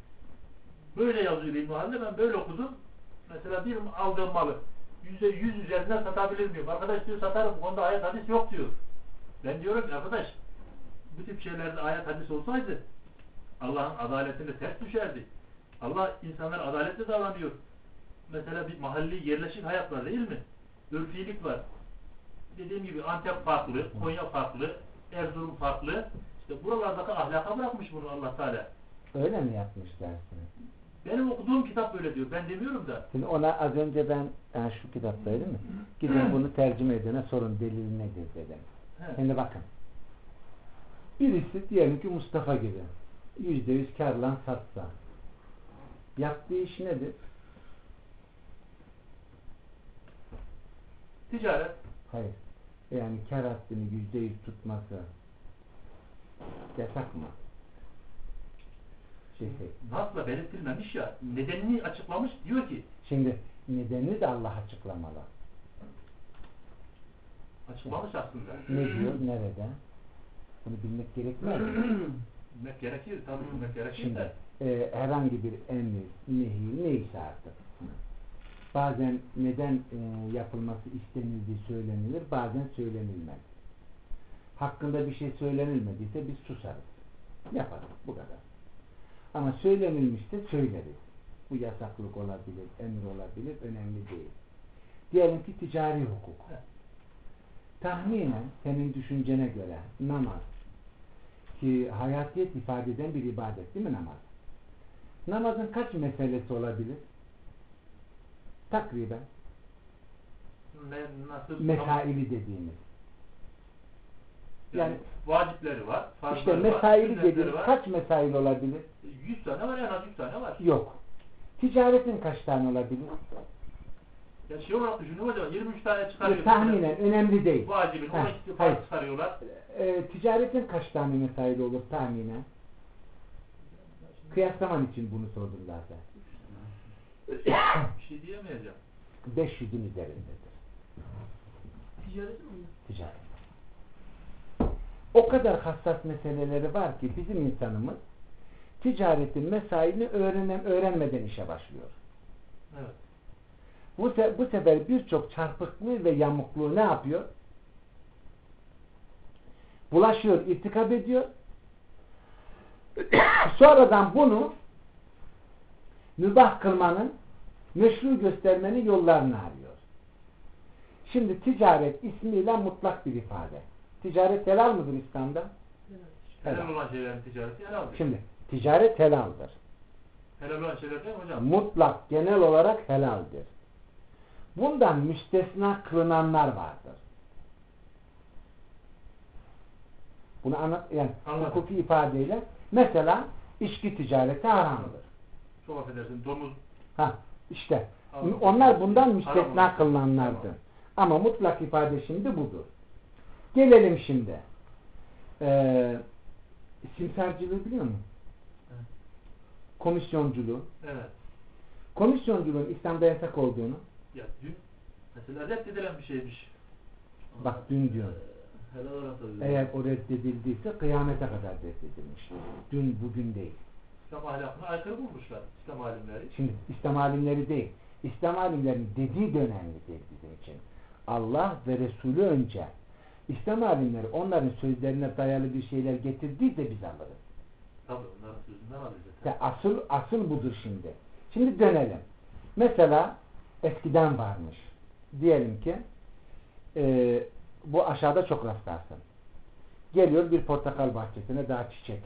Böyle yazıyor ilmihalde. Ben böyle okudum. Mesela bir aldığım malı yüzde yüz üzerinden satabilir miyim? Arkadaş diyor satarım. Bu konuda ayet hadis yok diyor. Ben diyorum ki arkadaş bu tip şeylerde ayet hadis olsaydı Allah'ın adaletine ters düşerdi. Allah insanlar adaletle davranıyor. Mesela bir mahalli yerleşik hayat var değil mi? Örfilik var. Dediğim gibi Antep farklı, Konya farklı, Erzurum farklı. İşte buralardaki ahlaka bırakmış bunu Allah Teala. Öyle mi yapmış dersini? Benim okuduğum kitap böyle diyor. Ben demiyorum da. Şimdi ona az önce ben yani şu kitaptaydı mı? Gidin bunu tercüme edene sorun delili nedir dedim. He. Şimdi bakın. Birisi diyelim ki Mustafa gibi yüzde yüz karlan satsa yaptığı iş nedir? Ticaret. Hayır. Yani kar haddini yüzde yüz tutması yasak mı? Şey, şey. Nasla belirtilmemiş ya. Nedenini açıklamış. Diyor ki Şimdi nedenini de Allah açıklamalı. Açıklamış aslında. Ne diyor? Nerede? Bunu bilmek gerekmez mi? Bilmek gerekir. Tabii bilmek gerekir Şimdi de. e, herhangi bir emir, nehi neyse artık. Bazen neden e, yapılması istenildiği söylenilir, bazen söylenilmez. Hakkında bir şey söylenilmediyse biz susarız. Yaparız. Bu kadar. Ama söylenilmişse söyleriz. Bu yasaklık olabilir, emir olabilir, önemli değil. Diyelim ki ticari hukuk. Tahminen senin düşüncene göre namaz ki hayatiyet ifade eden bir ibadet değil mi namaz? Namazın kaç meselesi olabilir? Takriben. Ne, nasıl? Mesaili dediğimiz. Yani, Yani vacipleri var, farzları işte var, mesaili sünnetleri dediğimiz var. kaç mesail olabilir? yüz tane var, en az yüz tane var. Yok. Ticaretin kaç tane olabilir? Ya şey olarak düşünün hocam, yirmi üç tane çıkarıyor. Tahminen önemli değil. Vacibin, Ha, on iki hayır. farz çıkarıyorlar. E, ticaretin kaç tane mesaili olur tahminen? Kıyaslaman için bunu sordum zaten. Bir şey diyemeyeceğim. beş yüzün üzerindedir. Ticaret mi? Ticaret. O kadar hassas meseleleri var ki bizim insanımız ticaretin mesailini öğrenem, öğrenmeden işe başlıyor. Evet. Bu, se bu sefer birçok çarpıklığı ve yamukluğu ne yapıyor? Bulaşıyor, irtikap ediyor. Sonradan bunu mübah kılmanın, meşru göstermenin yollarını arıyor. Şimdi ticaret ismiyle mutlak bir ifade. Ticaret helal mıdır İslam'da? Helal Helal. olan şeylerin ticareti helaldir. Şimdi ticaret helaldir. Helal olan şeyler değil mi hocam? Mutlak genel olarak helaldir. Bundan müstesna kılınanlar vardır. Bunu anlat, yani Anladım. hukuki ifadeyle mesela içki ticareti haramdır. Çok affedersin, domuz. Ha, işte Anladım. onlar bundan Haram müstesna olur. kılınanlardır. Tamam. Ama mutlak ifade şimdi budur. Gelelim şimdi. Ee, simsarcılığı biliyor musun? Evet. Komisyonculuğu. Evet. Komisyonculuğun İslam'da yasak olduğunu Ya dün mesela reddedilen bir şeymiş. bak dün diyor. Helal olarak da Eğer o reddedildiyse kıyamete kadar reddedilmiş. Dün bugün değil. İslam ahlakına aykırı bulmuşlar İslam alimleri. Şimdi İslam alimleri değil. İslam alimlerinin dediği de önemlidir bizim için. Allah ve Resulü önce. İslam alimleri onların sözlerine dayalı bir şeyler getirdiyse biz alırız. Tabii onların sözünden alıyoruz. İşte asıl, asıl budur şimdi. Şimdi dönelim. Mesela eskiden varmış. Diyelim ki e, bu aşağıda çok rastlarsın. Geliyor bir portakal bahçesine daha çiçek.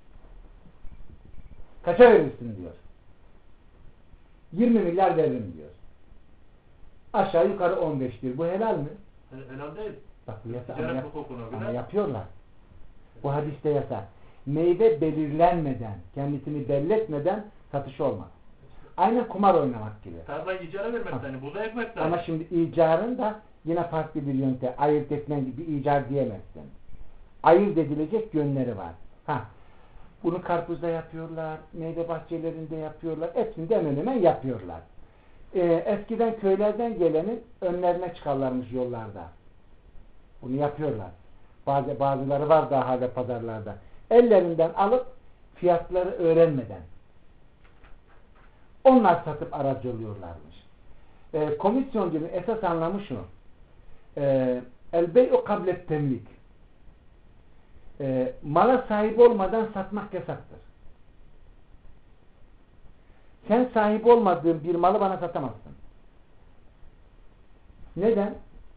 Kaça verirsin diyor. yirmi milyar veririm diyor. Aşağı yukarı on beştir. Bu helal mi? Hel- Helal değil. Bak bu yasa, ama, Ticaret yap, hukukuna ama göre. yapıyorlar. Bu hadiste yasak. Meyve belirlenmeden, kendisini belli etmeden satış olmaz. Aynen kumar oynamak gibi. Tarlayı icara vermek Ha. yani buğday ekmek de. Ama şimdi icarın da yine farklı bir yöntem. Ayırt etmen gibi icar diyemezsin. Ayırt edilecek yönleri var. Ha. Bunu karpuzda yapıyorlar, meyve bahçelerinde yapıyorlar. Hepsini de hemen hemen yapıyorlar. Ee, eskiden köylerden gelenin önlerine çıkarlarmış yollarda. Bunu yapıyorlar. Bazı, bazıları var daha hala pazarlarda. Ellerinden alıp fiyatları öğrenmeden onlar satıp aracı oluyorlarmış. Ee, komisyoncunun esas anlamı şu. Ee, el bey'u kablet temlik. Ee, mala sahip olmadan satmak yasaktır. Sen sahip olmadığın bir malı bana satamazsın. Neden?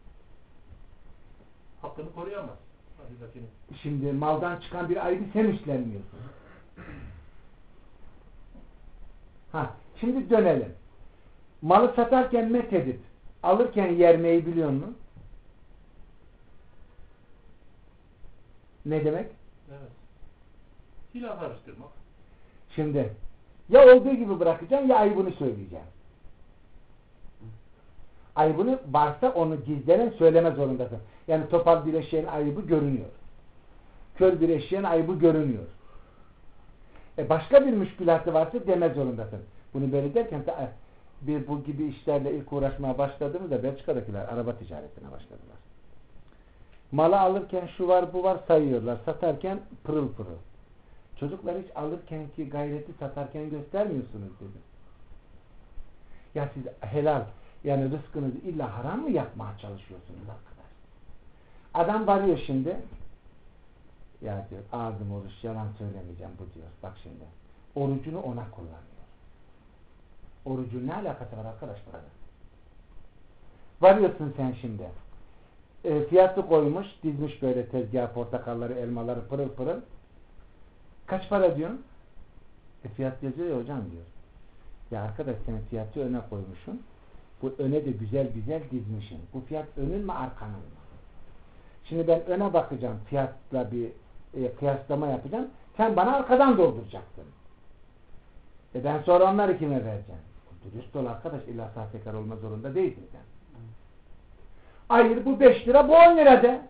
Hakkını koruyamaz. Hakikatini. Şimdi maldan çıkan bir ayıbı sen üstlenmiyorsun. Ha, şimdi dönelim. Malı satarken methedip alırken yermeyi biliyor musun? Ne demek? Evet. Silah karıştırmak. Şimdi ya olduğu gibi bırakacaksın ya ayıbını söyleyeceksin. Ayıbını varsa onu gizlenen söyleme zorundasın. Yani topal bir eşeğin ayıbı görünüyor. Kör bir eşeğin ayıbı görünüyor. E başka bir müşkülatı varsa deme zorundasın. Bunu böyle derken bir bu gibi işlerle ilk uğraşmaya başladığımızda Belçika'dakiler araba ticaretine başladılar. Malı alırken şu var bu var sayıyorlar. Satarken pırıl pırıl. Çocuklar hiç alırken ki gayreti satarken göstermiyorsunuz dedi. Ya siz helal yani rızkınızı illa haram mı yapmaya çalışıyorsunuz arkadaş? Adam varıyor şimdi. Ya diyor ağzım oruç yalan söylemeyeceğim bu diyor. Bak şimdi. Orucunu ona kullanıyor. Orucun ne alakası var arkadaşlar? Varıyorsun sen şimdi. E, fiyatı koymuş, dizmiş böyle tezgah portakalları, elmaları pırıl pırıl. Kaç para diyorsun? E, fiyat yazıyor ya hocam diyor. Ya arkadaş sen fiyatı öne koymuşsun. Bu öne de güzel güzel dizmişsin. Bu fiyat önün mü arkanın mı? Şimdi ben öne bakacağım. Fiyatla bir e, kıyaslama yapacağım. Sen bana arkadan dolduracaksın. E ben sonra onları kime vereceğim? Dürüst ol arkadaş. İlla sahtekar olma zorunda değilsin sen. Hayır bu beş lira bu on lira de.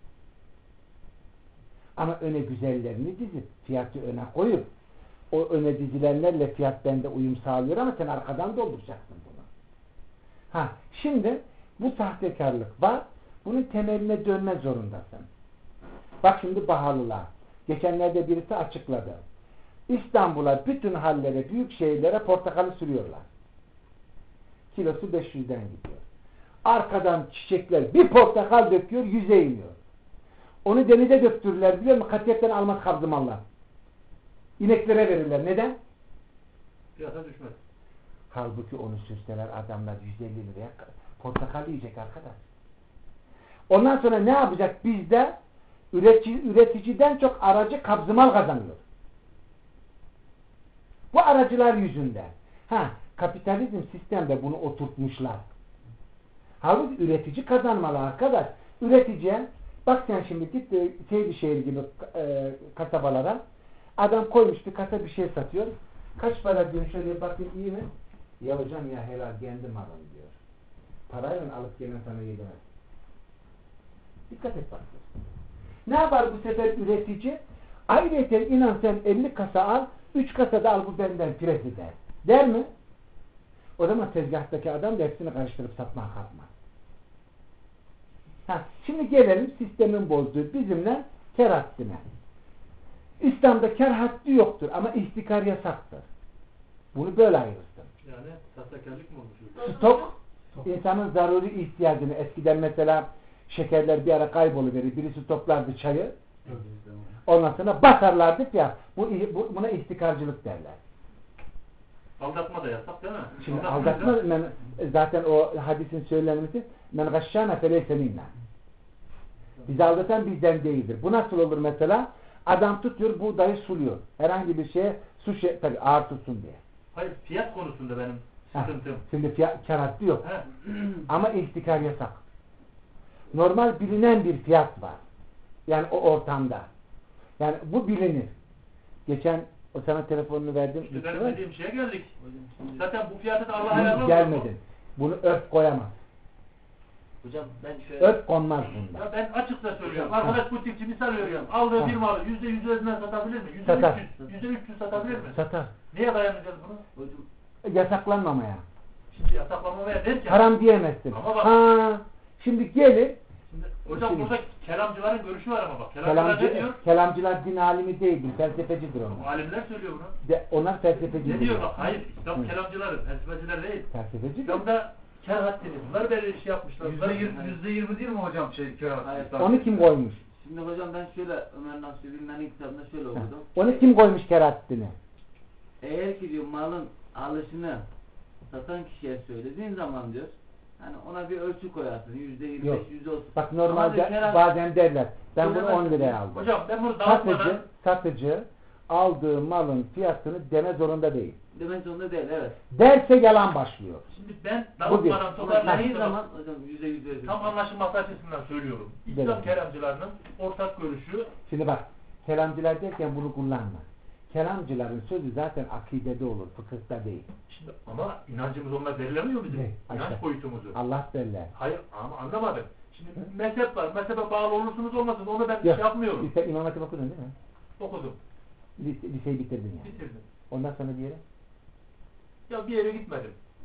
Ama öne güzellerini dizip fiyatı öne koyup o öne dizilenlerle fiyat bende uyum sağlıyor ama sen arkadan dolduracaksın bunu. Ha, şimdi bu sahtekarlık var. Bunun temeline dönme zorundasın. Bak şimdi Bahalılar. Geçenlerde birisi açıkladı. İstanbul'a bütün hallere, büyük şehirlere portakalı sürüyorlar. Kilosu beş yüzden gidiyor. Arkadan çiçekler bir portakal döküyor, yüze iniyor. Onu denize döktürürler biliyor musun? Katiyetten almaz kabzımallar. İneklere verirler. Neden? Fiyata düşmez. Halbuki onu sürseler adamlar yüz elli liraya portakal yiyecek arkadaş. Ondan sonra ne yapacak? Bizde üretici, üreticiden çok aracı kabzımal kazanıyor. Bu aracılar yüzünden. Ha, kapitalizm sistemde bunu oturtmuşlar. Halbuki üretici kazanmalı arkadaş. Üreticiye bak sen şimdi git Seydişehir gibi e, kasabalara adam koymuş bir kasa bir şey satıyor. Kaç para diyor şöyle bakayım iyi mi? Ya hocam ya helal kendim alın diyor. Parayla alıp gelen sana yedemez. Dikkat et bak. Ne yapar bu sefer üretici? Ayrıca inan sen elli kasa al, üç kasa da al bu benden piresi der. Der mi? O zaman tezgahtaki adam da hepsini karıştırıp satmaya kalkmaz. Ha, şimdi gelelim sistemin bozduğu bizimle kar haddine. İslam'da kar haddi yoktur ama ihtikar yasaktır. Bunu böyle ayırırsın. Yani sahtekarlık mı olmuş? Stok, insanın zaruri ihtiyacını eskiden mesela şekerler bir ara kayboluverir. Birisi toplardı çayı. Ondan sonra basarlardı ya. Bu, bu, buna ihtikarcılık derler. Aldatma da yasak değil mi? Şimdi aldatma, aldatma men, zaten o hadisin söylenmesi men gashşâne feleyse minna. Bizi aldatan bizden değildir. Bu nasıl olur mesela? Adam tutuyor buğdayı suluyor. Herhangi bir şeye su şey, tabii ağır tutsun diye. Hayır fiyat konusunda benim sıkıntım. Heh, şimdi fiyat, kar haddi yok. Ama ihtikar yasak. Normal bilinen bir fiyat var. Yani o ortamda. Yani bu bilinir. Geçen o sana telefonunu verdim. İşte benim dediğim şeye geldik. Zaten bu fiyatı da Allah'a ayarlamış. Gelmedin. Bunu örf koyamaz. Hocam ben şöyle... Örf konmaz bunda. Ya ben açıkça söylüyorum. Arkadaş butikçi misal veriyorum. Aldığı Ha. bir malı yüzde yüz üzerinden satabilir mi? Yüzde Satar. üç yüz, yüzde üç yüz satabilir mi? Satar. Neye dayanacağız bunu? Hocam, Yasaklanmamaya. Şimdi yasaklamamaya derken... Haram diyemezsin. Ama bak- Ha, şimdi gelir Şimdi, hocam Şimdi- burada kelamcıların görüşü var ama bak. Kelamcılar ne kelamcı, diyor? kelamcılar din alimi değildir. Felsefecidir onlar. Alimler söylüyor bunu. De, onlar felsefecidir. Ne diyor bak? Hayır. İslam Hı. kelamcıları, felsefeciler değil. Felsefecidir. İslam'da kar haddini. Bunlar böyle şey yapmışlar. Yüzde yirmi, yüzde yirmi değil mi hocam şey kağıt? Hayır. Onu kim koymuş? şimdi hocam ben şöyle Ömer Nasuhi Bilmen'in kitabında şöyle okudum. Onu kim koymuş kerahatini? Eğer ki diyor malın alışını satan kişiye söylediğin zaman diyor hani ona bir ölçü koyarsın. Yüzde yirmi Yok. beş, yüzde otuz. Bak Ama diyor, normalde kerat- bazen derler. Ben bunu on Söylemezsin. liraya aldım. Hocam ben bunu Satıcı, dağıtmadan satıcı aldığı malın fiyatını deme zorunda değil. demek zorunda değil evet. Derse yalan başlıyor. şimdi ben Bu bir. dağıtmadan Ama toparlayayım dediği zaman zaman hocam yüzde yüz verirsin. tam anlaşılması açısından söylüyorum. İslam Evet. kelamcılarının ortak görüşü Şimdi bak, kelamcılar derken bunu kullanma. Kelamcıların sözü zaten akidede olur, fıkıhta değil. şimdi ama inancımız onlar belirlemiyor bizim. Ne? İnanç İşte. boyutumuzu. Allah derler. Hayır ama anlamadım. Şimdi mezhep var. Mezhebe bağlı olursunuz olmazsınız. Onu ben Yok. şey yapmıyorum. Sen İmam Hatip okudun değil mi? Okudum. Lise, liseyi bitirdin yani. Bitirdim. Ondan sonra bir yere. Ya bir yere gitmedim.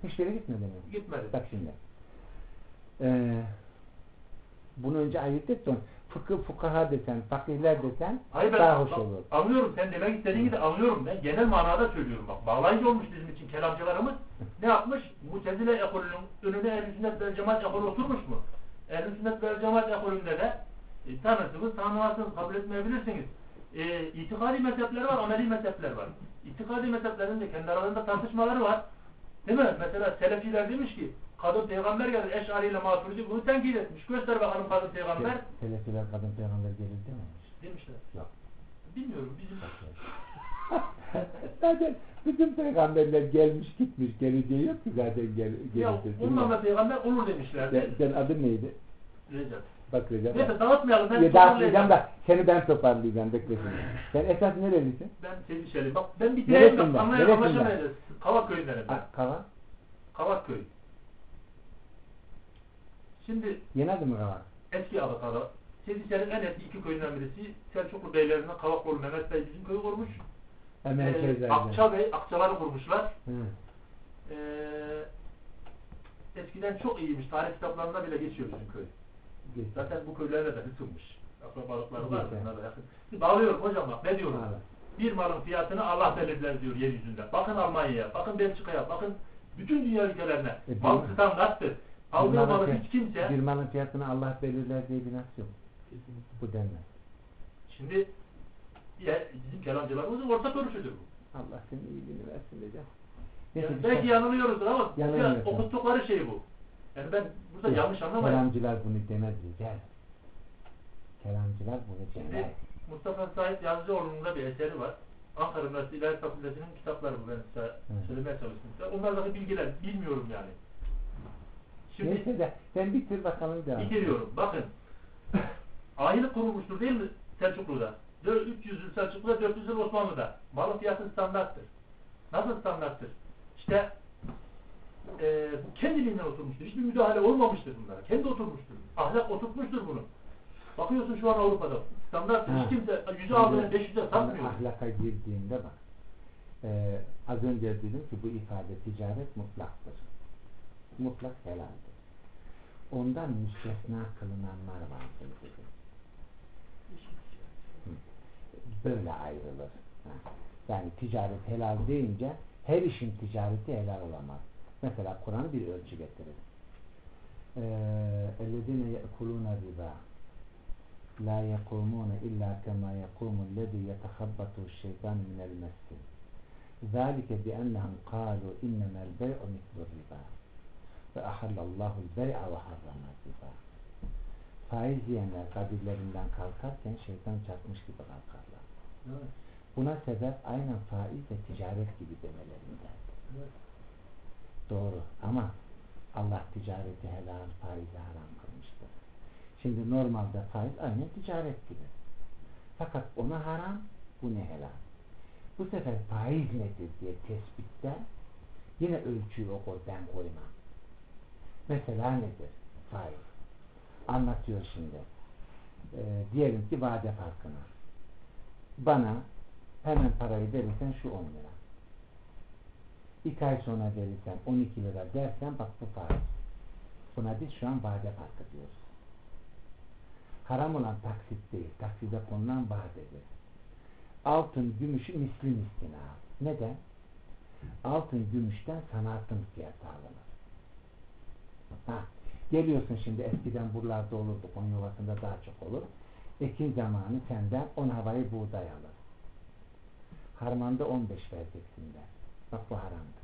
Hiç yere gitmedi mi? Gitmedi. Bak şimdi. Ee, bunu önce ayırt et sonra fıkıh, fukaha desen, fakihler desen Hayır, ben daha hoş bak, olur. anlıyorum. Sen demek istediğin gibi anlıyorum. Ben genel manada söylüyorum. Bak bağlayıcı olmuş bizim için kelamcılarımız. Ne yapmış? Mutezile ekolünün önüne Ehl-i Sünnet vel Cemaat ekolü oturmuş mu? Ehl-i Sünnet vel Cemaat ekolünde de e, tanırsınız, tanımazsınız, kabul etmeyebilirsiniz. E, itikadi mezhepler var, ameli mezhepler var. İtikadi mezheplerinde kendi aralarında tartışmaları var. Değil mi? Mesela Selefiler demiş ki kadın peygamber gelir, Eş'ari ile Maturidi bunu tenkit etmiş. Göster bakalım kadın peygamber. Selefiler kadın peygamber gelir dememiş. Demişler. Yok. Bilmiyorum bizim. Zaten bütün peygamberler gelmiş gitmiş, geleceği yok ki zaten gel, Ya gelirse. ondan da peygamber olur demişlerdi. Sen, sen adın neydi? Recep. Bak Recep. Neyse dağıtmayalım. Ben Ya dağıtmayacağım toparlayacağım. da seni ben toparlayacağım, bekle şimdi. Sen esas nerelisin? Ben Sevişeliyim. Bak ben bitireyim Neresinden? bak anlayan Neresinden? anlaşamayacağız. Kavak köyündenim ben. A- Kava? Kavak köyü. Şimdi Yeni adı mı Kava? eski adı Kavak. Sevişel'in en eski iki köyünden birisi Selçuklu beylerinden Kavakoğlu Mehmet Bey bizim köyü kurmuş. Hemen Ee, merkezlerden. Akça Bey, Akçaları kurmuşlar. Hı. Ee, eskiden çok iyiymiş. Tarih kitaplarında bile geçiyor bizim köy. Geç. Zaten bu köylerde de hısınmış. Akrabalıkları var. Güzel. Bunlar da yakın. Bağlıyorum hocam bak ne diyorum. Bağla. Bir malın fiyatını Allah belirler diyor yeryüzünde. Bakın Almanya'ya, bakın Belçika'ya, bakın bütün dünya ülkelerine. E, Mal bir- standarttır. Bir Aldığı malın malı fiyat- hiç kimse... Bir malın fiyatını Allah belirler diye bir nas yok. Bu denmez. Şimdi ya, bizim kelamcılarımızın ortak görüşüdür bu. Allah senin iyiliğini versin diyeceğim. Yani belki yanılıyoruzdur ama Yanılmıyorsun. ya, okuttukları şey bu. Yani ben burada Yok, yanlış anlamayın. Kelamcılar bunu demez Rical. Kelamcılar bunu Şimdi demez. Mustafa Said Yazıcıoğlu'nun da bir eseri var. Ankara Üniversitesi İlahiyat Fakültesi'nin kitapları bu ben size Hı. söylemeye çalıştım. Onlardaki bilgiler bilmiyorum yani. Şimdi Neyse de sen bitir bakalım devam. bitiriyorum. Bakın. Aylık kurulmuştur değil mi Selçuklu'da? üç yüz yıl Selçuklu'da, dört yüz yıl Osmanlı'da. Malın fiyatı standarttır. Nasıl standarttır? İşte e, bu kendiliğinden oturmuştur. Hiçbir müdahale olmamıştır bunlara. Kendi oturmuştur. Ahlak oturtmuştur bunu. Bakıyorsun şu an Avrupa'da. Standarttır. Hiç kimse yüze aldığını beş yüze satmıyor. Ahlaka girdiğinde bak. Ee, az önce dedim ki bu ifade ticaret mutlaktır. Mutlak helaldir. Ondan müstesna kılınanlar vardır dedim. Böyle ayrılır. Ha. Yani ticaret helal deyince her işin ticareti helal olamaz. Mesela Kur'an bir ölçü getirir. اَلَّذِينَ يَأْكُلُونَ الرِّبَا لَا يَقُومُونَ إِلَّا كَمَا يَقُومُ الَّذِي يَتَخَبَّطُهُ الشَّيْطَانُ مِنَ الْمَسِّ ذَلِكَ بِأَنَّهُمْ قَالُوا إِنَّمَا الْبَيْعُ مِثْلُ الرِّبَا وَأَحَلَّ اللّٰهُ الْبَيْعَ وَحَرَّمَ الرِّبَا. Faiz yiyenler kabirlerinden kalkarken şeytan çarpmış gibi kalkarlar. Evet. Buna sebep aynen faiz ve ticaret gibi demelerinden. Evet. Doğru ama Allah ticareti helal, faizi haram kılmıştır. Şimdi normalde faiz aynen ticaret gibi. Fakat ona haram, bu ne helal. Bu sefer faiz nedir diye tespitte yine ölçüyü okur, ben koymam. Mesela nedir? Faiz. Anlatıyor şimdi. Ee, diyelim ki vade farkını. Bana hemen parayı verirsen şu on lira. İki ay sonra verirsen on iki lira dersen bak bu faiz. Buna biz şu an vade farkı diyoruz. Haram olan taksit değil, takside konulan vadedir. Altın, gümüşü misli misline al. Neden? Altın, gümüşten sanatın fiyatı alınır. Ha, geliyorsun şimdi eskiden buralarda olurdu, Konyovası'nda daha çok olur. Ekim zamanı senden on havayı buğday alır. Harmanda on beş vereceksin der. Bak bu haramdır.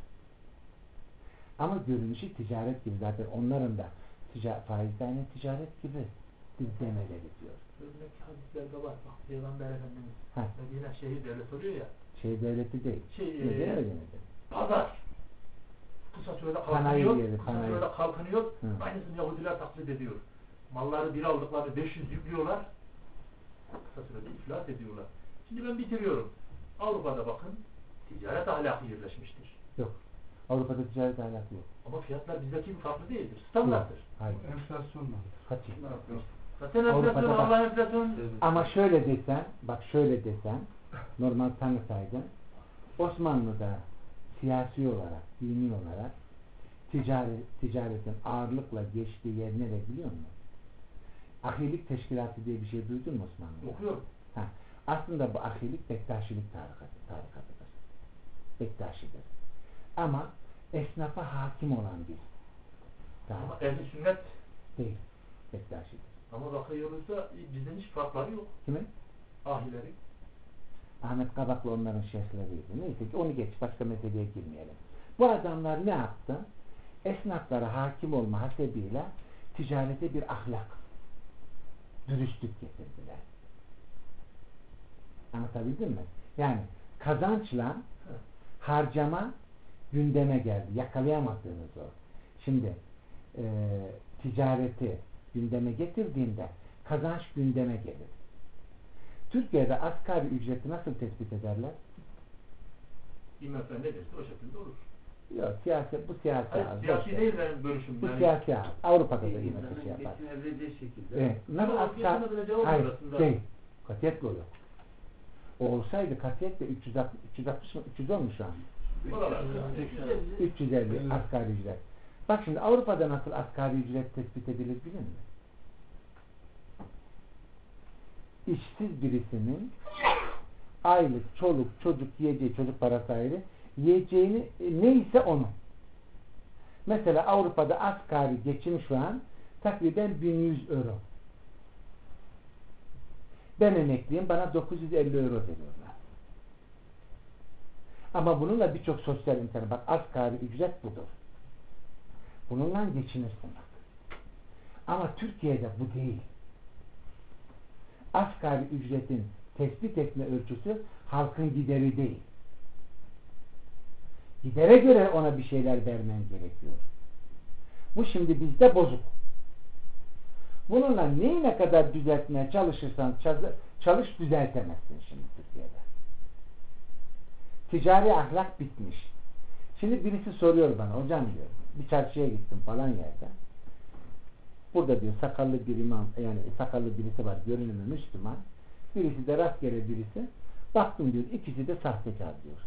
Ama görünüşü ticaret gibi, zaten onların da tica faizlerine ticaret gibi demeleri diyor. Örnek hadislerde var. Bak Peygamber Efendimiz Ha. Medine şehir devlet oluyor ya. Şey devleti değil. Şey, Ne e, değil mi? Pazar. Kısa sürede Sanayi kalkınıyor. yeri, Kısa sanayi. sürede kalkınıyor. Hı. Aynısını Yahudiler taklit ediyor. Malları bir aldıklarını beş yüz yüklüyorlar. Kısa sürede iflas ediyorlar. Şimdi ben bitiriyorum. Avrupa'da bakın ticaret ahlakı yerleşmiştir. Yok. Avrupa'da ticaret ahlakı yok. Ama fiyatlar bizdeki gibi farklı değildir. Standarttır. Hayır. Enflasyonla. Kaçın. Zaten Avrupa'da enflasyon, bak- Allah enflasyon Ama şöyle desen, bak şöyle desen, normal tanısaydın, Osmanlı'da siyasi olarak, dini olarak ticaret, ticaretin ağırlıkla geçtiği yer nere biliyor musun? Ahilik teşkilatı diye bir şey duydun mu Osmanlı? Okuyorum. Ha. Aslında bu ahilik Bektaşilik tarikatı, tarikatıdır. Bektaşidir. Ama esnafa hakim olan bir Ama tarikat ehli sünnet değil. Bektaşidir. ama bakıyoruzda bizden hiç farkları yok. Kimin? Ahileri. Ahmet Kabaklı onların şeyhleriydi. Neyse ki onu geç, başka meseleye girmeyelim. Bu adamlar ne yaptı? Esnaflara hakim olma hasebiyle ticarete bir ahlak, dürüstlük getirdiler. Anlatabildim mi? Yani kazançla harcama gündeme geldi. Yakalayamadığınız o. Şimdi e, ticareti gündeme getirdiğinde kazanç gündeme gelir. Türkiye'de asgari ücreti nasıl tespit ederler? İmef ne derse o şekilde olur. Yok, siyaset, bu siyasi Hayır, az. siyasi boş değil ver. benim görüşüm. Bu Yani, siyasi az. Avrupa'da da yine İnsanın bir şey yapar. geçinebileceği şekilde. Evet. Nasıl Ama asgari... geçinebileceği olmuyor Hayır, aslında. değil. Katiyetle o yok. O olsaydı katiyetle üç yüz altmış, üç yüz altmış mı? üç yüz on mu şu an? Oralar. üç yüz elli Evet. asgari ücret. Bak şimdi Avrupa'da nasıl asgari ücret tespit edilir bilir mi? İşsiz birisinin aylık, çoluk, çocuk yiyeceği, çocuk parası ayrı, yiyeceğini e, neyse onu. Mesela Avrupa'da asgari geçim şu an takriben bin yüz euro. Ben emekliyim, bana dokuz yüz elli euro veriyorlar. Ama bununla birçok sosyal imkanı, bak asgari ücret budur. Bununla geçinirsin bak. Ama Türkiye'de bu değil. Asgari ücretin tespit etme ölçüsü halkın gideri değil. Gidere göre ona bir şeyler vermen gerekiyor. Bu şimdi bizde bozuk. Bununla neyi ne kadar düzeltmeye çalışırsan çalış düzeltemezsin şimdi Türkiye'de. Ticari ahlak bitmiş. Şimdi birisi soruyor bana, hocam diyor, bir çarşıya gittim falan yerde. Burada diyor sakallı bir imam, yani sakallı birisi var, görünümü Müslüman. Birisi de rastgele birisi. Baktım diyor, ikisi de sahtekar diyor.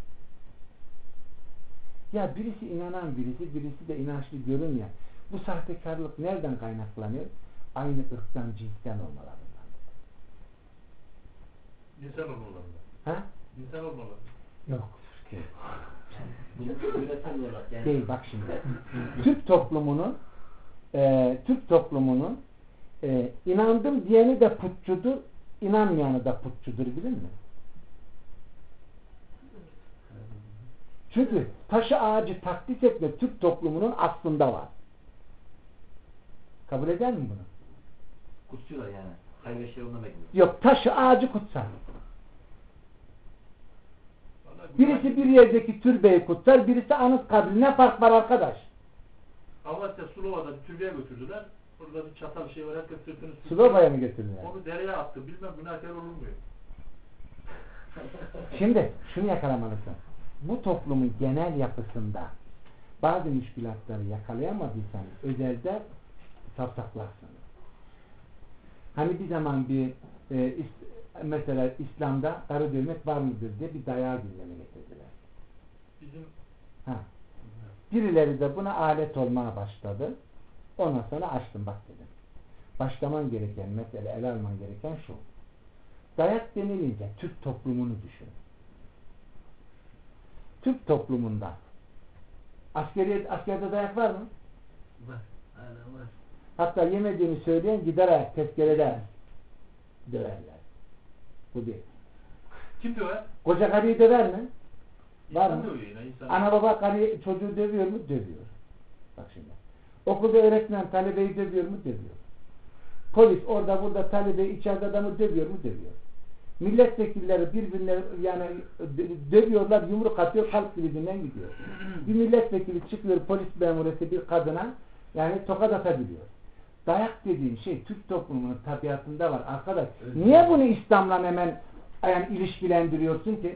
Ya birisi inanan birisi, birisi de inançlı görünmeyen. Bu sahtekarlık nereden kaynaklanıyor? Aynı ırktan, cinsten olmalarından. İnsan olmalarında. Ha? İnsan olmalarında. Yok. Üretemiyorlar. Yani Değil bak şimdi. Türk toplumunun e, Türk toplumunun e, inandım diyeni de putçudur, inanmayanı da putçudur bilir mi? Çünkü taşı ağacı taklit etme Türk toplumunun aslında var. Kabul eder mi bunu? kutsuyorlar yani. Hayır ve şey onunla bekliyor. Yok, taşı ağacı kutsar. Vallahi Birisi bir yerdeki türbeyi kutsar, birisi anıt kabri. Ne fark var arkadaş? Amasya Sulova'da bir türbeye götürdüler. Orada bir çatal şey var. Herkes sırtını sürtüyor. Slova'ya mı götürdüler? Onu dereye attı. Bilmem günahkar olur mu? Şimdi şunu yakalamalısın. Bu toplumun genel yapısında bazı müşkülatları yakalayamadıysanız özelde savsaklarsınız. Hani bir zaman bir e, is, mesela İslam'da karı dövmek var mıdır diye bir dayağı gündeme getirdiler. Bizim Ha. Birileri de buna alet olmaya başladı. Ondan sonra açtım bak dedim. Başlaman gereken mesele, ele alman gereken şu. Dayak denilince Türk toplumunu düşün. Türk toplumunda askeri, askerde dayak var mı? Var. Hala var. Hatta yemediğini söyleyen gider ayak tezkerede döverler. Bu bir. kim döver? Koca karıyı döver mi? Var İnsan mı? dövüyor yine. İnsan. Ana baba karıyı, çocuğu dövüyor mu? Dövüyor. Bak şimdi. Okulda öğretmen talebeyi dövüyor mu? Dövüyor. Polis orada burada talebeyi içeride adamı dövüyor mu? Dövüyor. Milletvekilleri birbirine yani dövüyorlar, yumruk atıyor, kalp krizinden gidiyor. Bir milletvekili çıkıyor, polis memuresi bir kadına yani tokat atabiliyor. Dayak dediğin şey Türk toplumunun tabiatında var. Arkadaş, evet. Niye bunu İslam'la hemen yani ilişkilendiriyorsun ki?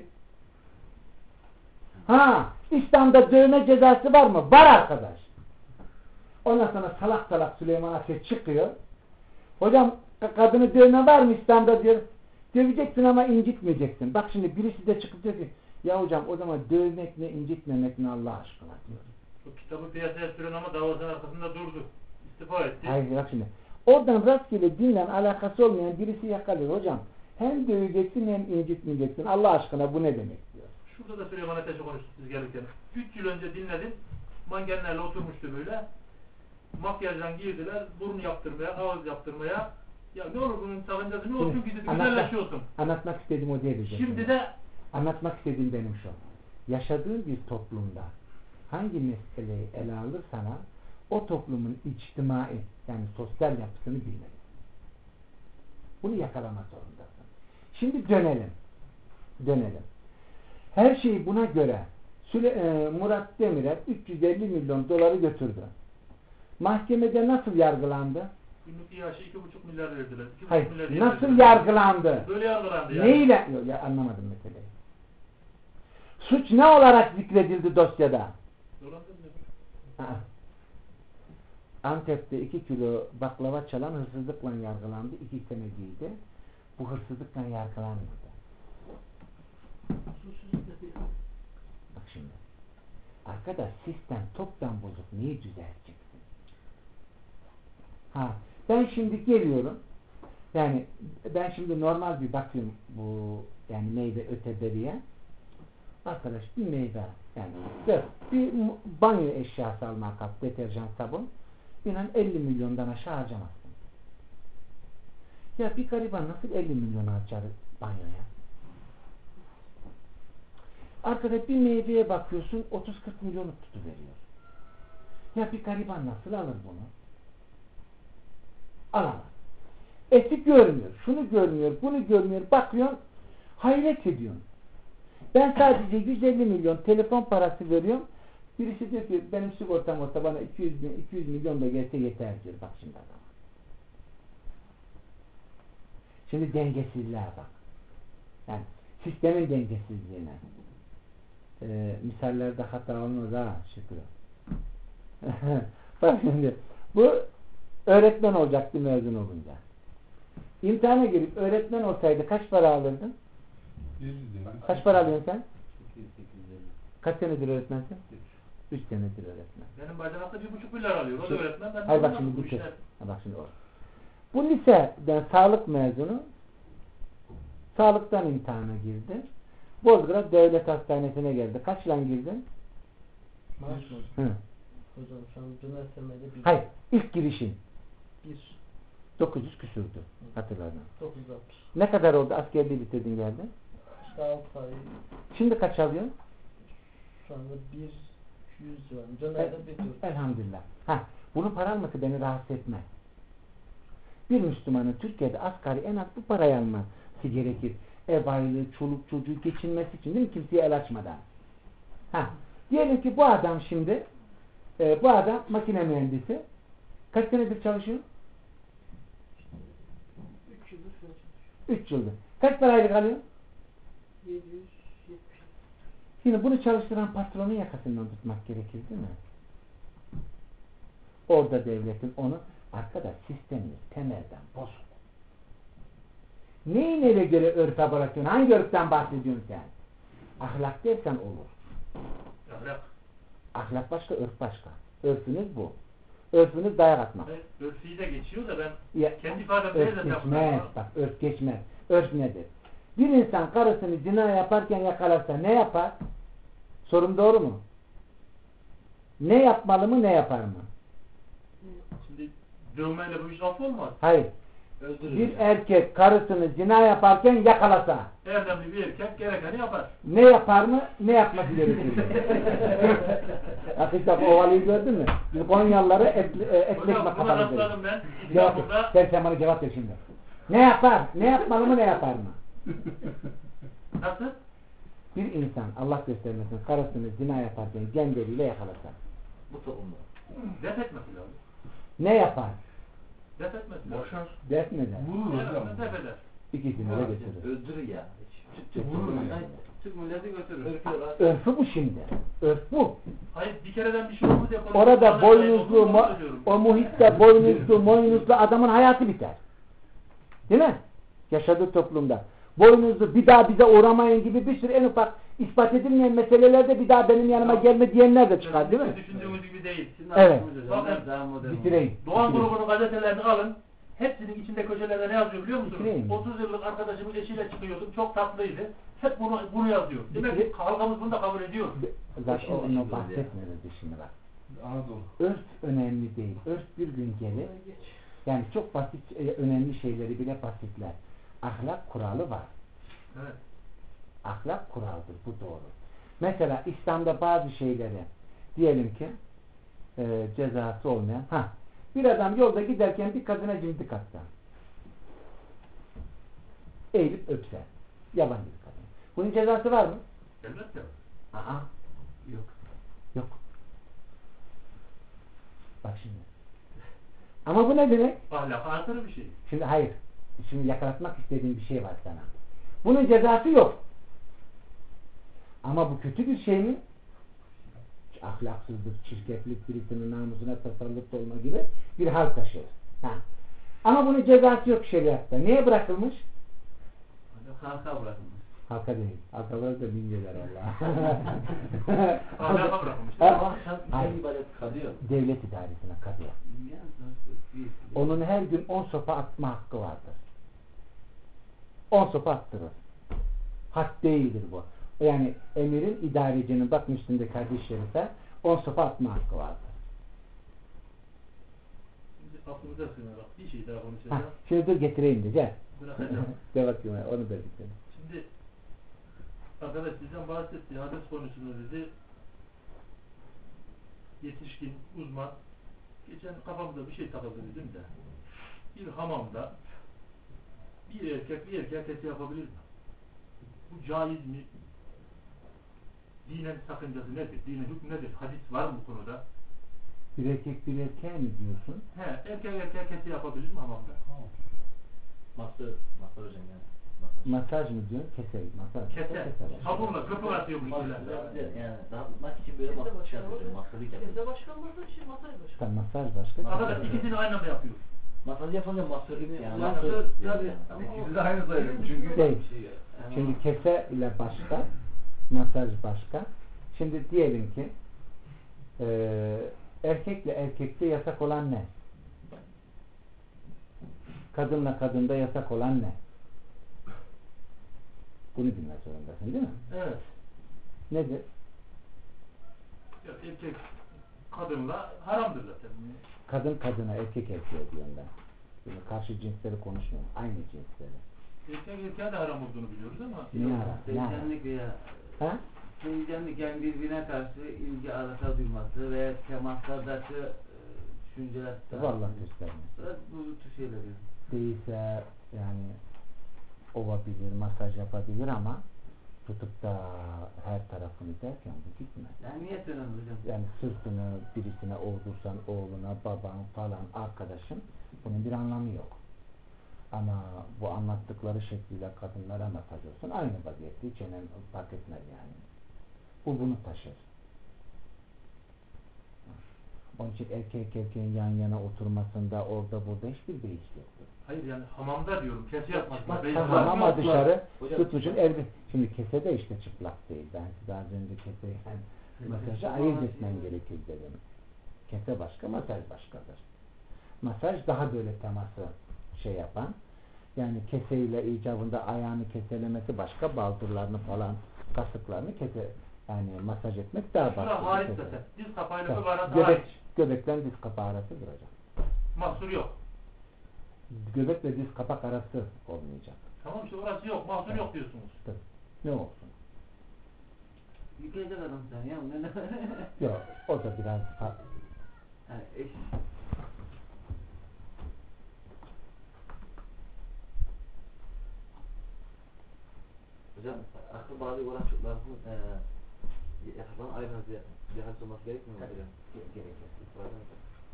Ha, İslam'da dövme cezası var mı? Var arkadaş. Ondan sonra salak salak Süleyman Ateş çıkıyor. Hocam kadını dövme var mı İslam'da diyor. Döveceksin ama incitmeyeceksin. Bak şimdi birisi de çıkıp diyor ki ya hocam o zaman dövmek ne incitmemek ne Allah aşkına diyor. O kitabı piyasaya süren ama davasının arkasında durdu. İstifa etti. Hayır bak şimdi. Oradan rastgele dinle alakası olmayan birisi yakalıyor hocam. Hem döveceksin hem incitmeyeceksin. Allah aşkına bu ne demek diyor. Şurada da Süleyman Ateş'e konuştuk biz gelirken. Üç yıl önce dinledim. Mankenlerle oturmuştu böyle. Makyajdan girdiler. Burun yaptırmaya, ağız yaptırmaya. Ya ne olur bunun sakıncası ne olsun ki dedi. Güzelleşiyorsun. Anlatmak istediğim o değil. Şimdi de anlatmak istediğim benim şu. Yaşadığın bir toplumda hangi meseleyi ele alırsan o toplumun içtimai yani sosyal yapısını bilmelisin. Bunu yakalamak zorundasın. Şimdi dönelim. Dönelim. Her şeyi buna göre Süle, e, Murat Demirel üç yüz elli milyon doları götürdü. Mahkemede nasıl yargılandı? günlük iaşı iki buçuk milyar verdiler. iki buçuk Hayır. milyar Nasıl verdiler. yargılandı? Böyle yargılandı yani. Neyle? Yok, ya anlamadım meseleyi. Suç ne olarak zikredildi dosyada? Dolandırılıyor. Ha. Antep'te iki kilo baklava çalan hırsızlıkla yargılandı. iki sene giydi. Bu hırsızlıkla yargılanmadı. Bak şimdi. Arkadaş sistem toptan bozuk. Neyi düzelteceksin? Ha. Ben şimdi geliyorum. Yani ben şimdi normal bir bakıyorum bu yani meyve öteberiye. Arkadaş bir meyve yani bir banyo eşyası almak kalk deterjan sabun inan elli milyondan aşağı harcamazsın. Ya bir gariban nasıl elli milyon harcar banyoya? Arkada bir meyveye bakıyorsun otuz kırk milyonu tutuveriyor. Ya bir gariban nasıl alır bunu? Alamaz. Eti görmüyor, şunu görmüyor, bunu görmüyor, bakıyorsun, hayret ediyorsun. Ben sadece yüz elli milyon telefon parası veriyorum. Birisi diyor ki benim sigortam olsa bana iki yüz, iki yüz milyon da gelse yeter diyor. Bak şimdi adam. Şimdi dengesizliğe bak. Yani sistemin dengesizliğine. Ee, misallerde hata olmaz ha Şükrü. Bak şimdi bu öğretmen olacaktı mezun olunca. İmtihana girip öğretmen olsaydı kaç para alırdın? Kaç para alıyorsun sen? Kaç senedir öğretmensin? Üç senedir öğretmen. Benim bacanakta bir buçuk milyar alıyor. O da öğretmen. Ben hayır bak şimdi bitir. Bak şimdi o. Bu liseden sağlık mezunu sağlıktan imtihana girdi. Bozkır'a devlet hastanesine geldi. Kaç lan girdin? Maaş mı? Hı. Hocam şu an dönersemede bir. Hayır. İlk girişin. Bir. dokuz yüz küsürdü. Hatırladın. dokuz yüz altmış. Ne kadar oldu? Askerliği bitirdin geldin. İşte altı ay. Şimdi kaç alıyorsun? Şu anda bir yüz civarında. Dönerde bir dört. Elhamdülillah. Heh, bunun para alması beni rahatsız etmez. Bir Müslümanın Türkiye'de asgari en az bu parayı alması gerekir. Ev aylığı, çoluk çocuğu geçinmesi için değil mi? Kimseye el açmadan. Ha. Diyelim ki bu adam şimdi e, bu adam makine mühendisi. Kaç senedir çalışıyor? üç yıldır falan çalışıyor. üç yıldır. Kaç parayla alıyor? yedi yüz yetmiş. Şimdi bunu çalıştıran patronun yakasından tutmak gerekir değil mi? Orada devletin onu arkadaş sistemimiz temelden bozuk. Neyi nereye göre örfe bırakıyorsun? Hangi örften bahsediyorsun sen? Ahlak dersen olur. Ahlak. Ahlak başka, örf başka. Örfünüz bu. Örfünüz dayak atmak. Örfü'yü de geçiyor da ben Ya, kendi ifademde örf de geçmez. Bak örf geçmez. Örf nedir? Bir insan karısını zina yaparken yakalarsa ne yapar? Sorum doğru mu? Ne yapmalı mı, ne yapar mı? Şimdi dövmeyle bu iş af olmaz. Hayır. Öldürür Bir yani. erkek karısını zina yaparken yakalasa Erdemli bir erkek gerekeni yapar. ne yapar mı? Ne yapması gerekir? Hakikaten o ovalıyı gördün mü? Biz Konyalıları et, e, ekmek Hocam buna makabarı deriz. rastladım ben. Cevap İstanbul'da ver. Sen, sen bana cevap ver şimdi. Ne yapar? Ne yapmalı mı? Ne yapar mı? nasıl? Bir insan Allah göstermesin karısını zina yaparken genderiyle yakalasa Bu toplumda. Def etmesi lazım. ne yapar? Def etmesi lazım. Boşar. Def mi der? Vurur Evet, hocam. def eder. İkisini de götürür. Öldürür ya. Türk Vurur milleti. ya. Türk milleti götürür. Örfü bu şimdi. Örf bu. Hayır bir kereden bir şey oldu diye Orada boynuzlu, mo- o muhitte boynuzlu, moynuzlu adamın hayatı biter. Değil mi? Yaşadığı toplumda. boynuzlu, bir daha bize uğramayın gibi bir sürü en ufak ispat edilmeyen meselelerde bir daha benim yanıma gelme diyenler de çıkar değil mi? Düşündüğümüz gibi değil. Şimdi Evet. bakın, daha modern. Bitireyim. Doğan bitireyim. grubunun gazetelerini alın. Hepsinin içinde köşelerde ne yazıyor biliyor musunuz? Bitireyim. otuz yıllık arkadaşımın eşiyle çıkıyordum. Çok tatlıydı. Hep bunu bunu yazıyor. Demek ki Bitireyim. halkımız bunu da kabul ediyor. Zaten onu bahsetmiyoruz şimdi bak. Anadolu. Örf önemli değil. Örf bir gün gelir. Yani çok basit, e, önemli şeyleri bile basitler. Ahlak kuralı var. Evet. Ahlak kuraldır. Bu doğru. Mesela İslam'da bazı şeyleri diyelim ki e, cezası olmayan ha bir adam yolda giderken bir kadına cimdik atsa eğilip öpse yabancı bir kadın. Bunun cezası var mı? Elbette. Aa, yok. Yok. Bak şimdi. Ama bu ne demek? Ahlaka aykırı bir şey. Şimdi hayır. Şimdi yakalatmak istediğim bir şey var sana. Bunun cezası yok. Ama bu kötü bir şey mi? Ahlaksızlık, çirkeflik, birisinin namusuna tasallut olma gibi bir hal taşır. Ha. Ama bunun cezası yok şeriatta. Neye bırakılmış? Halka bırakılmış. Halka değil. Halka bırakılır binceler Allah. Ahlaka bırakılmış. Ha? Ama sen Hayır. bir ibadet kalıyor. Devlet idaresine kadıya. Yani sonuçta bir- bir- Onun her gün on sopa atma hakkı vardır. On sopa attırır. Hak değildir bu. Yani emirin idarecinin bak üstündeki hadis-i şerife on sopa atma hakkı vardır. Şimdi aklımıza sığınarak bir şey daha Ha, konuşacağım. şimdi dur getireyim de gel. Bırakacağım. De bakayım onu da bitir. Şimdi arkadaş bizden bahsetti. Hadis konusunu dedi. Yetişkin, uzman. Geçen kafamda bir şey takıldı dedim de. Bir hamamda bir erkek bir erkeğe kese yapabilir mi? Bu caiz mi? Dinen sakıncası nedir? Dinen hükmü nedir? Hadis var mı bu konuda? Bir erkek bir erkeğe mi diyorsun? He, erkek erkeğe kese yapabilir mi hamamda? Masör, masör hocam yani. Masaj mı diyorsun? Kese. Masaj. Kese. Sabunla köpük atıyormuş böyle. Yani dağıtmak için böyle masör şey yapıyor. Masörlük yapıyor. Kese başkan masaj, şey masaj başkan. Sen masaj başka. Arkadaş ikisini aynı anda yapıyor. Masaj yapınca masörlük yani. Masör, tabii. İkisi de aynı sayılır. Çünkü Değil. Şey, yani Şimdi kese ile başka, masaj başka. Şimdi diyelim ki e, erkekle erkekte yasak olan ne? Kadınla kadında yasak olan ne? Bunu bilmek zorundasın değil mi? Evet. Nedir? Ya, erkek kadınla haramdır zaten. Kadın kadına, erkek erkeğe diyorum ben. Şimdi karşı cinsleri konuşmuyorum. Aynı cinsleri. Erkek erkeğe de haram olduğunu biliyoruz ama Ne ara? Ne ara? sevgenlik veya Ha? sevgenlik yani birbirine karşı ilgi alaka duyması ve temaslardaki e, düşünceler Bu Allah göstermesin. bu tür şeyler yani. Değilse yani ovabilir, masaj yapabilir ama tutup da her tarafını derken bu gitmez. Yani niyet önemli hocam. Yani sırtını birisine ovdursan oğluna, baban falan, arkadaşın bunun bir anlamı yok. Ama bu anlattıkları şekliyle kadınlara masaj olsun aynı vaziyette hiç önemli fark etmez yani. Bu bunu taşır. Onun için erkek erkeğin yan yana oturmasında orada burada hiçbir beis yoktur. hayır yani hamamda diyorum kese yapmak. Bak, Beyin Tamam var. ama dışarı Hocam, tutmuşun çıplak. elbi. Şimdi kese de işte çıplak değil. Ben size az önce kese yani masajı ayırt etmen gerekir dedim. Kese başka, masaj başkadır. Masaj daha böyle teması şey yapan. Yani keseyle icabında ayağını keselemesi başka, baldırlarını falan kasıklarını kese yani masaj etmek daha Şura başka. hariç Kese. zaten. Diz kapağıyla Tabii. öbür arası Göbek, hariç. göbekten diz kapağı arası duracak. Mahsur yok. Göbekle diz kapak arası olmayacak. Tamam işte orası yok. Mahsur yok diyorsunuz. Tabii. Ne olsun? Yıkayacak adam sen ya. Ne ne? Yok, o da biraz farklı. Yani eş. Hocam aklı bağlı olan çocukların eee yasaklanan ayrı hazır bir hadis olması gerekmiyor mu hocam? Gerekir. Var mı?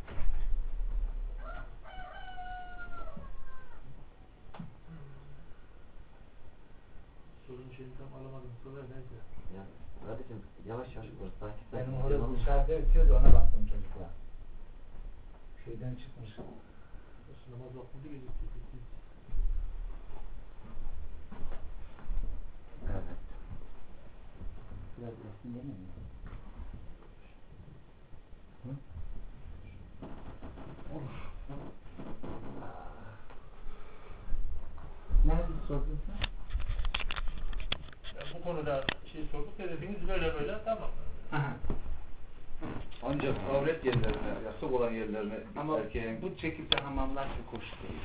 Sorunun şeyini tam alamadım. Sonra neyse. Ya kardeşim yavaş yavaş konuş. Sakin sakin. Benim orada Yalan- dışarıda ötüyordu ona baktım çocukla. Şeyden çıkmış. Namaz vaktinde gecikti. Biraz resim değil mi? Nerede sordun sen? Yani bu konuda şey sorduk da dediniz böyle böyle tamam. Aha. Ancak avret yerlerine, yasak olan yerlerine Ama erkeğin bu şekilde hamamlar çok hoş değil.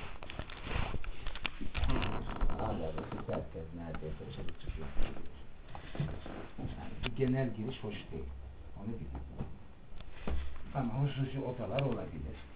Hala da herkes neredeyse dışarı çıkıyor. Yani bu genel giriş hoş değil. Onu bilin. Ama hususi odalar olabilir.